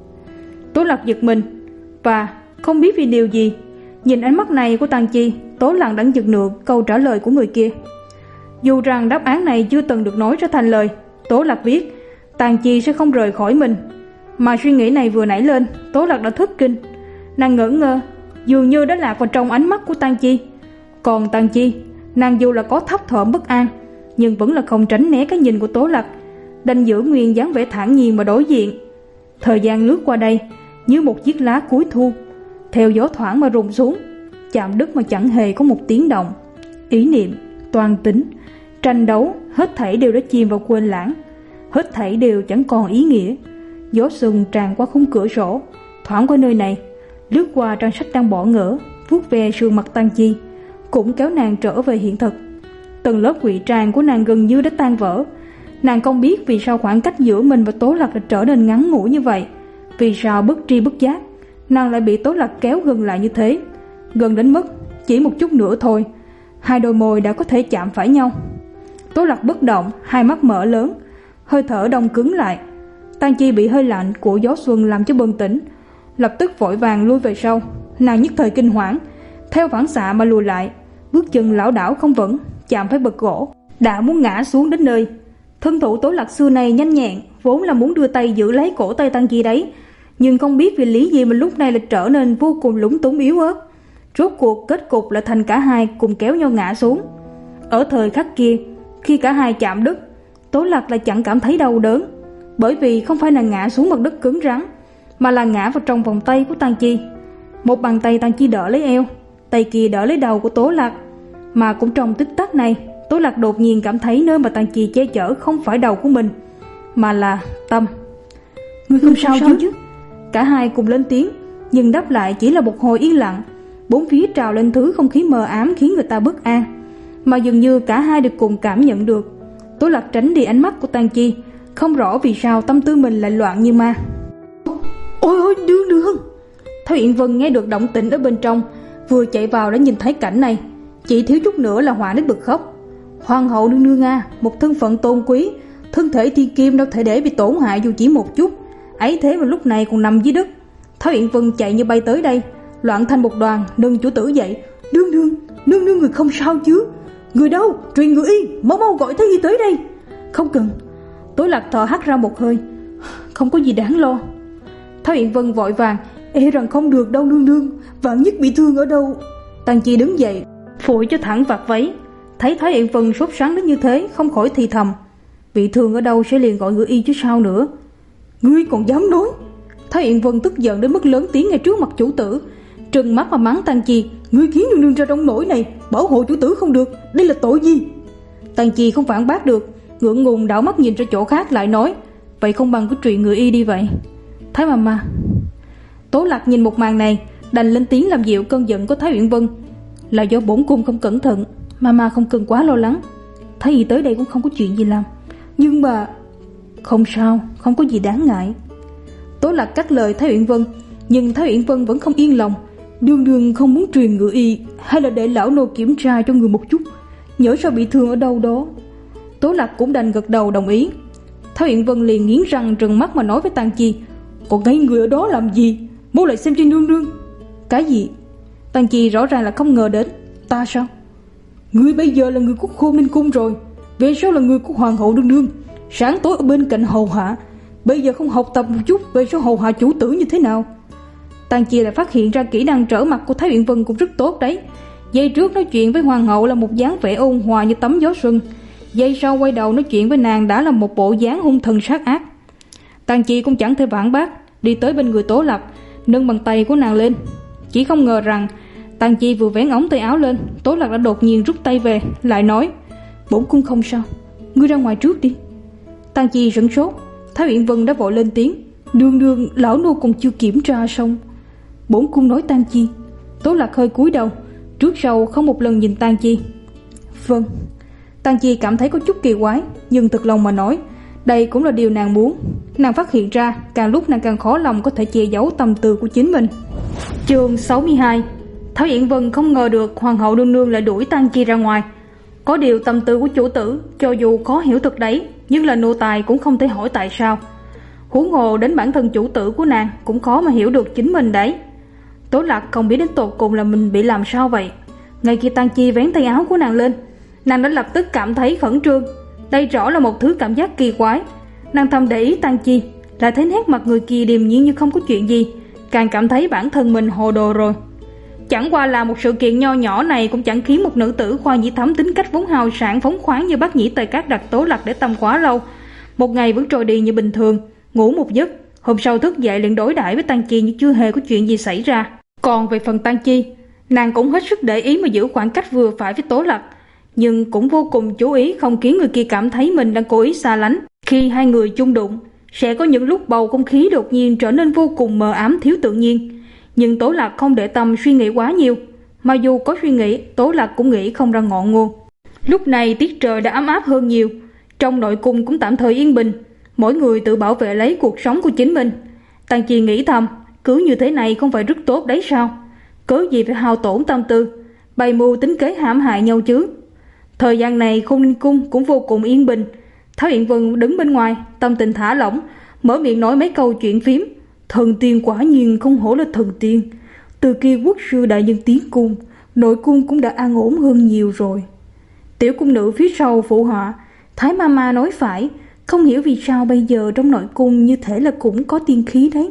Tố Lạc giật mình và không biết vì điều gì, nhìn ánh mắt này của Tang Chi, Tố Lạc đã giật nửa câu trả lời của người kia. Dù rằng đáp án này chưa từng được nói ra thành lời, Tố Lạc biết Tang Chi sẽ không rời khỏi mình. Mà suy nghĩ này vừa nảy lên, Tố Lạc đã thất kinh. Nàng ngỡ ngơ, dường như đã lạc vào trong ánh mắt của Tang Chi. Còn Tang Chi, nàng dù là có thấp thỏm bất an, nhưng vẫn là không tránh né cái nhìn của Tố Lạc, đành giữ nguyên dáng vẻ thản nhiên mà đối diện. Thời gian lướt qua đây như một chiếc lá cuối thu, theo gió thoảng mà rụng xuống, chạm đất mà chẳng hề có một tiếng động. Ý niệm, toan tính, tranh đấu, hết thảy đều đã chìm vào quên lãng, hết thảy đều chẳng còn ý nghĩa. Gió xuân tràn qua khung cửa sổ, thoảng qua nơi này, lướt qua trang sách đang bỏ ngỡ, vuốt ve sườn mặt Tang Chi, cũng kéo nàng trở về hiện thực. Từng lớp ngụy trang của nàng gần như đã tan vỡ. Nàng không biết vì sao khoảng cách giữa mình và Tố Lạc lại trở nên ngắn ngủi như vậy. Vì sao bất tri bất giác nàng lại bị Tố Lạc kéo gần lại như thế, gần đến mức chỉ một chút nữa thôi, hai đôi môi đã có thể chạm phải nhau. Tố Lạc bất động, hai mắt mở lớn, hơi thở đông cứng lại. Tang Chi bị hơi lạnh của gió xuân làm cho bừng tỉnh, lập tức vội vàng lui về sau. Nàng nhất thời kinh hoảng, theo phản xạ mà lùi lại, bước chân lảo đảo không vững, chạm phải bậc gỗ, đã muốn ngã xuống đến nơi. Thân thủ Tố Lạc xưa này nhanh nhẹn, vốn là muốn đưa tay giữ lấy cổ tay Tang Chi đấy, nhưng không biết vì lý gì mà lúc này lại trở nên vô cùng lúng túng yếu ớt. Rốt cuộc kết cục là thành cả hai cùng kéo nhau ngã xuống. Ở thời khắc kia, khi cả hai chạm đất, Tố Lạc lại chẳng cảm thấy đau đớn, bởi vì không phải nàng ngã xuống mặt đất cứng rắn, mà là ngã vào trong vòng tay của Tang Chi. Một bàn tay Tang Chi đỡ lấy eo, tay kia đỡ lấy đầu của Tố Lạc. Mà cũng trong tích tắc này, Tố Lạc đột nhiên cảm thấy nơi mà Tang Chi che chở không phải đầu của mình, mà là tâm. Ngươi không, không sao chứ? chứ? Cả hai cùng lên tiếng, nhưng đáp lại chỉ là một hồi yên lặng. Bốn phía trào lên thứ không khí mờ ám khiến người ta bất an, mà dường như cả hai đều cùng cảm nhận được. Tố Lạc tránh đi ánh mắt của Tang Chi, không rõ vì sao tâm tư mình lại loạn như ma. Ôi ôi đương đương! Thái Uyển Vân nghe được động tĩnh ở bên trong, vừa chạy vào đã nhìn thấy cảnh này, chỉ thiếu chút nữa là hỏa đến bật khóc. Hoàng hậu nương nương a, một thân phận tôn quý, thân thể thiên kim đâu thể để bị tổn hại dù chỉ một chút, ấy thế mà lúc này còn nằm dưới đất. Thái Uyển Vân chạy như bay tới đây, loạn thành một đoàn, nâng chủ tử dậy. Nương nương, nương nương người không sao chứ? Người đâu? Truyền người y, mau mau gọi Thái y tới đây. Không cần. Tố Lạc thở hắt ra một hơi. Không có gì đáng lo. Thái Uyển Vân vội vàng. E rằng không được đâu nương nương, vạn nhất bị thương ở đâu. Tang Chi đứng dậy, phủi cho thẳng vạt váy. Thấy Thái Uyển Vân sốt sắng đến như thế, không khỏi thì thầm. Bị thương ở đâu sẽ liền gọi người y chứ sao nữa. Ngươi còn dám nói? Thái Uyển Vân tức giận đến mức lớn tiếng ngay trước mặt chủ tử, trừng mắt mà mắng Tang Chi. Ngươi khiến nương nương ra trong nỗi này, bảo hộ chủ tử không được, đây là tội gì? Tang Chi không phản bác được, ngượng ngùng đảo mắt nhìn ra chỗ khác lại nói. vậy không bằng cứ truyền ngự y đi vậy. Thái Mama. Tố Lạc nhìn một màn này, đành lên tiếng làm dịu cơn giận của Thái Uyển Vân. Là do bổn cung không cẩn thận, Mama không cần quá lo lắng. Thái y tới đây cũng không có chuyện gì làm. Nhưng mà... Không sao, không có gì đáng ngại. Tố Lạc cắt lời Thái Uyển Vân, nhưng Thái Uyển Vân vẫn không yên lòng. Đương đương không muốn truyền ngự y, hay là để lão nô kiểm tra cho người một chút, nhỡ sao bị thương ở đâu đó. Tố Lạc cũng đành gật đầu đồng ý. Thái Uyển Vân liền nghiến răng trừng mắt mà nói với Tang Chi: Còn ngây người ở đó làm gì, mau lại xem trên nương nương. Cái gì? Tang Chi rõ ràng là không ngờ đến. Ta sao? Ngươi bây giờ là người của Khôn Ninh Cung rồi, về sau là người của Hoàng hậu nương nương, sáng tối ở bên cạnh hầu hạ, bây giờ không học tập một chút, về sau hầu hạ chủ tử như thế nào? Tang Chi lại phát hiện ra kỹ năng trở mặt của Thái Uyển Vân cũng rất tốt đấy. Giây trước nói chuyện với Hoàng hậu là một dáng vẻ ôn hòa như tắm gió xuân, giây sau quay đầu nói chuyện với nàng đã là một bộ dáng hung thần sát ác. Tang Chi cũng chẳng thể phản bác, đi tới bên người Tố Lạc, nâng bàn tay của nàng lên. Chỉ không ngờ rằng Tang Chi vừa vén ống tay áo lên, Tố Lạc đã đột nhiên rút tay về, lại nói: Bổn cung không sao, ngươi ra ngoài trước đi. Tang Chi sửng sốt. Thái Uyển Vân đã vội lên tiếng: Nương nương, lão nô còn chưa kiểm tra xong. Bổn cung nói Tang Chi. Tố Lạc hơi cúi đầu, trước sau không một lần nhìn Tang Chi. Vâng. Tang Chi cảm thấy có chút kỳ quái, nhưng thực lòng mà nói, đây cũng là điều nàng muốn. Nàng phát hiện ra càng lúc nàng càng khó lòng có thể che giấu tâm tư của chính mình. Chương sáu mươi hai. Thái Uyển Vân không ngờ được Hoàng hậu nương nương lại đuổi Tang Chi ra ngoài. Có điều tâm tư của chủ tử cho dù khó hiểu thật đấy, nhưng là nô tài cũng không thể hỏi tại sao. Huống hồ đến bản thân chủ tử của nàng cũng khó mà hiểu được chính mình đấy. Tố Lạc không biết đến tột cùng là mình bị làm sao vậy. Ngay khi Tang Chi vén tay áo của nàng lên, nàng đã lập tức cảm thấy khẩn trương. Đây rõ là một thứ cảm giác kỳ quái. Nàng thầm để ý Tang Chi, lại thấy nét mặt người kia điềm nhiên như không có chuyện gì, càng cảm thấy bản thân mình hồ đồ rồi. Chẳng qua là một sự kiện nho nhỏ này cũng chẳng khiến một nữ tử khoa dĩ thấm tính cách vốn hào sảng phóng khoáng như Bát Nhĩ Tề Cát đặt Tố Lạc để tâm quá lâu. Một ngày vẫn trôi đi như bình thường, ngủ một giấc, hôm sau thức dậy liền đối đãi với Tang Chi như chưa hề có chuyện gì xảy ra. Còn về phần Tang Chi, nàng cũng hết sức để ý mà giữ khoảng cách vừa phải với Tố Lạc, nhưng cũng vô cùng chú ý không khiến người kia cảm thấy mình đang cố ý xa lánh. Khi hai người chung đụng, sẽ có những lúc bầu không khí đột nhiên trở nên vô cùng mờ ám thiếu tự nhiên. Nhưng Tố Lạc không để tâm suy nghĩ quá nhiều, mà dù có suy nghĩ, Tố Lạc cũng nghĩ không ra ngọn nguồn. Lúc này tiết trời đã ấm áp hơn nhiều, trong nội cung cũng tạm thời yên bình, mỗi người tự bảo vệ lấy cuộc sống của chính mình. Tang Chi nghĩ thầm, cứ như thế này không phải rất tốt đấy sao? Cớ gì phải hao tổn tâm tư, bày mưu tính kế hãm hại nhau chứ? Thời gian này Khôn Ninh Cung cũng vô cùng yên bình. Thái Uyển Vân đứng bên ngoài, tâm tình thả lỏng, mở miệng nói mấy câu chuyện phím. Thần tiên quả nhiên không hổ là thần tiên. Từ khi quốc sư đại nhân tiến cung, nội cung cũng đã an ổn hơn nhiều rồi. Tiểu cung nữ phía sau phụ họa: Thái Mama nói phải, không hiểu vì sao bây giờ trong nội cung như thể là cũng có tiên khí đấy.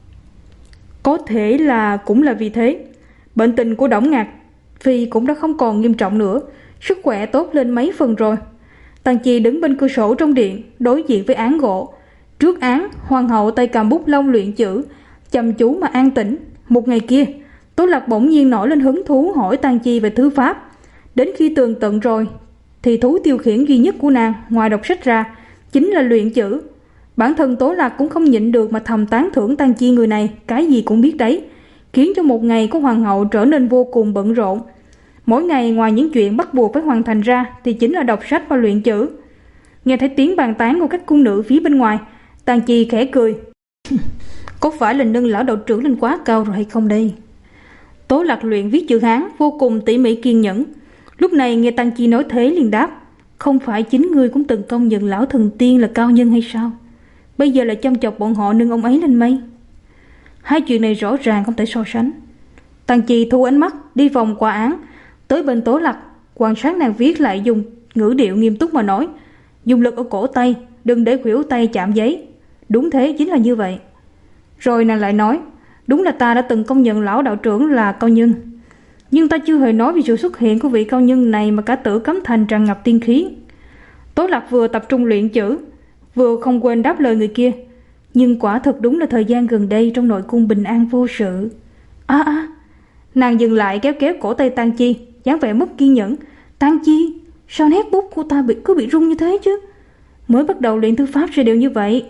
Có thể là cũng là vì thế. Bệnh tình của Đổng Ngạc Phi cũng đã không còn nghiêm trọng nữa, sức khỏe tốt lên mấy phần rồi. Tang Chi đứng bên cửa sổ trong điện, đối diện với án gỗ. Trước án, hoàng hậu tay cầm bút lông luyện chữ, chăm chú mà an tĩnh. Một ngày kia, Tố Lạc bỗng nhiên nổi lên hứng thú hỏi Tang Chi về thư pháp. Đến khi tường tận rồi, thì thú tiêu khiển duy nhất của nàng ngoài đọc sách ra chính là luyện chữ. Bản thân Tố Lạc cũng không nhịn được mà thầm tán thưởng Tang Chi người này cái gì cũng biết đấy, khiến cho một ngày của hoàng hậu trở nên vô cùng bận rộn. Mỗi ngày ngoài những chuyện bắt buộc phải hoàn thành ra thì chính là đọc sách và luyện chữ. Nghe thấy tiếng bàn tán của các cung nữ phía bên ngoài, Tang Chi khẽ cười. Có phải là nâng lão đạo trưởng lên quá cao rồi hay không đây? Tố Lạc luyện viết chữ Hán vô cùng tỉ mỉ kiên nhẫn. Lúc này nghe Tang Chi nói thế liền đáp: Không phải chính ngươi cũng từng công nhận lão thần tiên là cao nhân hay sao? Bây giờ lại chăm chọc bọn họ nâng ông ấy lên mây. Hai chuyện này rõ ràng không thể so sánh. Tang Chi thu ánh mắt đi vòng qua án, tới bên Tố Lạc, quan sát nàng viết, lại dùng ngữ điệu nghiêm túc mà nói: Dùng lực ở cổ tay, đừng để khuỷu tay chạm giấy. Đúng thế, chính là như vậy. Rồi nàng lại nói: Đúng là ta đã từng công nhận lão đạo trưởng là cao nhân, nhưng ta chưa hề nói vì sự xuất hiện của vị cao nhân này mà cả Tử Cấm Thành tràn ngập tiên khí. Tố Lạc vừa tập trung luyện chữ, vừa không quên đáp lời người kia: Nhưng quả thật đúng là thời gian gần đây trong nội cung bình an vô sự. À à, nàng dừng lại kéo kéo cổ tay Tang Chi, dáng vẻ mất kiên nhẫn. Tang Chi, sao nét bút của ta bị cứ bị rung như thế chứ? Mới bắt đầu luyện thư pháp sẽ đều như vậy.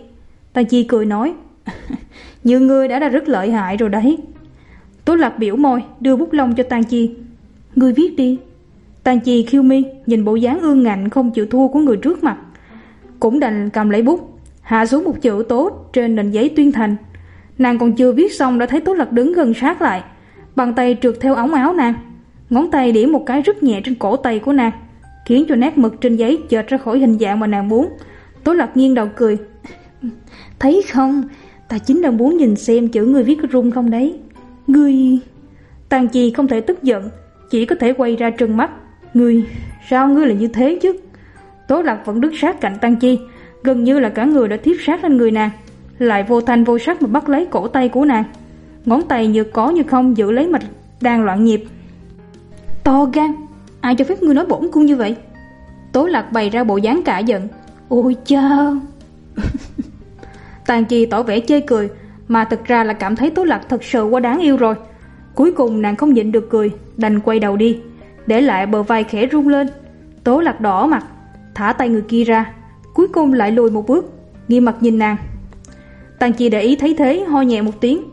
Tang Chi cười nói, như ngươi đã là rất lợi hại rồi đấy. Tố Lạc biểu môi, đưa bút lông cho Tang Chi. Ngươi viết đi. Tang Chi khiêu mi, nhìn bộ dáng ương ngạnh không chịu thua của người trước mặt, cũng đành cầm lấy bút, hạ xuống một chữ Tố trên nền giấy tuyên thành. Nàng còn chưa viết xong đã thấy Tố Lạc đứng gần sát lại, bàn tay trượt theo ống áo nàng, ngón tay điểm một cái rất nhẹ trên cổ tay của nàng, khiến cho nét mực trên giấy chệch ra khỏi hình dạng mà nàng muốn. Tố Lạc nghiêng đầu cười. Thấy không, ta chính là muốn nhìn xem chữ ngươi viết có rung không đấy. Ngươi... Tang Chi không thể tức giận, chỉ có thể quay ra trừng mắt. Ngươi, sao ngươi lại như thế chứ? Tố Lạc vẫn đứng sát cạnh Tang Chi, gần như là cả người đã tiếp sát lên người nàng, lại vô thanh vô sắc mà bắt lấy cổ tay của nàng, ngón tay như có như không giữ lấy mạch đang loạn nhịp. To gan, ai cho phép ngươi nói bổn cung như vậy? Tố Lạc bày ra bộ dáng cả giận. Ôi cha! Tang Chi tỏ vẻ chê cười, mà thực ra là cảm thấy Tố Lạc thật sự quá đáng yêu rồi. Cuối cùng nàng không nhịn được cười, đành quay đầu đi, để lại bờ vai khẽ rung lên. Tố Lạc đỏ mặt, thả tay người kia ra, cuối cùng lại lùi một bước, nghiêm mặt nhìn nàng. Tang Chi để ý thấy thế, ho nhẹ một tiếng.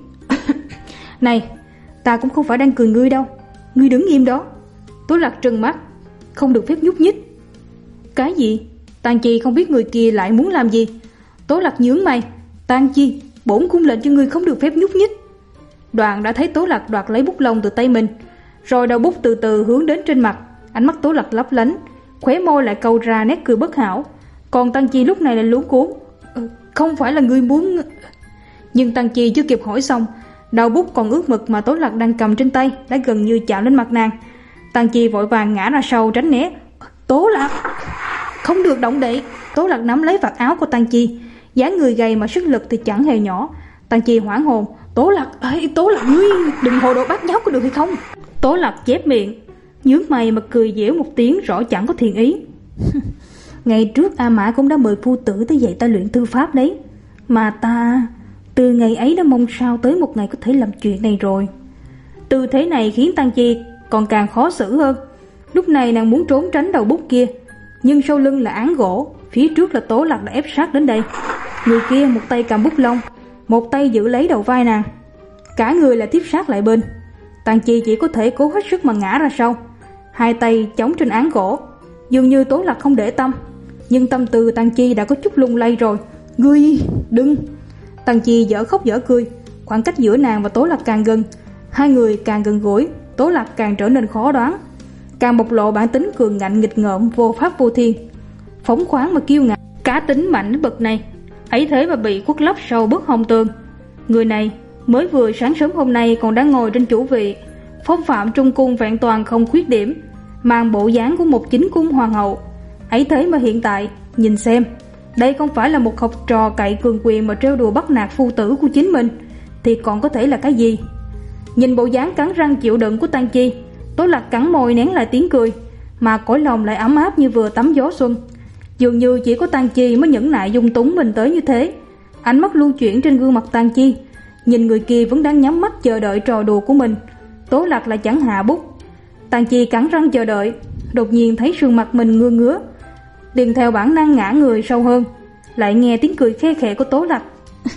Này, ta cũng không phải đang cười ngươi đâu, ngươi đứng im đó. Tố Lạc trừng mắt, không được phép nhúc nhích. Cái gì? Tang Chi không biết người kia lại muốn làm gì. Tố Lạc nhướng mày. Tang Chi, bổn cung lệnh cho ngươi không được phép nhúc nhích. Đoạn đã thấy Tố Lạc đoạt lấy bút lông từ tay mình, rồi đầu bút từ từ hướng đến trên mặt. Ánh mắt Tố Lạc lấp lánh, khóe môi lại câu ra nét cười bất hảo. Còn Tang Chi lúc này lại luống cuống. Ừ, không phải là ngươi muốn... Nhưng Tang Chi chưa kịp hỏi xong, đầu bút còn ướt mực mà Tố Lạc đang cầm trên tay đã gần như chạm lên mặt nàng. Tang Chi vội vàng ngã ra sau tránh né. Tố Lạc, không được động đậy. Tố Lạc nắm lấy vạt áo của Tang Chi, dáng người gầy mà sức lực thì chẳng hề nhỏ. Tang Chi hoảng hồn. Tố Lạc, ơi, Tố Lạc ngươi đừng hồ đồ bát nháo có được hay không? Tố Lạc chép miệng, nhướng mày mà cười giễu một tiếng rõ chẳng có thiện ý. Ngày trước A Mã cũng đã mời phu tử tới dạy ta luyện thư pháp đấy, mà ta từ ngày ấy đã mong sao tới một ngày có thể làm chuyện này rồi. Tư thế này khiến Tang Chi còn càng khó xử hơn. Lúc này nàng muốn trốn tránh đầu bút kia, nhưng sau lưng là án gỗ, phía trước là Tố Lạc đã ép sát đến đây. Người kia một tay cầm bút lông, một tay giữ lấy đầu vai nàng, cả người là tiếp sát lại bên. Tang Chi chỉ có thể cố hết sức mà ngã ra sau, hai tay chống trên án gỗ. Dường như Tố Lạc không để tâm, nhưng tâm tư Tang Chi đã có chút lung lay rồi. Ngươi đừng! Tang Chi dở khóc dở cười, khoảng cách giữa nàng và Tố Lạc càng gần, hai người càng gần gũi, Tố Lạc càng trở nên khó đoán, càng bộc lộ bản tính cường ngạnh nghịch ngợm vô pháp vô thiên, phóng khoáng mà kiêu ngạo. Cá tính mạnh bậc này, ấy thế mà bị khuất lấp sau bức hông tường. Người này mới vừa sáng sớm hôm nay còn đang ngồi trên chủ vị, phong phạm trung cung vẹn toàn không khuyết điểm, mang bộ dáng của một chính cung hoàng hậu. Ấy thế mà hiện tại nhìn xem, đây không phải là một học trò cậy cường quyền mà trêu đùa bắt nạt phu tử của chính mình, thì còn có thể là cái gì? Nhìn bộ dáng cắn răng chịu đựng của Tang Chi, Tố Lạc cắn môi nén lại tiếng cười, mà cõi lòng lại ấm áp như vừa tắm gió xuân. Dường như chỉ có Tang Chi mới nhẫn nại dung túng mình tới như thế. Ánh mắt lưu chuyển trên gương mặt Tang Chi, nhìn người kia vẫn đang nhắm mắt chờ đợi trò đùa của mình. Tố Lạc lại chẳng hạ bút. Tang Chi cắn răng chờ đợi, đột nhiên thấy sườn mặt mình ngứa ngứa, liền theo bản năng ngã người sâu hơn, lại nghe tiếng cười khe khẽ của Tố Lạc.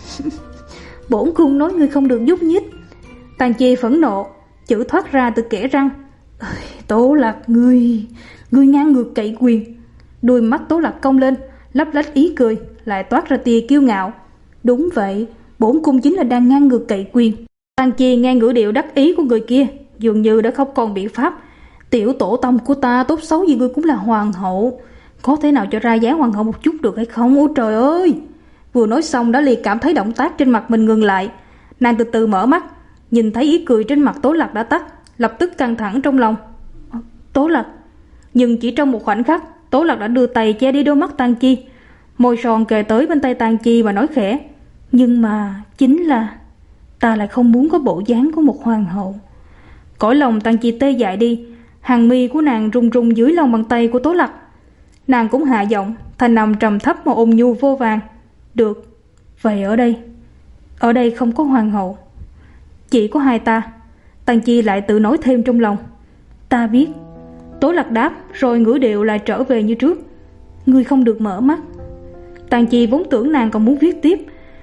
Bổn cung nói ngươi không được nhúc nhích. Tang Chi phẫn nộ, chữ thoát ra từ kẽ răng. Tố Lạc, ngươi ngươi ngang ngược cậy quyền. Đuôi mắt Tố Lạc cong lên, lấp lánh ý cười, lại toát ra tia kiêu ngạo. Đúng vậy, bổn cung chính là đang ngang ngược cậy quyền. Tang Chi nghe ngữ điệu đắc ý của người kia, dường như đã không còn biện pháp. Tiểu tổ tông của ta tốt xấu gì ngươi cũng là hoàng hậu, có thể nào cho ra dáng hoàng hậu một chút được hay không? Ôi trời ơi! Vừa nói xong đã liền cảm thấy động tác trên mặt mình ngừng lại. Nàng từ từ mở mắt, nhìn thấy ý cười trên mặt Tố Lạc đã tắt, lập tức căng thẳng trong lòng. Tố Lạc! Nhưng chỉ trong một khoảnh khắc, Tố Lạc đã đưa tay che đi đôi mắt Tang Chi, môi son kề tới bên tay Tang Chi và nói khẽ. Nhưng mà chính là ta lại không muốn có bộ dáng của một hoàng hậu. Cõi lòng Tang Chi tê dại đi, hàng mi của nàng run run dưới lòng bàn tay của Tố Lạc. Nàng cũng hạ giọng, thanh âm trầm thấp mà ôn nhu vô vàng. Được, vậy ở đây Ở đây không có hoàng hậu, chỉ có hai ta. Tang Chi lại tự nói thêm trong lòng. Ta biết. Tố Lạc đáp, rồi ngữ điệu lại trở về như trước. Ngươi không được mở mắt. Tang Chi vốn tưởng nàng còn muốn viết tiếp,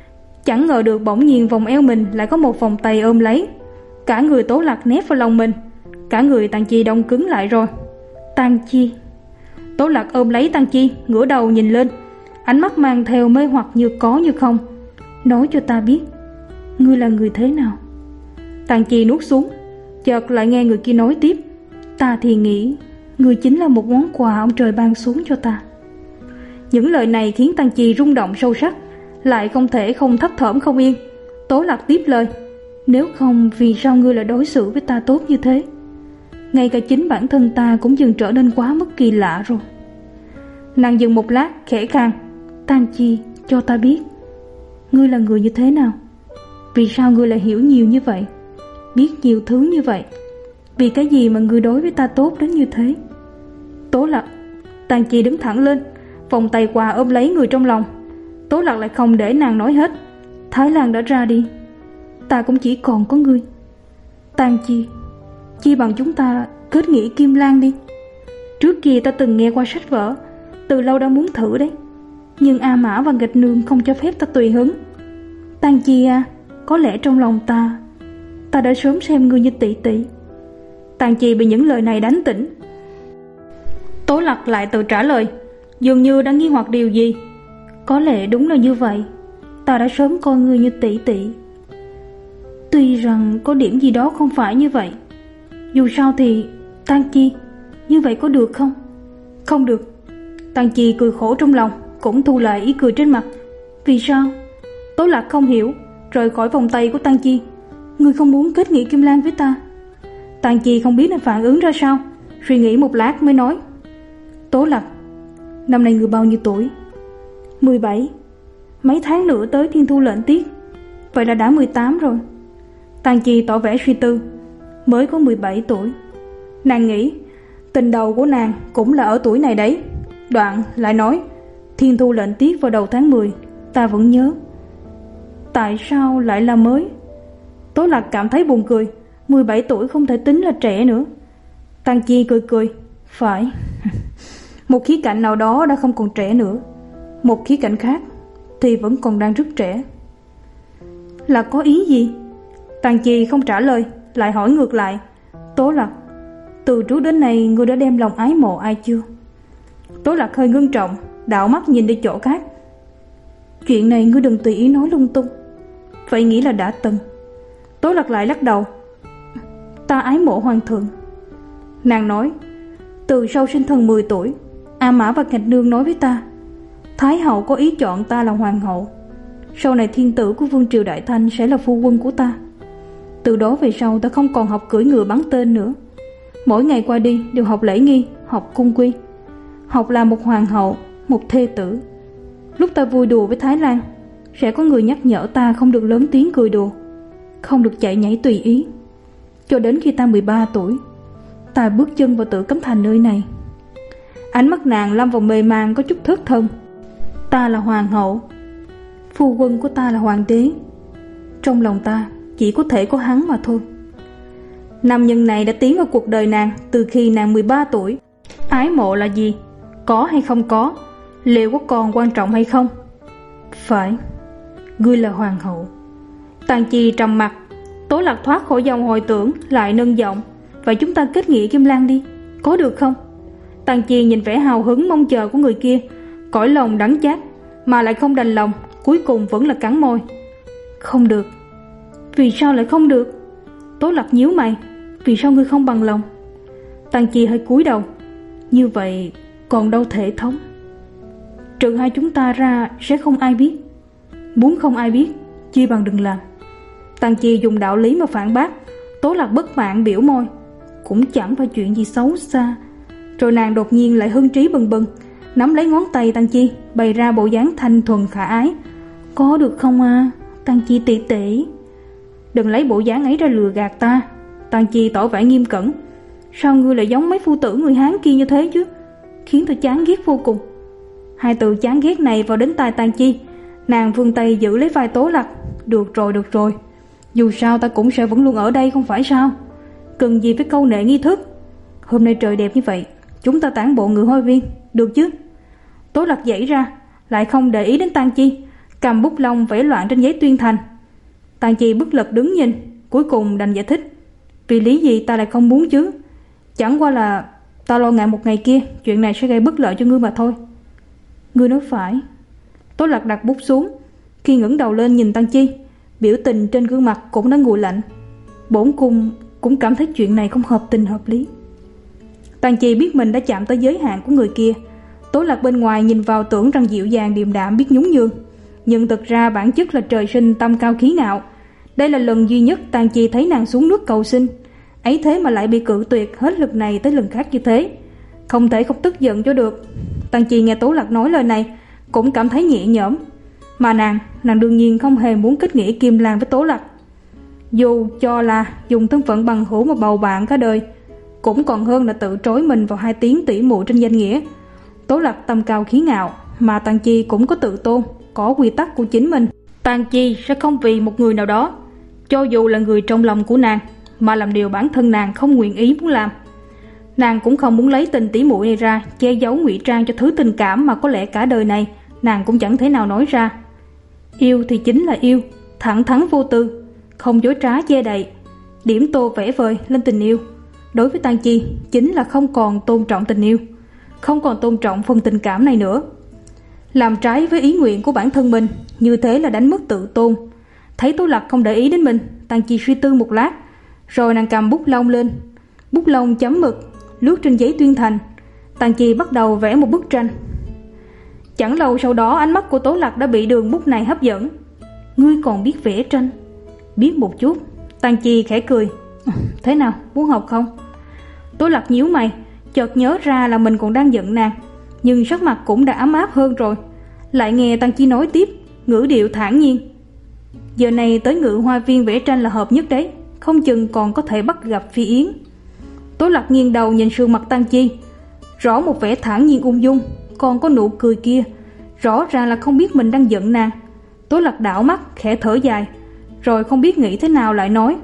Chẳng ngờ được bỗng nhiên vòng eo mình lại có một vòng tay ôm lấy. Cả người Tố Lạc nép vào lòng mình. Cả người Tang Chi đông cứng lại rồi. Tang Chi. Tố Lạc ôm lấy Tang Chi, ngửa đầu nhìn lên, ánh mắt mang theo mê hoặc như có như không. Nói cho ta biết, ngươi là người thế nào? Tang Chi nuốt xuống, chợt lại nghe người kia nói tiếp. Ta thì nghĩ ngươi chính là một món quà ông trời ban xuống cho ta. Những lời này khiến Tang Chi rung động sâu sắc, lại không thể không thấp thỏm không yên. Tố Lạc tiếp lời. Nếu không, vì sao ngươi lại đối xử với ta tốt như thế? Ngay cả chính bản thân ta cũng dần trở nên quá mức kỳ lạ rồi. Nàng dừng một lát, khẽ khan. Tang Chi, cho ta biết, ngươi là người như thế nào? Vì sao ngươi lại hiểu nhiều như vậy, biết nhiều thứ như vậy? Vì cái gì mà ngươi đối với ta tốt đến như thế? Tố Lạc. Tang Chi đứng thẳng lên, vòng tay qua ôm lấy người trong lòng. Tố Lạc lại không để nàng nói hết. Thái Lan đã ra đi, ta cũng chỉ còn có ngươi. Tang Chi, chi bằng chúng ta kết nghĩa Kim Lan đi. Trước kia ta từng nghe qua sách vở, từ lâu đã muốn thử đấy, nhưng A Mã và Nghịch Nương không cho phép ta tùy hứng. Tang Chi à, có lẽ trong lòng ta Ta đã sớm xem ngươi như tỷ tỷ. Tang Chi bị những lời này đánh tỉnh. Tố Lạc lại tự trả lời, dường như đang nghi hoặc điều gì. Có lẽ đúng là như vậy, ta đã sớm coi ngươi như tỷ tỷ. Tuy rằng có điểm gì đó không phải như vậy. Dù sao thì Tang Chi, như vậy có được không? Không được. Tang Chi cười khổ trong lòng, cũng thu lại ý cười trên mặt. Vì sao? Tố Lạc không hiểu, rời khỏi vòng tay của Tang Chi. Ngươi không muốn kết nghĩa Kim Lan với ta? Tang Chi không biết nên phản ứng ra sao, suy nghĩ một lát mới nói. Tố Lạc, năm nay ngươi bao nhiêu tuổi? mười bảy. Mấy tháng nữa tới Thiên Thu lệnh tiết, vậy là đã mười tám rồi. Tang Chi tỏ vẻ suy tư. Mới có mười bảy tuổi. Nàng nghĩ tình đầu của nàng cũng là ở tuổi này đấy. Đoạn lại nói, Thiên Thu lệnh tiết vào đầu tháng mười, ta vẫn nhớ. Tại sao lại là mới? Tố Lạc cảm thấy buồn cười. mười bảy tuổi không thể tính là trẻ nữa. Tang Chi cười cười. Phải. Một khía cạnh nào đó đã không còn trẻ nữa, một khía cạnh khác thì vẫn còn đang rất trẻ. Là có ý gì? Tang Chi không trả lời, lại hỏi ngược lại. Tố Lạc, từ trước đến nay ngươi đã đem lòng ái mộ ai chưa? Tố Lạc hơi ngưng trọng, đảo mắt nhìn đi chỗ khác. Chuyện này ngươi đừng tùy ý nói lung tung. Vậy nghĩ là đã từng. Tố Lạc lại lắc đầu. Ta ái mộ hoàng thượng. Nàng nói, từ sau sinh thần mười tuổi, A Mã và Nghịch Nương nói với ta, Thái hậu có ý chọn ta là hoàng hậu. Sau này thiên tử của vương triều Đại Thanh sẽ là phu quân của ta. Từ đó về sau ta không còn học cưỡi ngựa bắn tên nữa. Mỗi ngày qua đi đều học lễ nghi, học cung quy, học là một hoàng hậu, một thê tử. Lúc ta vui đùa với Thái Lan, sẽ có người nhắc nhở ta không được lớn tiếng cười đùa, không được chạy nhảy tùy ý. Cho đến khi ta mười ba tuổi, ta bước chân vào Tử Cấm Thành nơi này. Ánh mắt nàng lâm vào mê man có chút thất thần. Ta là hoàng hậu, phu quân của ta là hoàng đế. Trong lòng ta chỉ có thể có hắn mà thôi. Nam nhân này đã tiến vào cuộc đời nàng từ khi nàng mười ba tuổi. Ái mộ là gì? Có hay không có? Liệu có còn quan trọng hay không? Phải, ngươi là hoàng hậu. Tang Chi trầm mặt. Tố Lạc thoát khỏi dòng hồi tưởng, lại nâng giọng. Vậy chúng ta kết nghĩa Kim Lan đi, có được không? Tang Chi nhìn vẻ hào hứng mong chờ của người kia, cõi lòng đắng chát mà lại không đành lòng, cuối cùng vẫn là cắn môi. Không được. Vì sao lại không được? Tố Lạc nhíu mày. Vì sao ngươi không bằng lòng? Tang Chi hơi cúi đầu. Như vậy còn đâu thể thống. Trừ hai chúng ta ra sẽ không ai biết. Muốn không ai biết, chi bằng đừng làm. Tang Chi dùng đạo lý mà phản bác. Tố Lạc bất mãn biểu môi. Cũng chẳng phải chuyện gì xấu xa. Rồi nàng đột nhiên lại hưng trí bừng bừng, nắm lấy ngón tay Tang Chi, bày ra bộ dáng thanh thuần khả ái. Có được không à, Tang Chi tỷ tỷ? Đừng lấy bộ dáng ấy ra lừa gạt ta. Tang Chi tỏ vẻ nghiêm cẩn. Sao ngươi lại giống mấy phu tử người Hán kia như thế chứ? Khiến tôi chán ghét vô cùng. Hai từ chán ghét này vào đến tai Tang Chi. Nàng vươn tay giữ lấy vai Tố Lạc. Được rồi, được rồi. Dù sao ta cũng sẽ vẫn luôn ở đây không phải sao? Cần gì với câu nệ nghi thức? Hôm nay trời đẹp như vậy, chúng ta tản bộ ngựa hoa viên, được chứ? Tố Lạc dãy ra, lại không để ý đến Tang Chi, cầm bút lông vẽ loạn trên giấy tuyên thành. Tang Chi bất lực đứng nhìn, cuối cùng đành giải thích. Vì lý gì ta lại không muốn chứ? Chẳng qua là ta lo ngại một ngày kia chuyện này sẽ gây bất lợi cho ngươi mà thôi. Ngươi nói phải. Tố Lạc đặt bút xuống, khi ngẩng đầu lên nhìn Tang Chi, biểu tình trên gương mặt cũng đã nguội lạnh. Bổn cung cũng cảm thấy chuyện này không hợp tình hợp lý. Tang Chi biết mình đã chạm tới giới hạn của người kia. Tố Lạc bên ngoài nhìn vào tưởng rằng dịu dàng điềm đạm biết nhún nhường, nhưng thực ra bản chất là trời sinh tâm cao khí ngạo. Đây là lần duy nhất Tang Chi thấy nàng xuống nước cầu xin, ấy thế mà lại bị cự tuyệt hết lần này tới lần khác như thế. Không thể không tức giận cho được. Tang Chi nghe Tố Lạc nói lời này cũng cảm thấy nhẹ nhõm. Mà nàng, nàng đương nhiên không hề muốn kết nghĩa Kim Lan với Tố Lạc. Dù cho là dùng thân phận bằng hữu mà bầu bạn cả đời, cũng còn hơn là tự trói mình vào hai tiếng tỉ muội trên danh nghĩa. Tố Lạc tâm cao khí ngạo, mà Tang Chi cũng có tự tôn, có quy tắc của chính mình. Tang Chi sẽ không vì một người nào đó, cho dù là người trong lòng của nàng, mà làm điều bản thân nàng không nguyện ý muốn làm. Nàng cũng không muốn lấy tình tỉ muội này ra che giấu ngụy trang cho thứ tình cảm mà có lẽ cả đời này nàng cũng chẳng thể nào nói ra. Yêu thì chính là yêu, thẳng thắn vô tư, không dối trá che đậy, điểm tô vẽ vời lên tình yêu. Đối với Tang Chi chính là không còn tôn trọng tình yêu, không còn tôn trọng phần tình cảm này nữa. Làm trái với ý nguyện của bản thân mình, như thế là đánh mất tự tôn. Thấy Tố Lạc không để ý đến mình, Tang Chi suy tư một lát, rồi nàng cầm bút lông lên. Bút lông chấm mực lướt trên giấy tuyên thành. Tang Chi bắt đầu vẽ một bức tranh. Chẳng lâu sau đó ánh mắt của Tố Lạc đã bị đường bút này hấp dẫn. Ngươi còn biết vẽ tranh? Biết một chút. Tang Chi khẽ cười. Thế nào, muốn học không? Tố Lạc nhíu mày, chợt nhớ ra là mình còn đang giận nàng, nhưng sắc mặt cũng đã ấm áp hơn rồi. Lại nghe Tang Chi nói tiếp, ngữ điệu thản nhiên. Giờ này tới Ngự Hoa Viên vẽ tranh là hợp nhất đấy, không chừng còn có thể bắt gặp Phi Yến. Tố Lạc nghiêng đầu nhìn sườn mặt Tang Chi, rõ một vẻ thản nhiên ung dung, còn có nụ cười kia, rõ ràng là không biết mình đang giận nàng. Tố Lạc đảo mắt khẽ thở dài, rồi không biết nghĩ thế nào lại nói.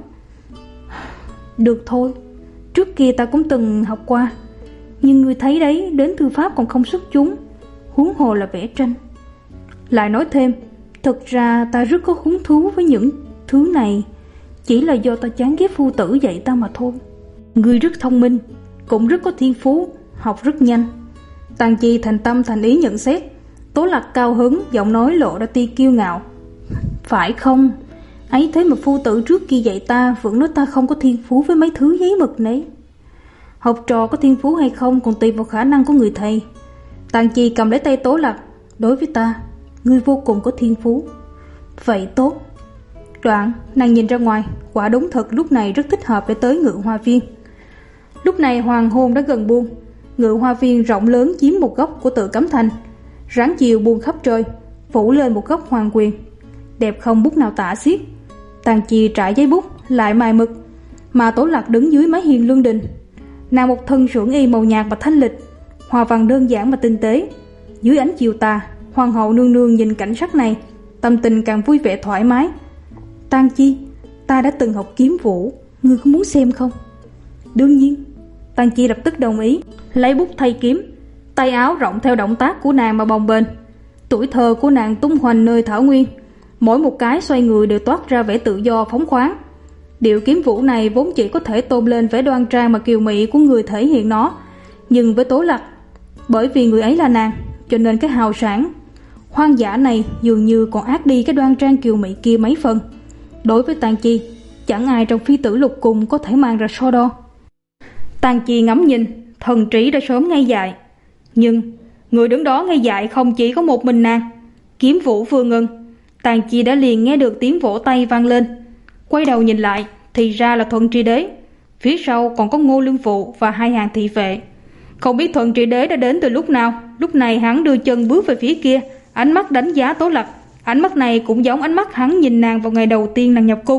Được thôi, trước kia ta cũng từng học qua, nhưng ngươi thấy đấy, đến thư pháp còn không xuất chúng, huống hồ là vẽ tranh. Lại nói thêm, thực ra ta rất có hứng thú với những thứ này, chỉ là do ta chán ghét phu tử dạy ta mà thôi. Ngươi rất thông minh, cũng rất có thiên phú, học rất nhanh. Tang Chi thành tâm thành ý nhận xét. Tố Lạc cao hứng, giọng nói lộ ra tia kiêu ngạo. Phải không? Ấy thế mà phu tử trước kia dạy ta vẫn nói ta không có thiên phú với mấy thứ giấy mực nấy. Học trò có thiên phú hay không còn tùy vào khả năng của người thầy. Tang Chi cầm lấy tay Tố Lạc. Đối với ta, ngươi vô cùng có thiên phú. Vậy tốt. Đoạn nàng nhìn ra ngoài, quả đúng thật lúc này rất thích hợp để tới Ngự Hoa Viên. Lúc này hoàng hôn đã gần buông. Ngự Hoa Viên rộng lớn chiếm một góc của Tự Cấm Thành. Ráng chiều buông khắp trời, phủ lên một góc hoàng quyền, đẹp không bút nào tả xiết. Tang Chi trải giấy bút, lại mài mực, mà Tố Lạc đứng dưới mái hiên lương đình. Nàng một thân sưởng y màu nhạt và thanh lịch, hoa văn đơn giản mà tinh tế. Dưới ánh chiều tà, hoàng hậu nương nương nhìn cảnh sắc này, tâm tình càng vui vẻ thoải mái. Tang Chi, ta đã từng học kiếm vũ, ngươi có muốn xem không? Đương nhiên. Tang Chi lập tức đồng ý, lấy bút thay kiếm, tay áo rộng theo động tác của nàng mà bồng bềnh. Tuổi thơ của nàng tung hoành nơi thảo nguyên, mỗi một cái xoay người đều toát ra vẻ tự do phóng khoáng. Điệu kiếm vũ này vốn chỉ có thể tôn lên vẻ đoan trang mà kiều mị của người thể hiện nó, nhưng với Tố Lạc, bởi vì người ấy là nàng, cho nên cái hào sản hoang dã này dường như còn ác đi cái đoan trang kiều mị kia mấy phần. Đối với Tang Chi, chẳng ai trong phi tử lục cung có thể mang ra so đo. Tang Chi ngắm nhìn, thần trí đã sớm ngây dại. Nhưng người đứng đó ngây dại không chỉ có một mình nàng. Kiếm vũ vừa ngừng, Tang Chi đã liền nghe được tiếng vỗ tay vang lên. Quay đầu nhìn lại, thì ra là Thuận Tri Đế. Phía sau còn có Ngô Lương Phụ và hai hàng thị vệ. Không biết Thuận Tri Đế đã đến từ lúc nào. Lúc này hắn đưa chân bước về phía kia, ánh mắt đánh giá Tố Lạc. Ánh mắt này cũng giống ánh mắt hắn nhìn nàng vào ngày đầu tiên nàng nhập cung.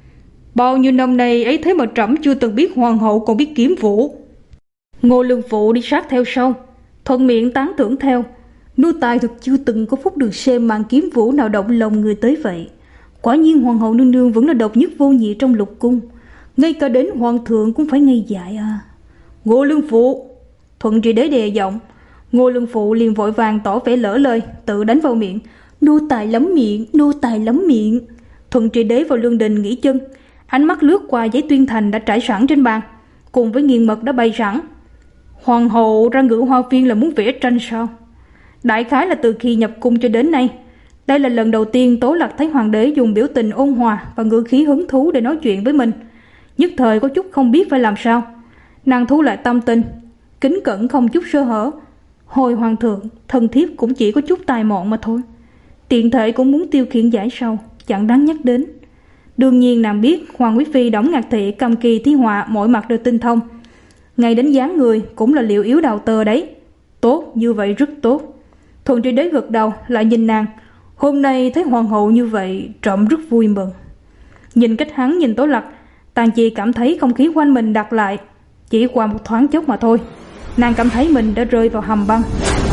Bao nhiêu năm nay ấy thế mà trẫm chưa từng biết hoàng hậu còn biết kiếm vũ. Ngô Lương Phụ đi sát theo sau, thuận miệng tán thưởng theo. Nô tài thực chưa từng có phúc được xem màn kiếm vũ nào động lòng người tới vậy. Quả nhiên hoàng hậu nương nương vẫn là độc nhất vô nhị trong lục cung, ngay cả đến hoàng thượng cũng phải ngây dại à. Ngô Lương Phụ. Thuận Tri Đế đè giọng. Ngô Lương Phụ liền vội vàng tỏ vẻ lỡ lời, tự đánh vào miệng. Nô tài lắm miệng, nô tài lắm miệng. Thuận Trị Đế vào lương đình nghỉ chân, ánh mắt lướt qua giấy tuyên thành đã trải sẵn trên bàn, cùng với nghiền mực đã bày sẵn. Hoàng hậu ra ngự hoa viên là muốn vẽ tranh sao? Đại khái là từ khi nhập cung cho đến nay, đây là lần đầu tiên Tố Lạc thấy hoàng đế dùng biểu tình ôn hòa và ngữ khí hứng thú để nói chuyện với mình. Nhất thời có chút không biết phải làm sao. Nàng thu lại tâm tình, kính cẩn không chút sơ hở. Hồi hoàng thượng, thần thiếp cũng chỉ có chút tài mọn mà thôi. Tiện thể cũng muốn tiêu khiển giải sầu, chẳng đáng nhắc đến. Đương nhiên nàng biết Hoàng quý phi Đổng Ngạc Thị cầm kỳ thi họa mọi mặt đều tinh thông. Ngay đến dáng người cũng là liệu yếu đào tơ đấy. Tốt, như vậy rất tốt. Thuận Trị Đế gật đầu lại nhìn nàng. Hôm nay thấy hoàng hậu như vậy, trẫm rất vui mừng. Nhìn cách hắn nhìn Tố Lạc, Tàn Chi cảm thấy không khí quanh mình đặc lại. Chỉ qua một thoáng chốc mà thôi, nàng cảm thấy mình đã rơi vào hầm băng.